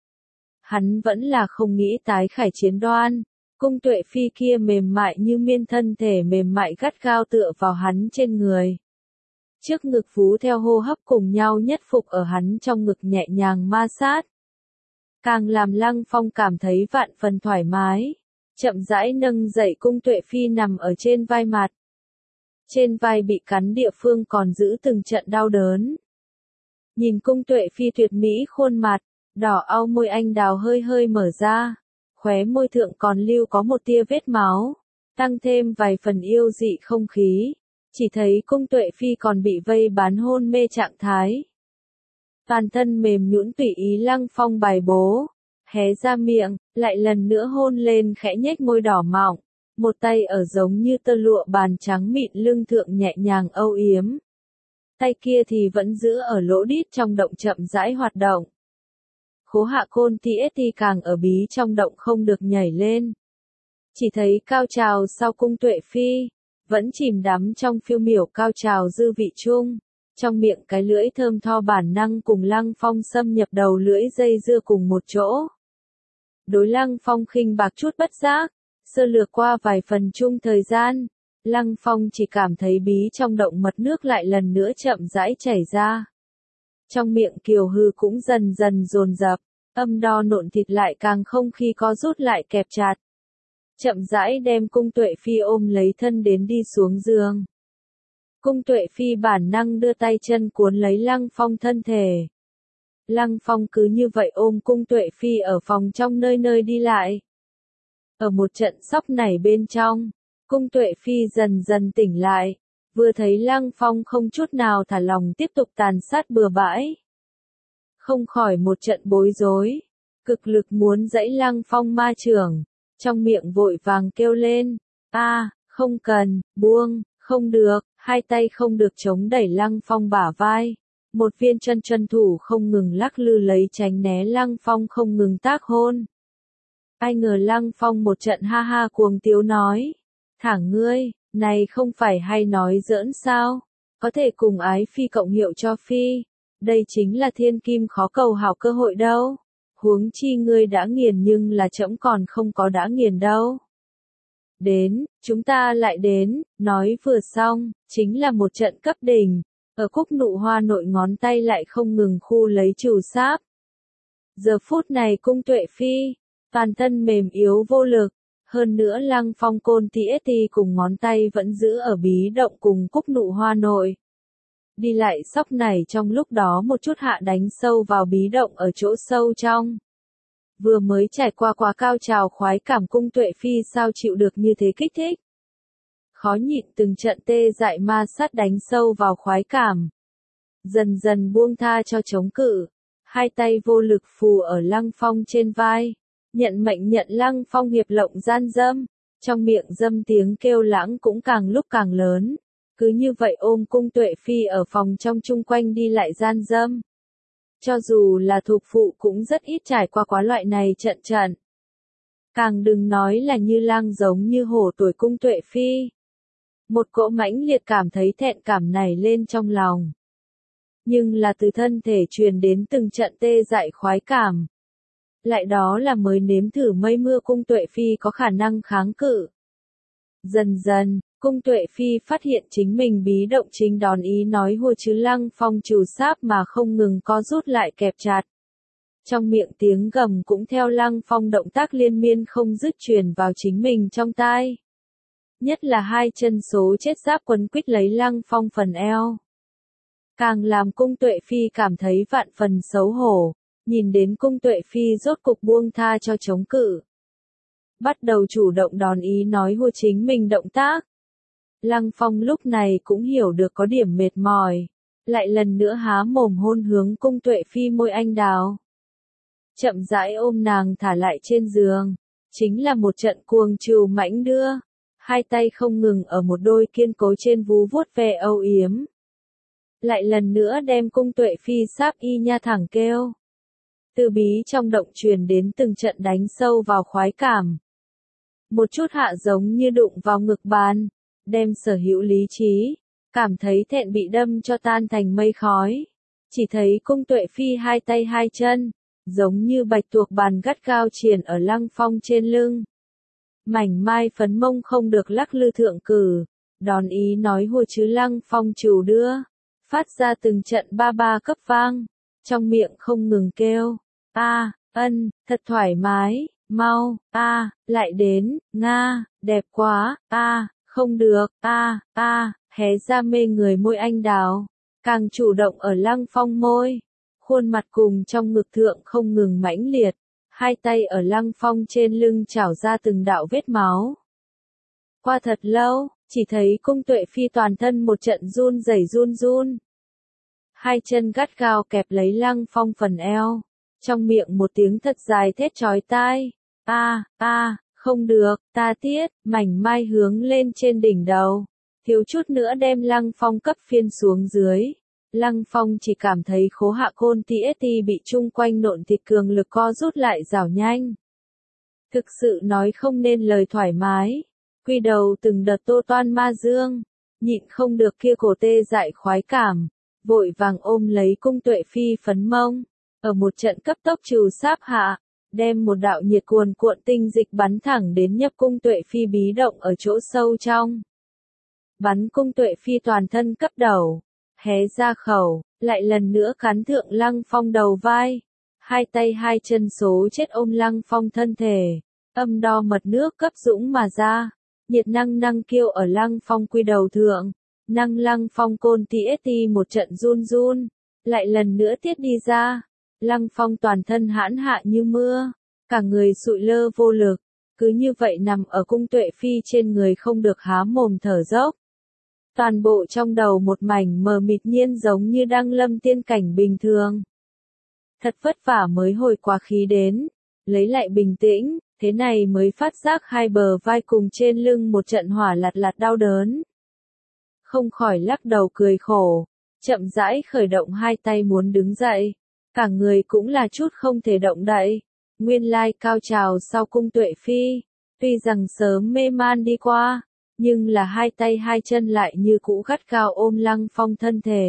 Hắn vẫn là không nghĩ tái khải chiến đoan, cung Tuệ Phi kia mềm mại như miên thân thể mềm mại gắt gao tựa vào hắn trên người. Trước ngực vú theo hô hấp cùng nhau nhất phục ở hắn trong ngực nhẹ nhàng ma sát. Càng làm Lăng Phong cảm thấy vạn phần thoải mái, chậm rãi nâng dậy cung Tuệ Phi nằm ở trên vai mặt. Trên vai bị cắn địa phương còn giữ từng trận đau đớn. Nhìn cung Tuệ Phi tuyệt mỹ khuôn mặt, đỏ au môi anh đào hơi hơi mở ra, khóe môi thượng còn lưu có một tia vết máu, tăng thêm vài phần yêu dị không khí, chỉ thấy cung Tuệ Phi còn bị vây bán hôn mê trạng thái. Toàn thân mềm nhũn tùy ý Lăng Phong bài bố, hé ra miệng, lại lần nữa hôn lên khẽ nhếch môi đỏ mọng, một tay ở giống như tơ lụa bàn trắng mịn lưng thượng nhẹ nhàng âu yếm. Tay kia thì vẫn giữ ở lỗ đít trong động chậm rãi hoạt động. Khố Hạ Côn Ti ét ti càng ở bí trong động không được nhảy lên. Chỉ thấy cao trào sau cung Tuệ Phi, vẫn chìm đắm trong phiêu miểu cao trào dư vị chung, trong miệng cái lưỡi thơm tho bản năng cùng Lăng Phong xâm nhập đầu lưỡi dây dưa cùng một chỗ. Đối Lăng Phong khinh bạc chút bất giác, sơ lược qua vài phần chung thời gian, Lăng Phong chỉ cảm thấy bí trong động mật nước lại lần nữa chậm rãi chảy ra. Trong miệng kiều hư cũng dần dần dồn dập, âm đo nộn thịt lại càng không khi có rút lại kẹp chặt. Chậm rãi đem cung Tuệ Phi ôm lấy thân đến đi xuống giường. Cung Tuệ Phi bản năng đưa tay chân cuốn lấy Lăng Phong thân thể. Lăng Phong cứ như vậy ôm cung Tuệ Phi ở phòng trong nơi nơi đi lại. Ở một trận sóc nảy bên trong, cung Tuệ Phi dần dần tỉnh lại, vừa thấy Lăng Phong không chút nào thả lòng tiếp tục tàn sát bừa bãi. Không khỏi một trận bối rối, cực lực muốn dãy Lăng Phong ma chưởng, trong miệng vội vàng kêu lên, a, không cần, buông, không được, hai tay không được chống đẩy Lăng Phong bả vai. Một viên chân chân thủ không ngừng lắc lư lấy tránh né Lăng Phong không ngừng tác hôn. Ai ngờ Lăng Phong một trận ha ha cuồng tiếu nói, thẳng ngươi, này không phải hay nói giỡn sao, có thể cùng ái phi cộng hiệu cho phi, đây chính là thiên kim khó cầu hảo cơ hội đâu, huống chi ngươi đã nghiền nhưng là trẫm còn không có đã nghiền đâu. Đến, chúng ta lại đến, nói vừa xong, chính là một trận cấp đỉnh, ở cúc nụ hoa nội ngón tay lại không ngừng khu lấy trù sáp. Giờ phút này cung Tuệ Phi, toàn thân mềm yếu vô lực, hơn nữa Lăng Phong Côn Ti ét ti cùng ngón tay vẫn giữ ở bí động cùng cúc nụ hoa nội. Đi lại sóc này trong lúc đó một chút hạ đánh sâu vào bí động ở chỗ sâu trong. Vừa mới trải qua quá cao trào khoái cảm cung Tuệ Phi sao chịu được như thế kích thích. Khó nhịn từng trận tê dại ma sát đánh sâu vào khoái cảm. Dần dần buông tha cho chống cự, hai tay vô lực phù ở Lăng Phong trên vai, nhận mệnh nhận Lăng Phong hiệp lộng gian dâm, trong miệng dâm tiếng kêu lãng cũng càng lúc càng lớn, cứ như vậy ôm cung Tuệ Phi ở phòng trong chung quanh đi lại gian dâm. Cho dù là thuộc phụ cũng rất ít trải qua quá loại này trận trận. Càng đừng nói là như lang giống như hổ tuổi cung Tuệ Phi. Một cỗ mãnh liệt cảm thấy thẹn cảm này lên trong lòng. Nhưng là từ thân thể truyền đến từng trận tê dại khoái cảm. Lại đó là mới nếm thử mây mưa cung Tuệ Phi có khả năng kháng cự. Dần dần, cung Tuệ Phi phát hiện chính mình bí động chính đòn ý nói hùa chứ Lăng Phong trù sáp mà không ngừng co rút lại kẹp chặt. Trong miệng tiếng gầm cũng theo Lăng Phong động tác liên miên không dứt truyền vào chính mình trong tai. Nhất là hai chân số chết giáp quấn quýt lấy Lăng Phong phần eo. Càng làm cung Tuệ Phi cảm thấy vạn phần xấu hổ, nhìn đến cung Tuệ Phi rốt cục buông tha cho chống cự. Bắt đầu chủ động đòn ý nói hùa chính mình động tác. Lăng Phong lúc này cũng hiểu được có điểm mệt mỏi, lại lần nữa há mồm hôn hướng cung Tuệ Phi môi anh đào. Chậm rãi ôm nàng thả lại trên giường, chính là một trận cuồng trừu mãnh đưa. hai tay không ngừng ở một đôi kiên cố trên vú vuốt ve âu yếm. Lại lần nữa đem Cung Tuệ Phi sáp y nha thẳng kêu. Từ bí trong động truyền đến từng trận đánh sâu vào khoái cảm. Một chút hạ giống như đụng vào ngực bàn, đem sở hữu lý trí, cảm thấy thẹn bị đâm cho tan thành mây khói. Chỉ thấy Cung Tuệ Phi hai tay hai chân, giống như bạch tuộc bàn gắt gao triền ở Lăng Phong trên lưng. Mảnh mai phấn mông không được lắc lư thượng cử, đón ý nói hùa chứ Lăng Phong chủ đưa, phát ra từng trận ba ba cấp vang, trong miệng không ngừng kêu, a, ân, thật thoải mái, mau, a, lại đến, nga, đẹp quá, a, không được, a, a, hé ra mê người môi anh đào, càng chủ động ở Lăng Phong môi, khuôn mặt cùng trong ngực thượng không ngừng mãnh liệt. Hai tay ở Lăng Phong trên lưng chảo ra từng đạo vết máu. Qua thật lâu, chỉ thấy Cung Tuệ Phi toàn thân một trận run rẩy run run. Hai chân gắt gao kẹp lấy Lăng Phong phần eo, trong miệng một tiếng thật dài thét chói tai. A, a, không được, ta tiết, mảnh mai hướng lên trên đỉnh đầu, thiếu chút nữa đem Lăng Phong cấp phiên xuống dưới. Lăng Phong chỉ cảm thấy khố hạ côn ti ét ti bị chung quanh nộn thịt cường lực co rút lại rảo nhanh. Thực sự nói không nên lời thoải mái. Quy đầu từng đợt tô toan ma dương, nhịn không được kia cổ tê dại khoái cảm, vội vàng ôm lấy Cung Tuệ Phi phấn mông, ở một trận cấp tốc trừ sáp hạ, đem một đạo nhiệt cuồn cuộn tinh dịch bắn thẳng đến nhập Cung Tuệ Phi bí động ở chỗ sâu trong. Bắn Cung Tuệ Phi toàn thân cấp đầu. Hé ra khẩu, lại lần nữa cắn thượng Lăng Phong đầu vai, hai tay hai chân số chết ôm Lăng Phong thân thể, âm đo mật nước cấp dũng mà ra, nhiệt năng năng kêu ở Lăng Phong quy đầu thượng, năng Lăng Phong côn ti ét ti một trận run run, lại lần nữa tiết đi ra, Lăng Phong toàn thân hãn hạ như mưa, cả người sụi lơ vô lực, cứ như vậy nằm ở Cung Tuệ Phi trên người không được há mồm thở dốc. Toàn bộ trong đầu một mảnh mờ mịt nhiên giống như đang lâm tiên cảnh bình thường. Thật vất vả mới hồi quá khí đến, lấy lại bình tĩnh, thế này mới phát giác hai bờ vai cùng trên lưng một trận hỏa lạt lạt đau đớn. Không khỏi lắc đầu cười khổ, chậm rãi khởi động hai tay muốn đứng dậy, cả người cũng là chút không thể động đậy. Nguyên lai cao trào sau Cung Tuệ Phi, tuy rằng sớm mê man đi qua, nhưng là hai tay hai chân lại như cũ gắt gao ôm Lăng Phong thân thể.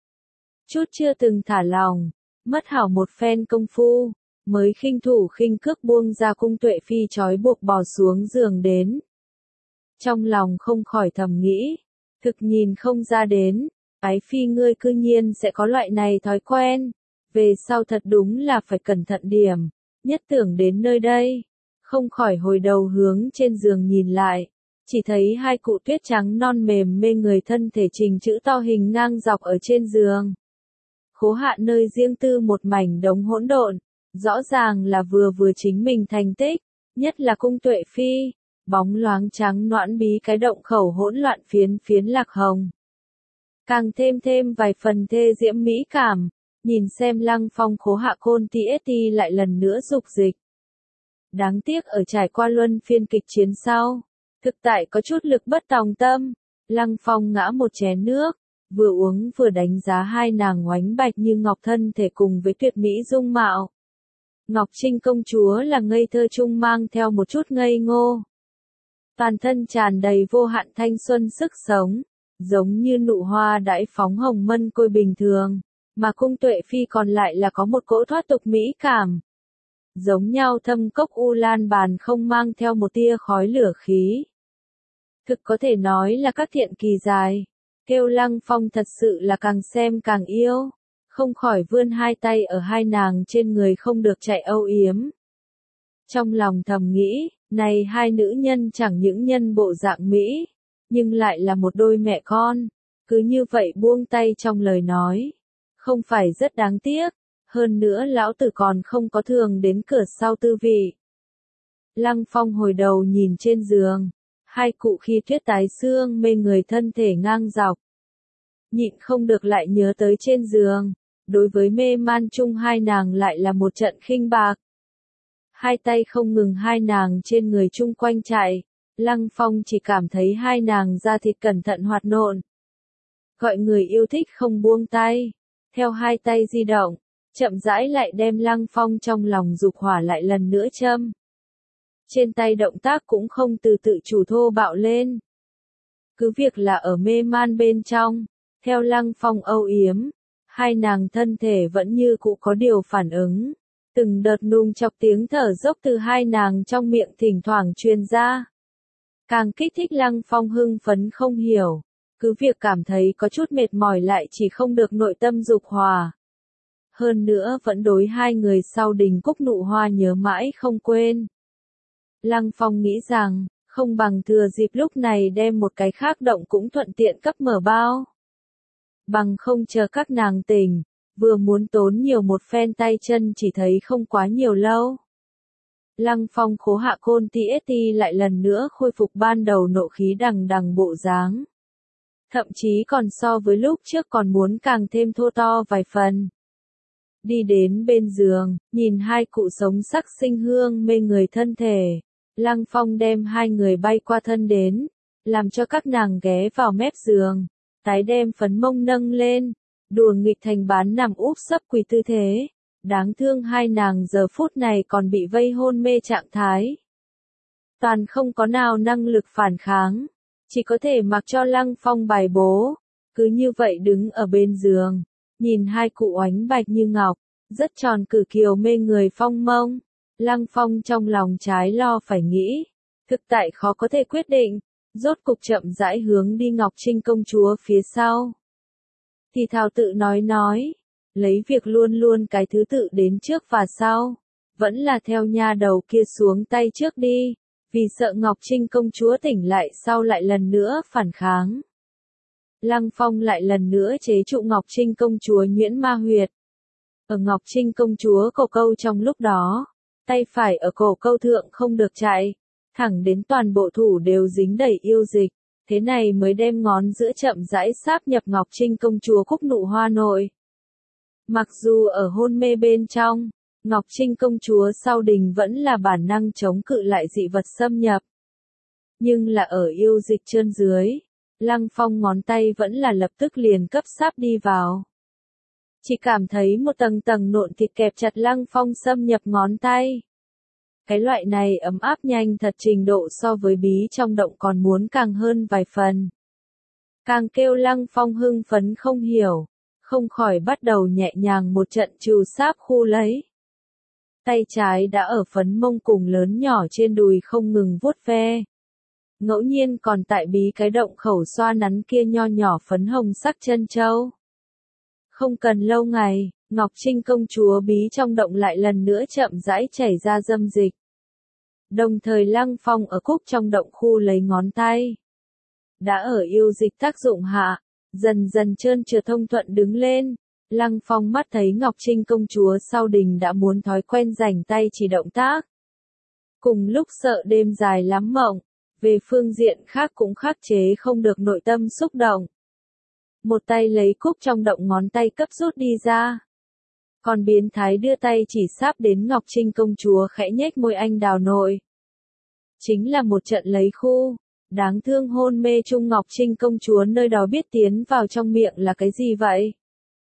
Chút chưa từng thả lòng, mất hảo một phen công phu, mới khinh thủ khinh cước buông ra Cung Tuệ Phi trói buộc bò xuống giường đến. Trong lòng không khỏi thầm nghĩ, thực nhìn không ra đến, ái phi ngươi cư nhiên sẽ có loại này thói quen, về sau thật đúng là phải cẩn thận điểm, nhất tưởng đến nơi đây, không khỏi hồi đầu hướng trên giường nhìn lại. Chỉ thấy hai cụ tuyết trắng non mềm mê người thân thể trình chữ to hình ngang dọc ở trên giường. Khố hạ nơi riêng tư một mảnh đống hỗn độn, rõ ràng là vừa vừa chính mình thành tích, nhất là Cung Tuệ Phi, bóng loáng trắng noãn bí cái động khẩu hỗn loạn phiến phiến lạc hồng. Càng thêm thêm vài phần thê diễm mỹ cảm, nhìn xem Lăng Phong khố hạ côn ti ét ti lại lần nữa dục dịch. Đáng tiếc ở trải qua luân phiên kịch chiến sau. Thực tại có chút lực bất tòng tâm, Lăng Phong ngã một chén nước, vừa uống vừa đánh giá hai nàng oánh bạch như ngọc thân thể cùng với tuyệt mỹ dung mạo. Ngọc Trinh công chúa là ngây thơ trung mang theo một chút ngây ngô. Toàn thân tràn đầy vô hạn thanh xuân sức sống, giống như nụ hoa đãi phóng hồng mân côi bình thường, mà Cung Tuệ Phi còn lại là có một cỗ thoát tục mỹ cảm. Giống nhau thâm cốc u lan bàn không mang theo một tia khói lửa khí. Thực có thể nói là các thiện kỳ dài, kêu Lăng Phong thật sự là càng xem càng yêu, không khỏi vươn hai tay ở hai nàng trên người không được chạy âu yếm. Trong lòng thầm nghĩ, này hai nữ nhân chẳng những nhân bộ dạng mỹ, nhưng lại là một đôi mẹ con, cứ như vậy buông tay trong lời nói, không phải rất đáng tiếc. Hơn nữa lão tử còn không có thường đến cửa sau tư vị. Lăng Phong hồi đầu nhìn trên giường, hai cụ khi tuyết tái xương mê người thân thể ngang dọc. Nhịn không được lại nhớ tới trên giường, đối với mê man chung hai nàng lại là một trận khinh bạc. Hai tay không ngừng hai nàng trên người chung quanh chạy, Lăng Phong chỉ cảm thấy hai nàng da thịt cẩn thận hoạt nộn. Gọi người yêu thích không buông tay. Theo hai tay di động, chậm rãi lại đem Lăng Phong trong lòng dục hỏa lại lần nữa châm. Trên tay động tác cũng không từ tự chủ thô bạo lên. Cứ việc là ở mê man bên trong, theo Lăng Phong âu yếm, hai nàng thân thể vẫn như cũ có điều phản ứng. Từng đợt nung chọc tiếng thở dốc từ hai nàng trong miệng thỉnh thoảng truyền ra. Càng kích thích Lăng Phong hưng phấn không hiểu. Cứ việc cảm thấy có chút mệt mỏi lại chỉ không được nội tâm dục hòa. Hơn nữa vẫn đối hai người sau đình cúc nụ hoa nhớ mãi không quên. Lăng Phong nghĩ rằng, không bằng thừa dịp lúc này đem một cái khác động cũng thuận tiện cấp mở bao. Bằng không chờ các nàng tỉnh, vừa muốn tốn nhiều một phen tay chân chỉ thấy không quá nhiều lâu. Lăng Phong khố hạ côn ti ét ti lại lần nữa khôi phục ban đầu nộ khí đằng đằng bộ dáng. Thậm chí còn so với lúc trước còn muốn càng thêm thô to vài phần. Đi đến bên giường, nhìn hai cụ sống sắc sinh hương mê người thân thể. Lăng Phong đem hai người bay qua thân đến, làm cho các nàng ghé vào mép giường, tái đem phấn mông nâng lên, đùa nghịch thành bán nằm úp sấp quỳ tư thế. Đáng thương hai nàng giờ phút này còn bị vây hôn mê trạng thái. Toàn không có nào năng lực phản kháng, chỉ có thể mặc cho Lăng Phong bài bố, cứ như vậy đứng ở bên giường, nhìn hai cụ oánh bạch như ngọc, rất tròn cử kiều mê người phong mông. Lăng Phong trong lòng trái lo phải nghĩ, thực tại khó có thể quyết định, rốt cục chậm rãi hướng đi Ngọc Trinh công chúa phía sau. Thì thào tự nói nói, lấy việc luôn luôn cái thứ tự đến trước và sau, vẫn là theo nha đầu kia xuống tay trước đi, vì sợ Ngọc Trinh công chúa tỉnh lại sau lại lần nữa phản kháng. Lăng Phong lại lần nữa chế trụ Ngọc Trinh công chúa nhuyễn ma huyệt. Ở Ngọc Trinh công chúa cổ câu trong lúc đó, tay phải ở cổ câu thượng không được chạy, thẳng đến toàn bộ thủ đều dính đầy yêu dịch, thế này mới đem ngón giữa chậm rãi sáp nhập Ngọc Trinh công chúa cúc nụ hoa nội. Mặc dù ở hôn mê bên trong, Ngọc Trinh công chúa sau đình vẫn là bản năng chống cự lại dị vật xâm nhập. Nhưng là ở yêu dịch trơn dưới, Lăng Phong ngón tay vẫn là lập tức liền cấp sáp đi vào. Chỉ cảm thấy một tầng tầng nộn thịt kẹp chặt Lăng Phong xâm nhập ngón tay. Cái loại này ấm áp nhanh thật trình độ so với bí trong động còn muốn càng hơn vài phần. Càng kêu Lăng Phong hưng phấn không hiểu, không khỏi bắt đầu nhẹ nhàng một trận trù sáp khu lấy. Tay trái đã ở phấn mông cùng lớn nhỏ trên đùi không ngừng vuốt ve. Ngẫu nhiên còn tại bí cái động khẩu xoa nắn kia nho nhỏ phấn hồng sắc chân châu. Không cần lâu ngày, Ngọc Trinh công chúa bí trong động lại lần nữa chậm rãi chảy ra dâm dịch. Đồng thời Lăng Phong ở cúc trong động khu lấy ngón tay. Đã ở yêu dịch tác dụng hạ, dần dần trơn trượt thông thuận đứng lên. Lăng Phong mắt thấy Ngọc Trinh công chúa sau đình đã muốn thói quen rảnh tay chỉ động tác. Cùng lúc sợ đêm dài lắm mộng, về phương diện khác cũng khắc chế không được nội tâm xúc động. Một tay lấy cúc trong động ngón tay cấp rút đi ra. Còn biến thái đưa tay chỉ sáp đến Ngọc Trinh công chúa khẽ nhếch môi anh đào nội. Chính là một trận lấy khu, đáng thương hôn mê chung Ngọc Trinh công chúa nơi đó biết tiến vào trong miệng là cái gì vậy?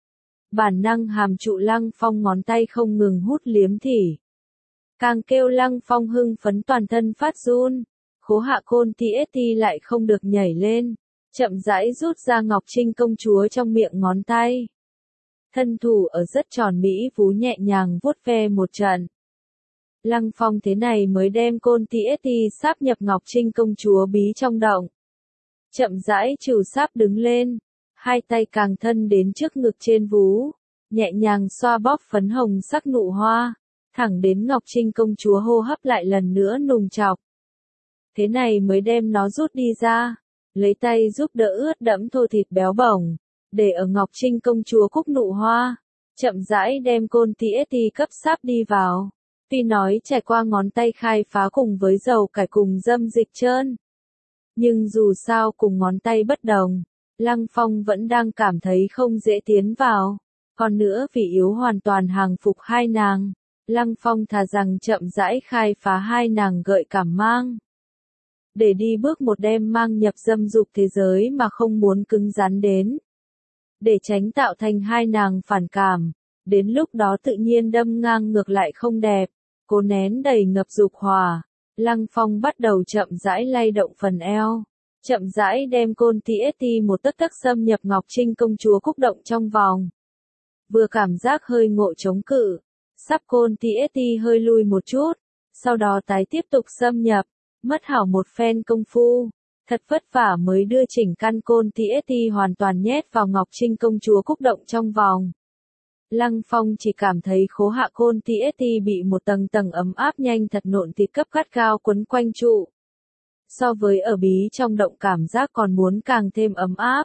Bản năng hàm trụ Lăng Phong ngón tay không ngừng hút liếm thỉ. Càng kêu Lăng Phong hưng phấn toàn thân phát run, khố hạ côn ti ét ti lại không được nhảy lên, chậm rãi rút ra Ngọc Trinh công chúa trong miệng ngón tay. Thân thủ ở rất tròn mỹ vú nhẹ nhàng vuốt ve một trận. Lăng Phong thế này mới đem côn ti ét ti sáp nhập Ngọc Trinh công chúa bí trong động. Chậm rãi trừ sáp đứng lên, hai tay càng thân đến trước ngực trên vú, nhẹ nhàng xoa bóp phấn hồng sắc nụ hoa, thẳng đến Ngọc Trinh công chúa hô hấp lại lần nữa nùng chọc. Thế này mới đem nó rút đi ra, lấy tay giúp đỡ ướt đẫm thô thịt béo bổng, để ở Ngọc Trinh công chúa cúc nụ hoa, chậm rãi đem côn ti ét ti cấp sáp đi vào. Tuy nói trải qua ngón tay khai phá cùng với dầu cải cùng dâm dịch trơn. Nhưng dù sao cùng ngón tay bất đồng, Lăng Phong vẫn đang cảm thấy không dễ tiến vào. Còn nữa vì yếu hoàn toàn hàng phục hai nàng, Lăng Phong thà rằng chậm rãi khai phá hai nàng gợi cảm mang. để đi bước một đem mang nhập dâm dục thế giới mà không muốn cứng rắn đến. Để tránh tạo thành hai nàng phản cảm, đến lúc đó tự nhiên đâm ngang ngược lại không đẹp, cố nén đầy ngập dục hỏa. Lăng Phong bắt đầu chậm rãi lay động phần eo, chậm rãi đem côn ti ét tê một tấc tấc xâm nhập Ngọc Trinh công chúa Cúc Động trong vòng. Vừa cảm giác hơi ngộ chống cự, sắp côn ti ét tê hơi lui một chút, sau đó tái tiếp tục xâm nhập, mất hảo một phen công phu, thật vất vả mới đưa chỉnh căn côn ti ét tê hoàn toàn nhét vào Ngọc Trinh công chúa Cúc Động trong vòng. Lăng Phong chỉ cảm thấy khố hạ côn ti ét tê bị một tầng tầng ấm áp nhanh thật nộn thịt cấp gắt gao quấn quanh trụ. So với ở bí trong động cảm giác còn muốn càng thêm ấm áp.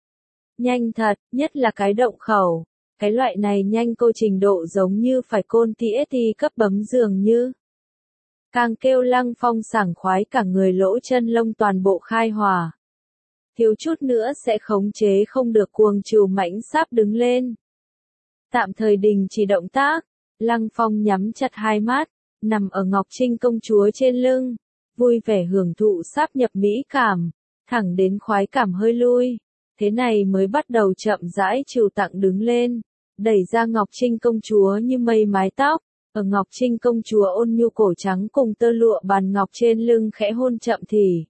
Nhanh thật, nhất là cái động khẩu. Cái loại này nhanh cô trình độ giống như phải côn ti ét tê cấp bấm dường như. Càng kêu Lăng Phong sảng khoái cả người lỗ chân lông toàn bộ khai hỏa. Thiếu chút nữa sẽ khống chế không được cuồng trù mãnh sáp đứng lên. Tạm thời đình chỉ động tác, Lăng Phong nhắm chặt hai mắt, nằm ở Ngọc Trinh công chúa trên lưng, vui vẻ hưởng thụ sáp nhập mỹ cảm, thẳng đến khoái cảm hơi lui. Thế này mới bắt đầu chậm rãi trừ tặng đứng lên, đẩy ra Ngọc Trinh công chúa như mây mái tóc, ở Ngọc Trinh công chúa ôn nhu cổ trắng cùng tơ lụa bàn ngọc trên lưng khẽ hôn chậm thì.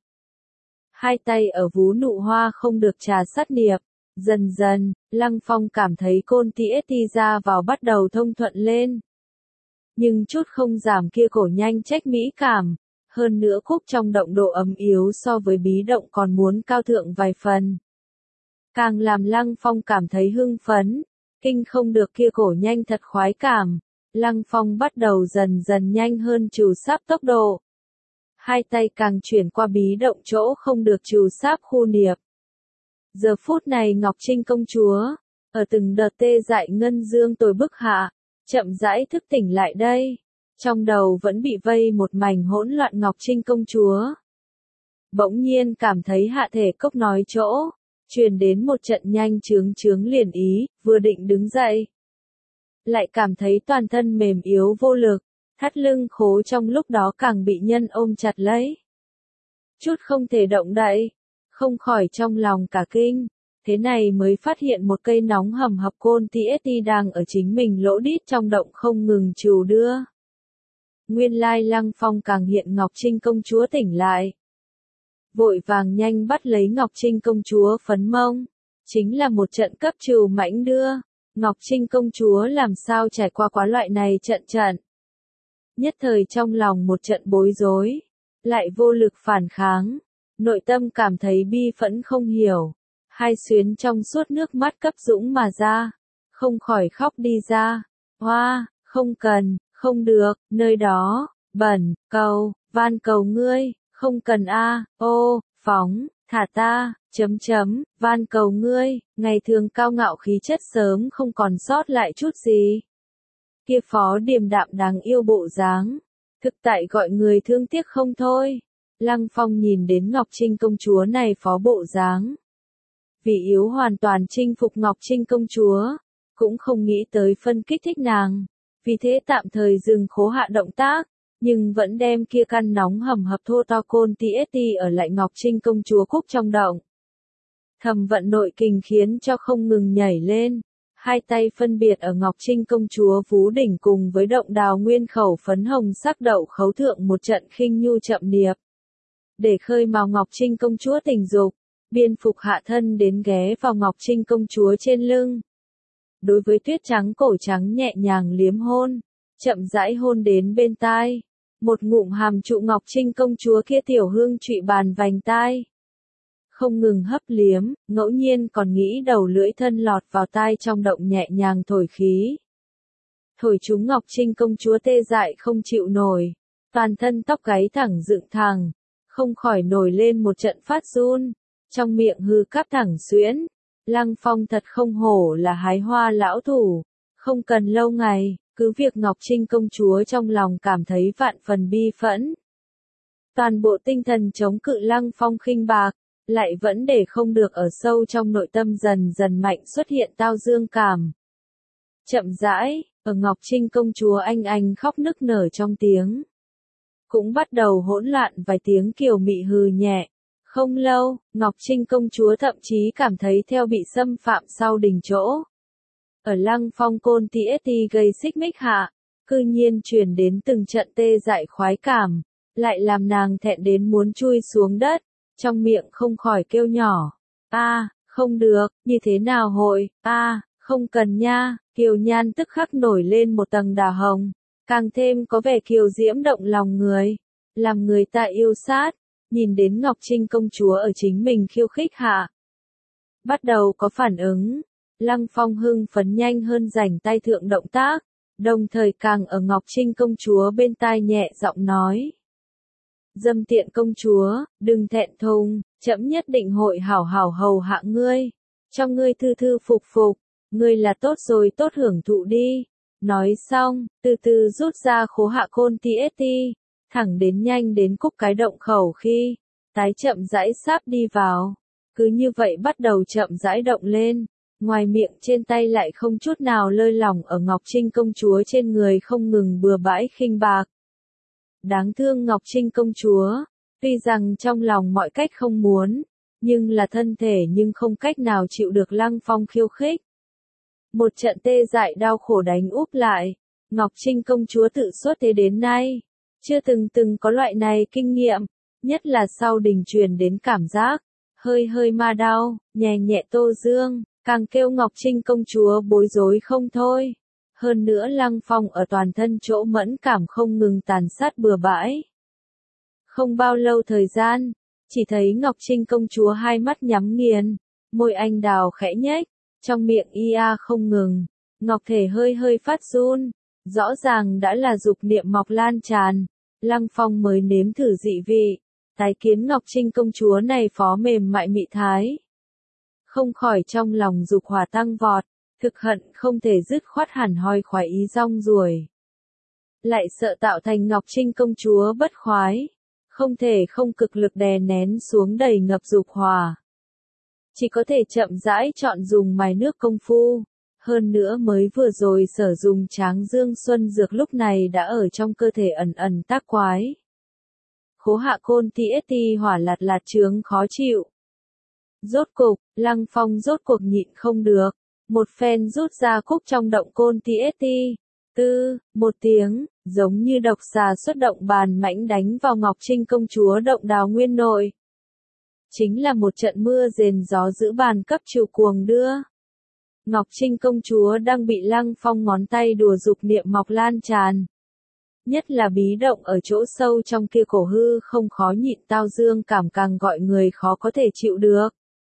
Hai tay ở vú nụ hoa không được trà sát niệp, dần dần, Lăng Phong cảm thấy côn ti ét tê ra vào bắt đầu thông thuận lên. Nhưng chút không giảm kia cổ nhanh trách mỹ cảm, hơn nữa khúc trong động độ ấm yếu so với bí động còn muốn cao thượng vài phần. Càng làm Lăng Phong cảm thấy hưng phấn, kinh không được kia cổ nhanh thật khoái cảm, Lăng Phong bắt đầu dần dần nhanh hơn trù sáp tốc độ. Hai tay càng chuyển qua bí động chỗ không được trù sáp khu niệp. Giờ phút này Ngọc Trinh công chúa, ở từng đợt tê dại ngân dương tồi bức hạ, chậm rãi thức tỉnh lại đây. Trong đầu vẫn bị vây một mảnh hỗn loạn Ngọc Trinh công chúa. Bỗng nhiên cảm thấy hạ thể cốc nói chỗ, truyền đến một trận nhanh chướng chướng liền ý, vừa định đứng dậy. Lại cảm thấy toàn thân mềm yếu vô lực, thắt lưng khố trong lúc đó càng bị nhân ôm chặt lấy. Chút không thể động đậy, không khỏi trong lòng cả kinh, thế này mới phát hiện một cây nóng hầm hập côn ti ét tê đang ở chính mình lỗ đít trong động không ngừng trù đưa. Nguyên lai Lăng Phong càng hiện Ngọc Trinh công chúa tỉnh lại. Vội vàng nhanh bắt lấy Ngọc Trinh công chúa phấn mông, chính là một trận cấp trù mãnh đưa, Ngọc Trinh công chúa làm sao trải qua quá loại này trận trận. Nhất thời trong lòng một trận bối rối, lại vô lực phản kháng, nội tâm cảm thấy bi phẫn không hiểu, hai xuyến trong suốt nước mắt cấp dũng mà ra, không khỏi khóc đi ra, hoa, không cần, không được, nơi đó, bẩn, cầu, van cầu ngươi, không cần a, ô, phóng, thả ta, chấm chấm, van cầu ngươi, ngày thường cao ngạo khí chất sớm không còn sót lại chút gì. Kia phó điềm đạm đáng yêu bộ dáng, thực tại gọi người thương tiếc không thôi. Lăng Phong nhìn đến Ngọc Trinh công chúa này phó bộ dáng. Vì yếu hoàn toàn chinh phục Ngọc Trinh công chúa, cũng không nghĩ tới phân kích thích nàng, vì thế tạm thời dừng khố hạ động tác, nhưng vẫn đem kia căn nóng hầm hập thô to côn ti ét tê ở lại Ngọc Trinh công chúa Cúc trong động. Thầm vận nội kình khiến cho không ngừng nhảy lên, hai tay phân biệt ở Ngọc Trinh công chúa vú đỉnh cùng với động đào nguyên khẩu phấn hồng sắc đậu khấu thượng một trận khinh nhu chậm niệp. Để khơi mào Ngọc Trinh công chúa tình dục, biên phục hạ thân đến ghé vào Ngọc Trinh công chúa trên lưng. Đối với tuyết trắng cổ trắng nhẹ nhàng liếm hôn, chậm rãi hôn đến bên tai, một ngụm hàm trụ Ngọc Trinh công chúa kia tiểu hương trụy bàn vành tai. Không ngừng hấp liếm, ngẫu nhiên còn nghĩ đầu lưỡi thân lọt vào tai trong động nhẹ nhàng thổi khí. Thổi chúng Ngọc Trinh công chúa tê dại không chịu nổi, toàn thân tóc gáy thẳng dựng thẳng, không khỏi nổi lên một trận phát run, trong miệng hư cáp thẳng xuyễn. Lăng Phong thật không hổ là hái hoa lão thủ, không cần lâu ngày, cứ việc Ngọc Trinh công chúa trong lòng cảm thấy vạn phần bi phẫn. Toàn bộ tinh thần chống cự Lăng Phong khinh bạc, lại vẫn để không được ở sâu trong nội tâm dần dần mạnh xuất hiện tao dương cảm. Chậm rãi, ở Ngọc Trinh công chúa anh anh khóc nức nở trong tiếng cũng bắt đầu hỗn loạn vài tiếng kiều mị hừ nhẹ. Không lâu, Ngọc Trinh công chúa thậm chí cảm thấy theo bị xâm phạm sau đình chỗ. Ở Lăng Phong Côn tê ét tê gây xích mích hạ, cư nhiên truyền đến từng trận tê dại khoái cảm, lại làm nàng thẹn đến muốn chui xuống đất, trong miệng không khỏi kêu nhỏ. A, không được, như thế nào hội, a, không cần nha, Kiều Nhan tức khắc nổi lên một tầng đào hồng, càng thêm có vẻ kiều diễm động lòng người, làm người ta yêu sát, nhìn đến Ngọc Trinh công chúa ở chính mình khiêu khích hạ. Bắt đầu có phản ứng, Lăng Phong hưng phấn nhanh hơn rảnh tay thượng động tác, đồng thời càng ở Ngọc Trinh công chúa bên tai nhẹ giọng nói. Dâm tiện công chúa, đừng thẹn thùng, trẫm nhất định hội hảo hảo hầu hạ ngươi, cho ngươi thư thư phục phục, ngươi là tốt rồi tốt hưởng thụ đi. Nói xong, từ từ rút ra khố hạ côn tê ét tê, thẳng đến nhanh đến cúc cái động khẩu khi, tái chậm rãi sáp đi vào. Cứ như vậy bắt đầu chậm rãi động lên, ngoài miệng trên tay lại không chút nào lơi lỏng ở Ngọc Trinh công chúa trên người không ngừng bừa bãi khinh bạc. Đáng thương Ngọc Trinh công chúa, tuy rằng trong lòng mọi cách không muốn, nhưng là thân thể nhưng không cách nào chịu được Lăng Phong khiêu khích. Một trận tê dại đau khổ đánh úp lại, Ngọc Trinh công chúa tự xuất thế đến nay, chưa từng từng có loại này kinh nghiệm, nhất là sau đình truyền đến cảm giác, hơi hơi ma đau, nhẹ nhẹ tô dương, càng kêu Ngọc Trinh công chúa bối rối không thôi. Hơn nữa Lăng Phong ở toàn thân chỗ mẫn cảm không ngừng tàn sát bừa bãi. Không bao lâu thời gian, chỉ thấy Ngọc Trinh công chúa hai mắt nhắm nghiền, môi anh đào khẽ nhếch, trong miệng ia không ngừng, ngọc thể hơi hơi phát run, rõ ràng đã là dục niệm mọc lan tràn. Lăng Phong mới nếm thử dị vị, tái kiến Ngọc Trinh công chúa này phó mềm mại mị thái. Không khỏi trong lòng dục hỏa tăng vọt, thực hận không thể dứt khoát hẳn hoi khoái ý rong ruổi. Lại sợ tạo thành Ngọc Trinh công chúa bất khoái, không thể không cực lực đè nén xuống đầy ngập dục hỏa. Chỉ có thể chậm rãi chọn dùng mài nước công phu, hơn nữa mới vừa rồi sử dụng Tráng Dương Xuân dược lúc này đã ở trong cơ thể ẩn ẩn tác quái. Khố hạ côn tê ét tê hỏa lạt lạt trướng khó chịu. Rốt cục, Lăng Phong rốt cuộc nhịn không được, một phen rút ra cúc trong động côn tê ét tê, tư, một tiếng, giống như độc xà xuất động bàn mãnh đánh vào Ngọc Trinh công chúa động đào nguyên nội. Chính là một trận mưa rền gió giữ bàn cấp chiều cuồng đưa. Ngọc Trinh công chúa đang bị Lăng Phong ngón tay đùa dục niệm mọc lan tràn. Nhất là bí động ở chỗ sâu trong kia cổ hư không khó nhịn tao dương cảm càng gọi người khó có thể chịu được.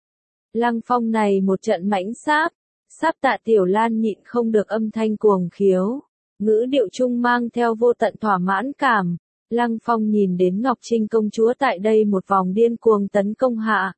Lăng Phong này một trận mãnh sáp, sáp Tạ Tiểu Lan nhịn không được âm thanh cuồng khiếu, ngữ điệu trung mang theo vô tận thỏa mãn cảm. Lăng Phong nhìn đến Ngọc Trinh công chúa tại đây một vòng điên cuồng tấn công hạ.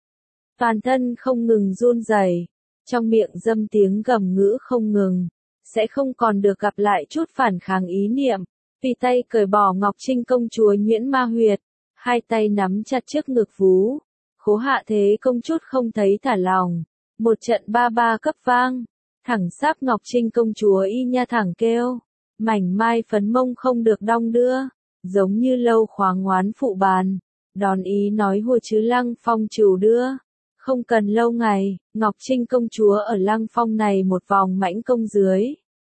Toàn thân không ngừng run rẩy, trong miệng dâm tiếng gầm ngữ không ngừng, sẽ không còn được gặp lại chút phản kháng ý niệm, vì tay cởi bỏ Ngọc Trinh công chúa nhuyễn ma huyệt, hai tay nắm chặt trước ngực vú, khố hạ thế công chút không thấy thả lòng, một trận ba ba cấp vang, thẳng sáp Ngọc Trinh công chúa y nha thẳng kêu, mảnh mai phấn mông không được đong đưa. Giống như lâu khoáng ngoán phụ bàn, đòn ý nói hùa chứ Lăng Phong trừu đưa. Không cần lâu ngày, Ngọc Trinh công chúa ở Lăng Phong này một vòng mãnh công dưới.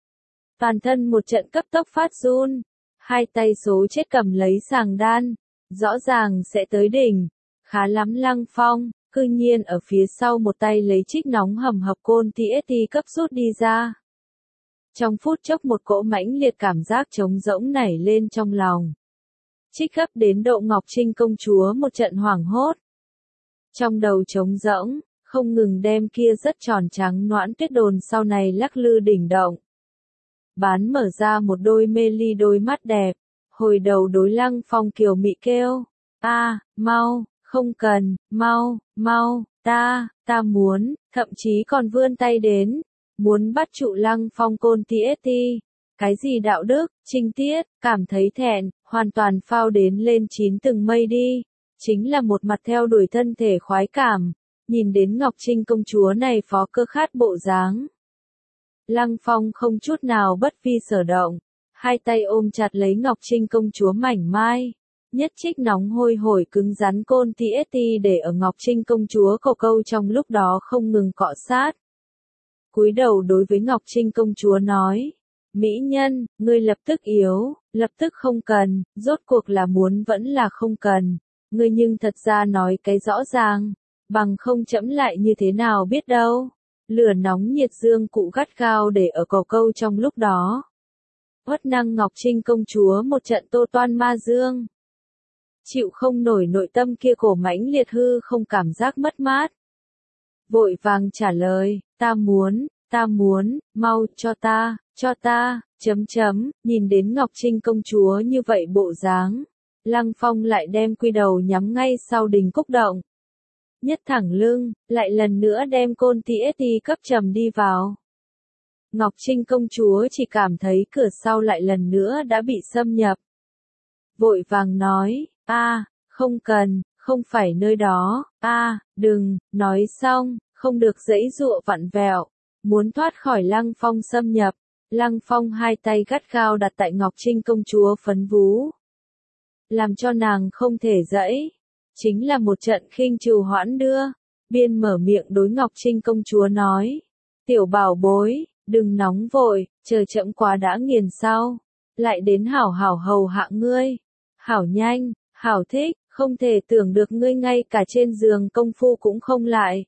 Toàn thân một trận cấp tốc phát run, hai tay số chết cầm lấy sàng đan, rõ ràng sẽ tới đỉnh. Khá lắm Lăng Phong, cư nhiên ở phía sau một tay lấy trích nóng hầm hập côn tê ét tê cấp rút đi ra. Trong phút chốc một cỗ mãnh liệt cảm giác trống rỗng nảy lên trong lòng. Trích gấp đến độ Ngọc Trinh công chúa một trận hoảng hốt. Trong đầu trống rỗng, không ngừng đem kia rất tròn trắng noãn tuyết đồn sau này lắc lư đỉnh động. Bán mở ra một đôi mê ly đôi mắt đẹp, hồi đầu đối Lăng Phong kiều mị kêu, a, mau, không cần, mau, mau, ta, ta muốn, thậm chí còn vươn tay đến, muốn bắt trụ Lăng Phong côn tê ét tê. Cái gì đạo đức, trinh tiết, cảm thấy thẹn, hoàn toàn phao đến lên chín từng mây đi. Chính là một mặt theo đuổi thân thể khoái cảm, nhìn đến Ngọc Trinh công chúa này phó cơ khát bộ dáng. Lăng Phong không chút nào bất vi sở động, hai tay ôm chặt lấy Ngọc Trinh công chúa mảnh mai. Nhất trích nóng hôi hổi cứng rắn côn tê ét tê để ở Ngọc Trinh công chúa cầu câu trong lúc đó không ngừng cọ sát. Cúi đầu đối với Ngọc Trinh công chúa nói, mỹ nhân, ngươi lập tức yếu, lập tức không cần, rốt cuộc là muốn vẫn là không cần, ngươi nhưng thật ra nói cái rõ ràng, bằng không chẫm lại như thế nào biết đâu. Lửa nóng nhiệt dương cụ gắt gao để ở cầu câu trong lúc đó. Uất năng Ngọc Trinh công chúa một trận tô toan ma dương. Chịu không nổi nội tâm kia cổ mãnh liệt hư không cảm giác mất mát. Vội vàng trả lời, ta muốn, ta muốn, mau cho ta, cho ta, chấm chấm, nhìn đến Ngọc Trinh công chúa như vậy bộ dáng. Lăng Phong lại đem quy đầu nhắm ngay sau đình cúc động. Nhất thẳng lưng, lại lần nữa đem côn tê ét tê cấp trầm đi vào. Ngọc Trinh công chúa chỉ cảm thấy cửa sau lại lần nữa đã bị xâm nhập. Vội vàng nói, a, không cần, không phải nơi đó, a, đừng, nói xong, không được giãy giụa vặn vẹo, muốn thoát khỏi Lăng Phong xâm nhập. Lăng Phong hai tay gắt gao đặt tại Ngọc Trinh công chúa phấn vú, làm cho nàng không thể giãy, chính là một trận khinh trừ hoãn đưa. Biên mở miệng đối Ngọc Trinh công chúa nói, tiểu bảo bối, đừng nóng vội, chờ chậm quá đã nghiền sau, lại đến hảo hảo hầu hạ ngươi, hảo nhanh, hảo thích, không thể tưởng được ngươi ngay cả trên giường công phu cũng không lại.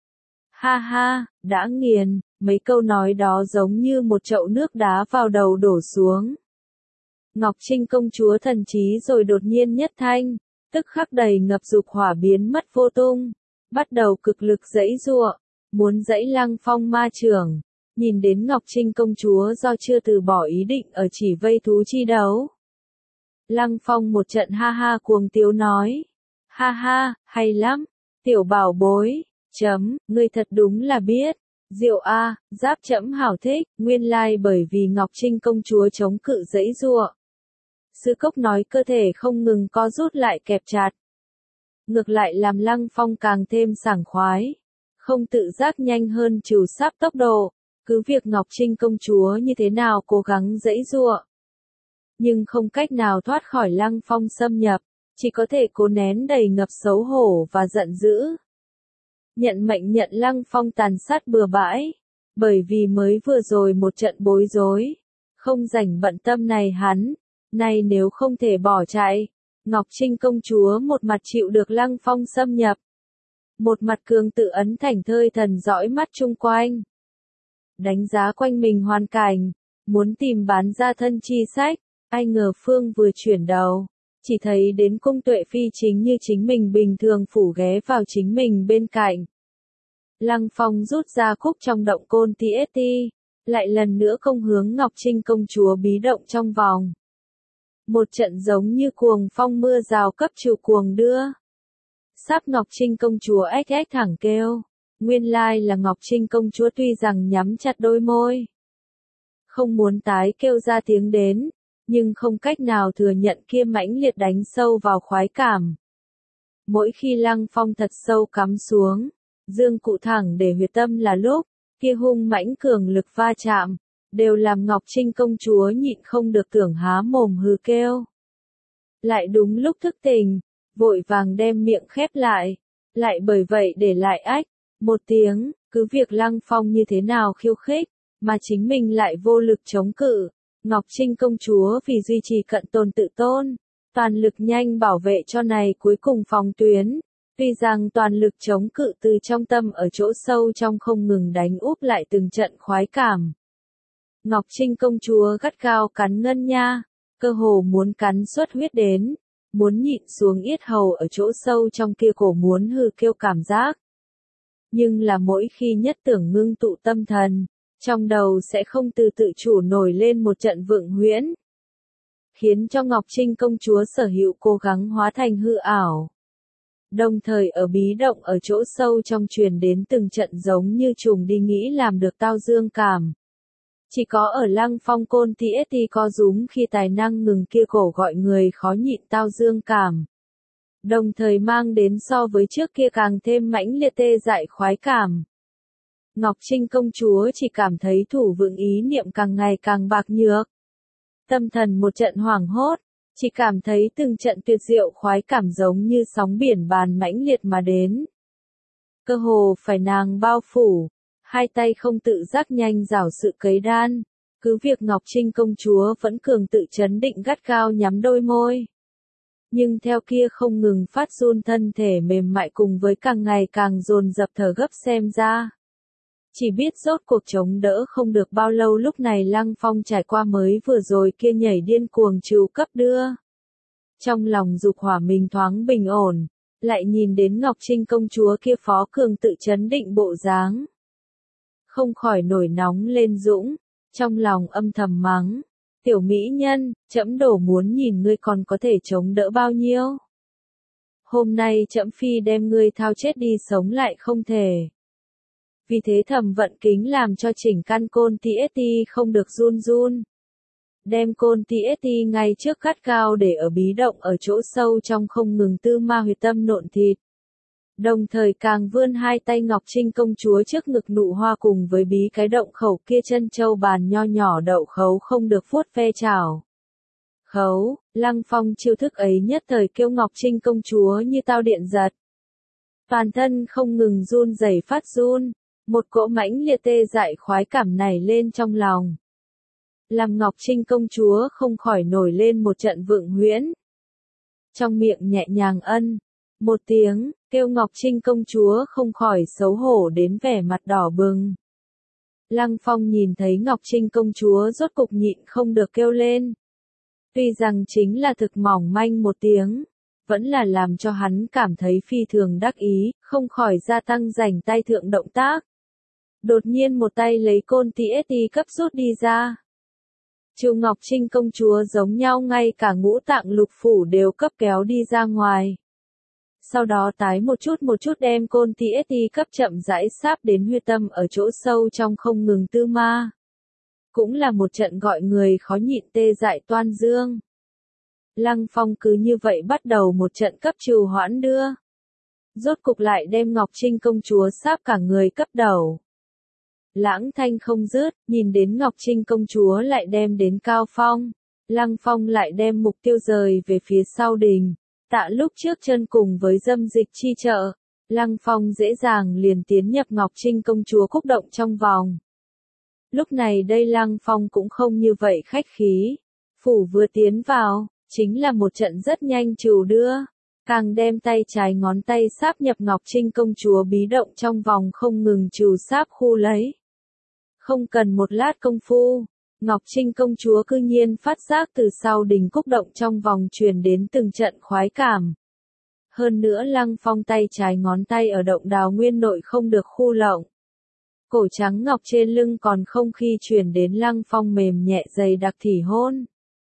Ha ha, đã nghiền, mấy câu nói đó giống như một chậu nước đá vào đầu đổ xuống. Ngọc Trinh công chúa thần trí rồi đột nhiên nhất thanh, tức khắc đầy ngập dục hỏa biến mất vô tung, bắt đầu cực lực giãy giụa, muốn giãy Lăng Phong ma chưởng. Nhìn đến Ngọc Trinh công chúa do chưa từ bỏ ý định ở chỉ vây thú chi đấu. Lăng Phong một trận ha ha cuồng tiếu nói, ha ha, hay lắm, tiểu bảo bối, chấm, ngươi thật đúng là biết, diệu a, giáp chấm hảo thích, nguyên lai like bởi vì Ngọc Trinh công chúa chống cự giãy giụa. Sư cốc nói cơ thể không ngừng co rút lại kẹp chặt. Ngược lại làm Lăng Phong càng thêm sảng khoái, không tự giác nhanh hơn trừ sáp tốc độ, cứ việc Ngọc Trinh công chúa như thế nào cố gắng giãy giụa, nhưng không cách nào thoát khỏi Lăng Phong xâm nhập, chỉ có thể cố nén đầy ngập xấu hổ và giận dữ. Nhận mệnh nhận Lăng Phong tàn sát bừa bãi, bởi vì mới vừa rồi một trận bối rối, không rảnh bận tâm này hắn, nay nếu không thể bỏ chạy, Ngọc Trinh công chúa một mặt chịu được Lăng Phong xâm nhập, một mặt cường tự ấn thành thơi thần dõi mắt chung quanh. Đánh giá quanh mình hoàn cảnh, muốn tìm bán ra thân chi sách, ai ngờ Phương vừa chuyển đầu, chỉ thấy đến Cung Tuệ Phi chính như chính mình bình thường phủ ghé vào chính mình bên cạnh. Lăng Phong rút ra khúc trong động côn tê ét tê, lại lần nữa công hướng Ngọc Trinh công chúa bí động trong vòng. Một trận giống như cuồng phong mưa rào cấp chiều cuồng đưa. Sắp Ngọc Trinh công chúa ếch ếch thẳng kêu. Nguyên lai là Ngọc Trinh công chúa tuy rằng nhắm chặt đôi môi, không muốn tái kêu ra tiếng đến, nhưng không cách nào thừa nhận kia mãnh liệt đánh sâu vào khoái cảm. Mỗi khi Lăng Phong thật sâu cắm xuống, dương cụ thẳng để huyệt tâm là lúc, kia hung mãnh cường lực va chạm, đều làm Ngọc Trinh công chúa nhịn không được tưởng há mồm hừ kêu. Lại đúng lúc thức tỉnh, vội vàng đem miệng khép lại, lại bởi vậy để lại ách. Một tiếng, cứ việc Lăng Phong như thế nào khiêu khích, mà chính mình lại vô lực chống cự. Ngọc Trinh công chúa vì duy trì cận tồn tự tôn, toàn lực nhanh bảo vệ cho này cuối cùng phòng tuyến. Tuy rằng toàn lực chống cự từ trong tâm ở chỗ sâu trong không ngừng đánh úp lại từng trận khoái cảm. Ngọc Trinh công chúa gắt gao cắn ngân nha, cơ hồ muốn cắn xuất huyết đến, muốn nhịn xuống yết hầu ở chỗ sâu trong kia cổ muốn hừ kêu cảm giác. Nhưng là mỗi khi nhất tưởng ngưng tụ tâm thần, trong đầu sẽ không từ tự chủ nổi lên một trận vượng huyễn, khiến cho Ngọc Trinh công chúa sở hữu cố gắng hóa thành hư ảo. Đồng thời ở bí động ở chỗ sâu trong truyền đến từng trận giống như trùng đi nghĩ làm được tao dương cảm. Chỉ có ở Lăng Phong côn tê ét tê có rúm khi tài năng ngừng kia cổ gọi người khó nhịn tao dương cảm. Đồng thời mang đến so với trước kia càng thêm mãnh liệt tê dại khoái cảm. Ngọc Trinh công chúa chỉ cảm thấy thủ vững ý niệm càng ngày càng bạc nhược. Tâm thần một trận hoảng hốt, chỉ cảm thấy từng trận tuyệt diệu khoái cảm giống như sóng biển bàn mãnh liệt mà đến. Cơ hồ phải nàng bao phủ, hai tay không tự giác nhanh rảo sự cấy đan, cứ việc Ngọc Trinh công chúa vẫn cường tự chấn định gắt gao nhắm đôi môi. Nhưng theo kia không ngừng phát run thân thể mềm mại cùng với càng ngày càng dồn dập thở gấp xem ra. Chỉ biết rốt cuộc chống đỡ không được bao lâu lúc này Lăng Phong trải qua mới vừa rồi kia nhảy điên cuồng trừ cấp đưa. Trong lòng dục hỏa mình thoáng bình ổn, lại nhìn đến Ngọc Trinh công chúa kia phó cường tự chấn định bộ dáng. Không khỏi nổi nóng lên dũng, trong lòng âm thầm mắng. Tiểu mỹ nhân, trẫm đổ muốn nhìn ngươi còn có thể chống đỡ bao nhiêu. Hôm nay trẫm phi đem ngươi thao chết đi sống lại không thể. Vì thế thẩm vận kính làm cho chỉnh căn côn tê ét tê không được run run. Đem côn tê ét tê ngay trước gắt cao để ở bí động ở chỗ sâu trong không ngừng tư ma huyệt tâm nộn thịt. Đồng thời càng vươn hai tay Ngọc Trinh công chúa trước ngực nụ hoa cùng với bí cái động khẩu kia chân châu bàn nho nhỏ đậu khấu không được vuốt ve chảo. Khấu, Lăng Phong chiêu thức ấy nhất thời kêu Ngọc Trinh công chúa như tao điện giật. Toàn thân không ngừng run rẩy phát run, một cỗ mãnh liệt tê dại khoái cảm nảy lên trong lòng. Làm Ngọc Trinh công chúa không khỏi nổi lên một trận vượng huyễn. Trong miệng nhẹ nhàng ân, một tiếng, kêu Ngọc Trinh công chúa không khỏi xấu hổ đến vẻ mặt đỏ bừng. Lăng Phong nhìn thấy Ngọc Trinh công chúa rốt cục nhịn không được kêu lên. Tuy rằng chính là thực mỏng manh một tiếng, vẫn là làm cho hắn cảm thấy phi thường đắc ý, không khỏi gia tăng rảnh tay thượng động tác. Đột nhiên một tay lấy côn tê ét tê cấp rút đi ra. Triều Ngọc Trinh công chúa giống nhau ngay cả ngũ tạng lục phủ đều cấp kéo đi ra ngoài. Sau đó tái một chút một chút đem côn tê ét tê cấp chậm rãi sáp đến huyệt tâm ở chỗ sâu trong không ngừng tư ma. Cũng là một trận gọi người khó nhịn tê dại toan dương. Lăng Phong cứ như vậy bắt đầu một trận cấp trừ hoãn đưa. Rốt cục lại đem Ngọc Trinh công chúa sáp cả người cấp đầu. Lãng thanh không dứt, nhìn đến Ngọc Trinh công chúa lại đem đến cao phong. Lăng Phong lại đem mục tiêu rời về phía sau đình. Tạ lúc trước chân cùng với dâm dịch chi trợ, Lăng Phong dễ dàng liền tiến nhập Ngọc Trinh công chúa cúc động trong vòng. Lúc này đây Lăng Phong cũng không như vậy khách khí. Phủ vừa tiến vào, chính là một trận rất nhanh trừ đưa. Càng đem tay trái ngón tay sáp nhập Ngọc Trinh công chúa bí động trong vòng không ngừng trừ sáp khu lấy. Không cần một lát công phu, Ngọc Trinh công chúa cư nhiên phát giác từ sau đình cúc động trong vòng truyền đến từng trận khoái cảm. Hơn nữa Lăng Phong tay trái ngón tay ở động đào nguyên nội không được khu lộng. Cổ trắng ngọc trên lưng còn không khi truyền đến Lăng Phong mềm nhẹ dày đặc thỉ hôn.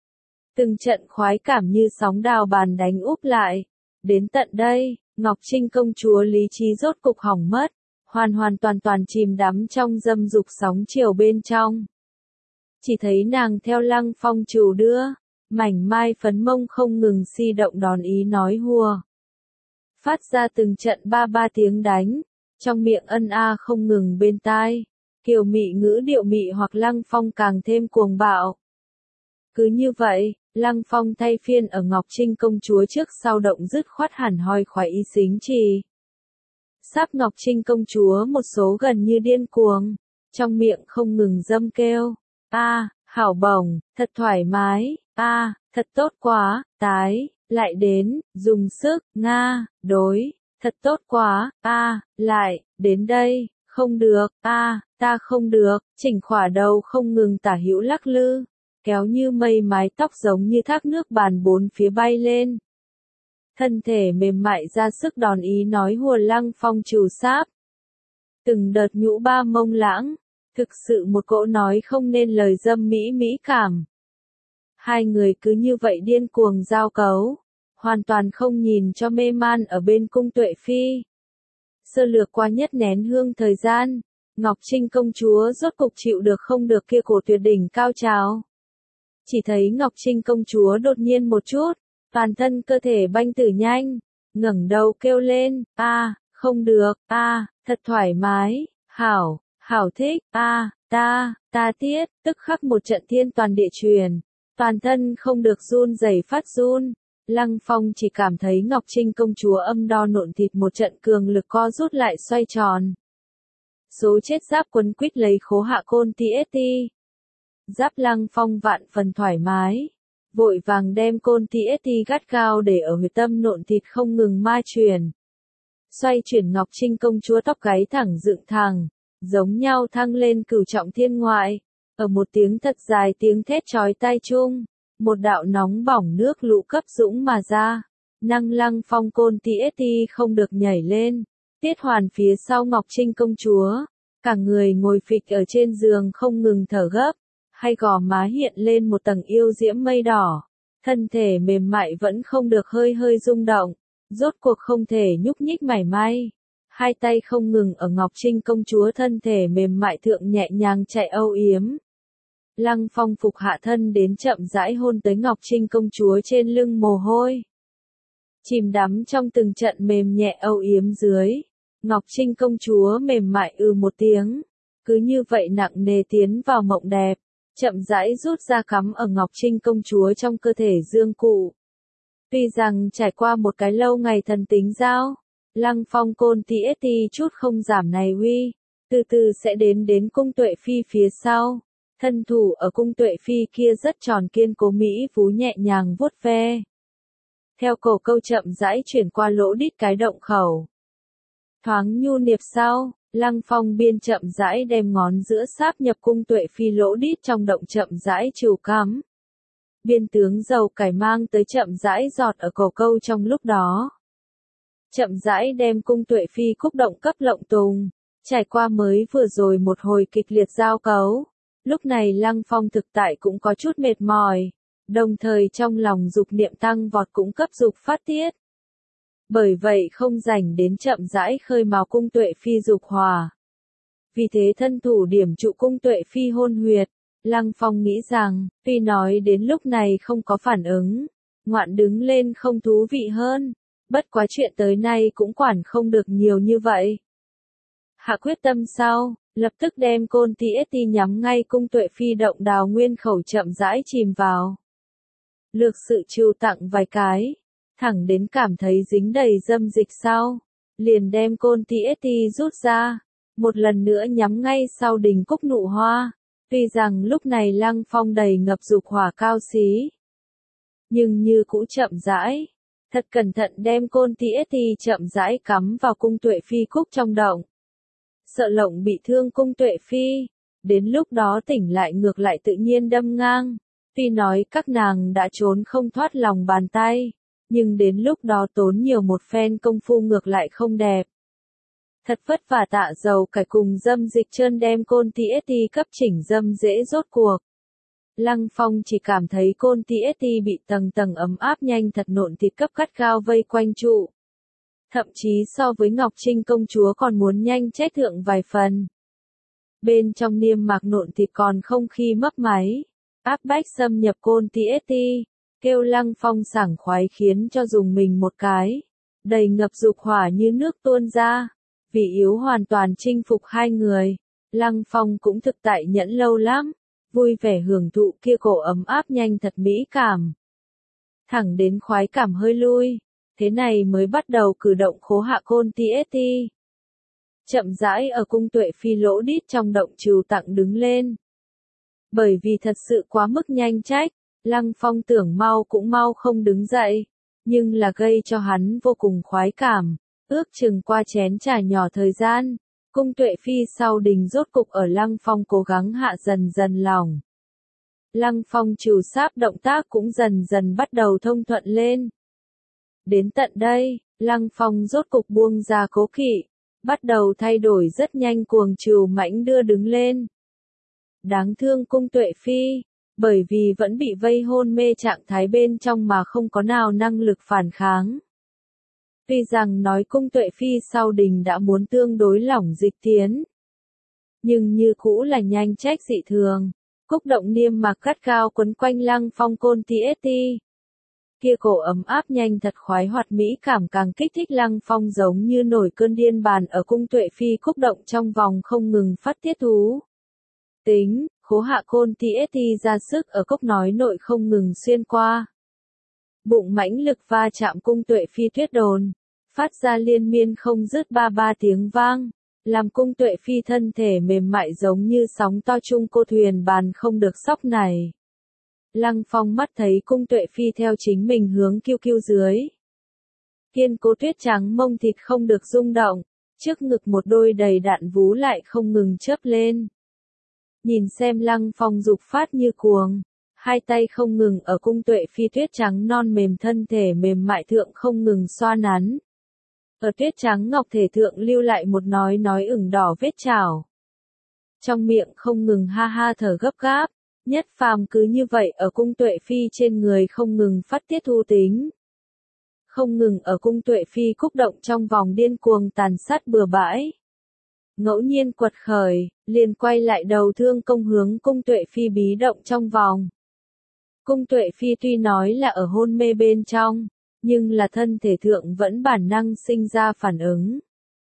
Từng trận khoái cảm như sóng đào bàn đánh úp lại. Đến tận đây, Ngọc Trinh công chúa lý trí rốt cục hỏng mất, hoàn hoàn toàn toàn chìm đắm trong dâm dục sóng chiều bên trong. Chỉ thấy nàng theo Lăng Phong trừ đưa, mảnh mai phấn mông không ngừng si động đòn ý nói hùa. Phát ra từng trận ba ba tiếng đánh, trong miệng ân a không ngừng bên tai, kiều mị ngữ điệu mị hoặc Lăng Phong càng thêm cuồng bạo. Cứ như vậy, Lăng Phong thay phiên ở Ngọc Trinh công chúa trước sau động dứt khoát hẳn hoi khoái ý xính trì. Sắp Ngọc Trinh công chúa một số gần như điên cuồng, trong miệng không ngừng dâm kêu. A, à, hảo bổng, thật thoải mái, a, à, thật tốt quá, tái, lại đến, dùng sức, nga, đối, thật tốt quá, a, à, lại, đến đây, không được, a, à, ta không được, chỉnh khỏa đầu không ngừng tả hữu lắc lư, kéo như mây mái tóc giống như thác nước bàn bốn phía bay lên. Thân thể mềm mại ra sức đòn ý nói hùa Lăng Phong trừ sáp. Từng đợt nhũ ba mông lãng. Thực sự một cỗ nói không nên lời dâm mỹ mỹ cảm. Hai người cứ như vậy điên cuồng giao cấu, hoàn toàn không nhìn cho mê man ở bên cung Tuệ Phi. Sơ lược qua nhất nén hương thời gian, Ngọc Trinh công chúa rốt cục chịu được không được kia cổ tuyệt đỉnh cao trào. Chỉ thấy Ngọc Trinh công chúa đột nhiên một chút, toàn thân cơ thể banh tử nhanh, ngẩng đầu kêu lên, a, à, không được, a, à, thật thoải mái, hảo. Hảo thích, a, à, ta, ta tiết, tức khắc một trận thiên toàn địa truyền, Toàn thân không được run rẩy phát run. Lăng Phong chỉ cảm thấy Ngọc Trinh công chúa âm đo nộn thịt một trận cường lực co rút lại xoay tròn. Số chết giáp quấn quýt lấy khố hạ côn ti ét ti. Giáp Lăng Phong vạn phần thoải mái. Vội vàng đem côn ti ét ti gắt gao để ở huyệt tâm nộn thịt không ngừng ma truyền. Xoay chuyển Ngọc Trinh công chúa tóc gáy thẳng dựng thẳng, giống nhau thăng lên cửu trọng thiên ngoại. Ở một tiếng thật dài tiếng thét chói tai chung, một đạo nóng bỏng nước lũ cấp dũng mà ra. Năng Lăng Phong côn ti ét ti không được nhảy lên. Tiết Hoàn phía sau Ngọc Trinh công chúa, cả người ngồi phịch ở trên giường không ngừng thở gấp, hai gò má hiện lên một tầng yêu diễm mây đỏ, thân thể mềm mại vẫn không được hơi hơi rung động, rốt cuộc không thể nhúc nhích mảy may. Hai tay không ngừng ở Ngọc Trinh công chúa thân thể mềm mại thượng nhẹ nhàng chạy âu yếm. Lăng Phong phục hạ thân đến chậm rãi hôn tới Ngọc Trinh công chúa trên lưng mồ hôi. Chìm đắm trong từng trận mềm nhẹ âu yếm dưới. Ngọc Trinh công chúa mềm mại ư một tiếng, cứ như vậy nặng nề tiến vào mộng đẹp, chậm rãi rút ra cắm ở Ngọc Trinh công chúa trong cơ thể dương cụ. Tuy rằng trải qua một cái lâu ngày thần tính giao, Lăng Phong côn ti ét ti chút không giảm này huy, từ từ sẽ đến đến cung Tuệ Phi phía sau. Thân thủ ở cung Tuệ Phi kia rất tròn kiên cố mỹ vú nhẹ nhàng vuốt ve. Theo cổ câu chậm rãi chuyển qua lỗ đít cái động khẩu. Thoáng nhu niệp sau, Lăng Phong biên chậm rãi đem ngón giữa sáp nhập cung Tuệ Phi lỗ đít trong động chậm rãi chiều cắm. Biên tướng dầu cải mang tới chậm rãi giọt ở cổ câu trong lúc đó. Chậm rãi đem cung Tuệ Phi khúc động cấp lộng tùng, trải qua mới vừa rồi một hồi kịch liệt giao cấu. Lúc này Lăng Phong thực tại cũng có chút mệt mỏi, đồng thời trong lòng dục niệm tăng vọt cũng cấp dục phát tiết. Bởi vậy không rảnh đến chậm rãi khơi mào cung Tuệ Phi dục hòa. Vì thế thân thủ điểm trụ cung Tuệ Phi hôn huyệt, Lăng Phong nghĩ rằng, tuy nói đến lúc này không có phản ứng, ngoạn đứng lên không thú vị hơn, bất quá chuyện tới nay cũng quản không được nhiều như vậy. Hạ quyết tâm sau, lập tức đem côn ti ét ti nhắm ngay cung Tuệ Phi động đào nguyên khẩu chậm rãi chìm vào. Lược sự trưu tặng vài cái, thẳng đến cảm thấy dính đầy dâm dịch sau, liền đem côn ti ét ti rút ra, một lần nữa nhắm ngay sau đỉnh cúc nụ hoa. Tuy rằng lúc này Lăng Phong đầy ngập dục hỏa cao xí, nhưng như cũ chậm rãi, thật cẩn thận đem côn ti ét ti chậm rãi cắm vào cung Tuệ Phi cúc trong động. Sợ lộng bị thương cung Tuệ Phi, đến lúc đó tỉnh lại ngược lại tự nhiên đâm ngang. Tuy nói các nàng đã trốn không thoát lòng bàn tay, nhưng đến lúc đó tốn nhiều một phen công phu ngược lại không đẹp. Thật vất vả tạ dầu cải cùng dâm dịch trơn đem côn ti ét ti cấp chỉnh dâm dễ rốt cuộc. Lăng Phong chỉ cảm thấy côn ti ét ti bị tầng tầng ấm áp nhanh thật nộn thịt cấp cắt gao vây quanh trụ. Thậm chí so với Ngọc Trinh công chúa còn muốn nhanh chết thượng vài phần. Bên trong niêm mạc nộn thịt còn không khi mấp máy, áp bách xâm nhập côn ti ét ti, kêu Lăng Phong sảng khoái khiến cho dùng mình một cái, đầy ngập dục hỏa như nước tuôn ra. Vì yếu hoàn toàn chinh phục hai người, Lăng Phong cũng thực tại nhẫn lâu lắm, vui vẻ hưởng thụ kia cổ ấm áp nhanh thật mỹ cảm. Thẳng đến khoái cảm hơi lui, thế này mới bắt đầu cử động khố hạ côn ti ét ti. Chậm rãi ở cung Tuệ Phi lỗ đít trong động trừu tặng đứng lên. Bởi vì thật sự quá mức nhanh trách, Lăng Phong tưởng mau cũng mau không đứng dậy, nhưng là gây cho hắn vô cùng khoái cảm. Ước chừng qua chén trà nhỏ thời gian, cung Tuệ Phi sau đình rốt cục ở Lăng Phong cố gắng hạ dần dần lòng. Lăng Phong trừ sáp động tác cũng dần dần bắt đầu thông thuận lên. Đến tận đây, Lăng Phong rốt cục buông ra cố kỵ, bắt đầu thay đổi rất nhanh cuồng trừ mãnh đưa đứng lên. Đáng thương cung Tuệ Phi, bởi vì vẫn bị vây hôn mê trạng thái bên trong mà không có nào năng lực phản kháng. Tuy rằng nói cung Tuệ Phi sau đình đã muốn tương đối lỏng dịch tiến, nhưng như cũ là nhanh trách dị thường, cúc động niêm mạc gắt gao quấn quanh Lăng Phong côn ti ét ti. Kia cổ ấm áp nhanh thật khoái hoạt mỹ cảm càng kích thích Lăng Phong giống như nổi cơn điên bàn ở cung Tuệ Phi cúc động trong vòng không ngừng phát tiết thú. Tính, Khố hạ côn tst ra sức ở cốc nói nội không ngừng xuyên qua. Bụng mãnh lực va chạm cung Tuệ Phi tuyết đồn, phát ra liên miên không dứt ba ba tiếng vang, làm cung Tuệ Phi thân thể mềm mại giống như sóng to chung cô thuyền bàn không được sóc này. Lăng Phong mắt thấy cung Tuệ Phi theo chính mình hướng kiêu kiêu dưới. Kiên cố tuyết trắng mông thịt không được rung động, trước ngực một đôi đầy đặn vú lại không ngừng chớp lên. Nhìn xem Lăng Phong dục phát như cuồng, hai tay không ngừng ở cung Tuệ Phi tuyết trắng non mềm thân thể mềm mại thượng không ngừng xoa nắn. Ở tuyết trắng ngọc thể thượng lưu lại một nói nói ửng đỏ vết chảo. Trong miệng không ngừng ha ha thở gấp gáp, Nhất Phàm cứ như vậy ở cung Tuệ Phi trên người không ngừng phát tiết thu tính. Không ngừng ở cung Tuệ Phi cúc động trong vòng điên cuồng tàn sát bừa bãi. Ngẫu nhiên quật khởi, liền quay lại đầu thương công hướng cung Tuệ Phi bí động trong vòng. Cung Tuệ Phi tuy nói là ở hôn mê bên trong, nhưng là thân thể thượng vẫn bản năng sinh ra phản ứng.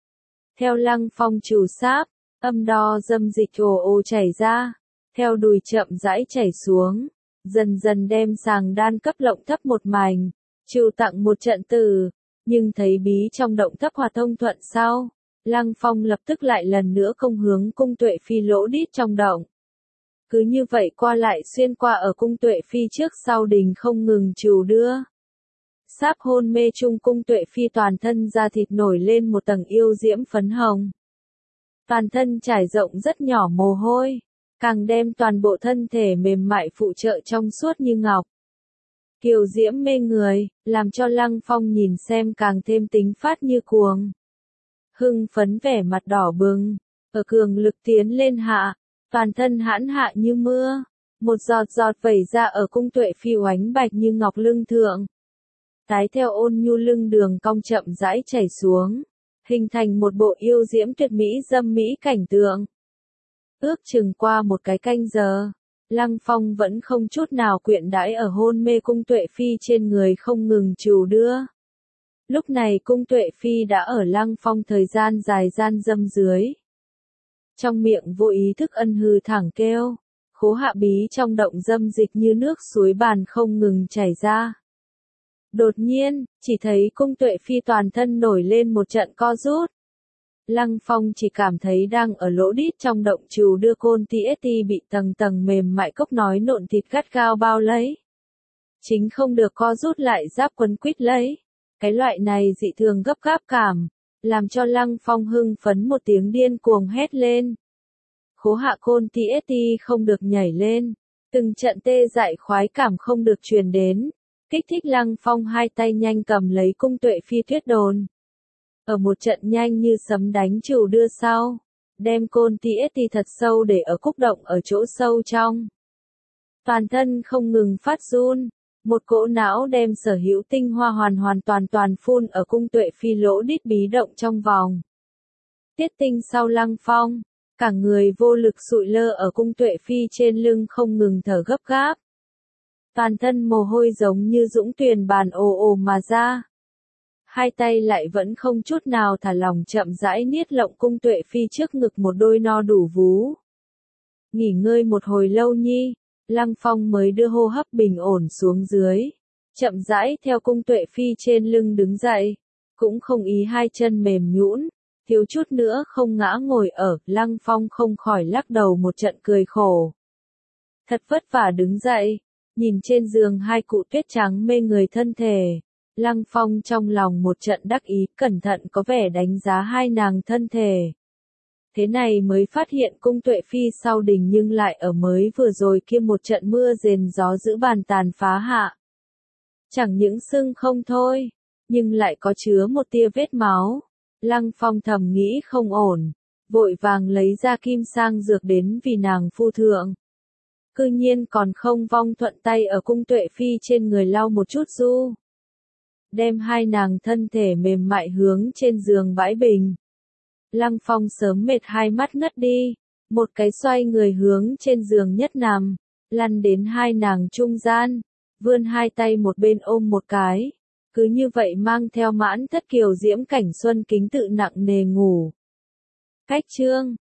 Theo Lăng Phong trù sáp, âm đo dâm dịch ồ ồ chảy ra, theo đùi chậm rãi chảy xuống, dần dần đem sàng đan cấp lộng thấp một mảnh, trừ tặng một trận từ, nhưng thấy bí trong động thấp hòa thông thuận sau, Lăng Phong lập tức lại lần nữa công hướng cung Tuệ Phi lỗ đít trong động. Cứ như vậy qua lại xuyên qua ở cung Tuệ Phi trước sau đình không ngừng trù đưa. Sáp hôn mê chung cung Tuệ Phi toàn thân da thịt nổi lên một tầng yêu diễm phấn hồng. Toàn thân trải rộng rất nhỏ mồ hôi, càng đem toàn bộ thân thể mềm mại phụ trợ trong suốt như ngọc. Kiều diễm mê người, làm cho Lăng Phong nhìn xem càng thêm tính phát như cuồng. Hưng phấn vẻ mặt đỏ bừng, ở cường lực tiến lên hạ, toàn thân hãn hạ như mưa, một giọt giọt vẩy ra ở cung Tuệ Phi oánh bạch như ngọc lưng thượng. Tái theo ôn nhu lưng đường cong chậm rãi chảy xuống, hình thành một bộ yêu diễm tuyệt mỹ dâm mỹ cảnh tượng. Ước chừng qua một cái canh giờ, Lăng Phong vẫn không chút nào quyện đãi ở hôn mê cung Tuệ Phi trên người không ngừng trù đưa. Lúc này cung Tuệ Phi đã ở Lăng Phong thời gian dài gian dâm dưới. Trong miệng vô ý thức ân hư thẳng kêu, khố hạ bí trong động dâm dịch như nước suối bàn không ngừng chảy ra. Đột nhiên, chỉ thấy cung Tuệ Phi toàn thân nổi lên một trận co rút. Lăng Phong chỉ cảm thấy đang ở lỗ đít trong động trù đưa côn tst bị tầng tầng mềm mại cốc nói nộn thịt gắt gao bao lấy. Chính không được co rút lại giáp quấn quýt lấy. Cái loại này dị thường gấp gáp cảm, làm cho Lăng Phong hưng phấn một tiếng điên cuồng hét lên. Khố hạ côn tst không được nhảy lên, từng trận tê dại khoái cảm không được truyền đến, kích thích Lăng Phong hai tay nhanh cầm lấy cung Tuệ Phi tuyết đồn. Ở một trận nhanh như sấm đánh trù đưa sau, đem côn tst thật sâu để ở cúc động ở chỗ sâu trong. Toàn thân không ngừng phát run. Một cỗ não đem sở hữu tinh hoa hoàn hoàn toàn toàn phun ở cung Tuệ Phi lỗ đít bí động trong vòng. Tiết tinh sau Lăng Phong, cả người vô lực sụi lơ ở cung Tuệ Phi trên lưng không ngừng thở gấp gáp. Toàn thân mồ hôi giống như dũng tuyền bàn ồ ồ mà ra. Hai tay lại vẫn không chút nào thả lỏng chậm rãi niết lộng cung Tuệ Phi trước ngực một đôi no đủ vú. Nghỉ ngơi một hồi lâu nhi. Lăng Phong mới đưa hô hấp bình ổn xuống dưới, chậm rãi theo cung Tuệ Phi trên lưng đứng dậy, cũng không ý hai chân mềm nhũn, thiếu chút nữa không ngã ngồi ở, Lăng Phong không khỏi lắc đầu một trận cười khổ. Thật vất vả đứng dậy, nhìn trên giường hai cụ tuyết trắng mê người thân thể, Lăng Phong trong lòng một trận đắc ý, cẩn thận có vẻ đánh giá hai nàng thân thể. Thế này mới phát hiện cung Tuệ Phi sau đình nhưng lại ở mới vừa rồi kia một trận mưa rền gió giữ bàn tàn phá hạ. Chẳng những sưng không thôi, nhưng lại có chứa một tia vết máu. Lăng Phong thầm nghĩ không ổn, vội vàng lấy ra kim sang dược đến vì nàng phu thượng. Cư nhiên còn không vong thuận tay ở cung Tuệ Phi trên người lau một chút du. Đem hai nàng thân thể mềm mại hướng trên giường bãi bình. Lăng Phong sớm mệt hai mắt ngất đi, một cái xoay người hướng trên giường nhất nằm, lăn đến hai nàng trung gian, vươn hai tay một bên ôm một cái, cứ như vậy mang theo mãn thất kiều diễm cảnh xuân kính tự nặng nề ngủ. Cách chương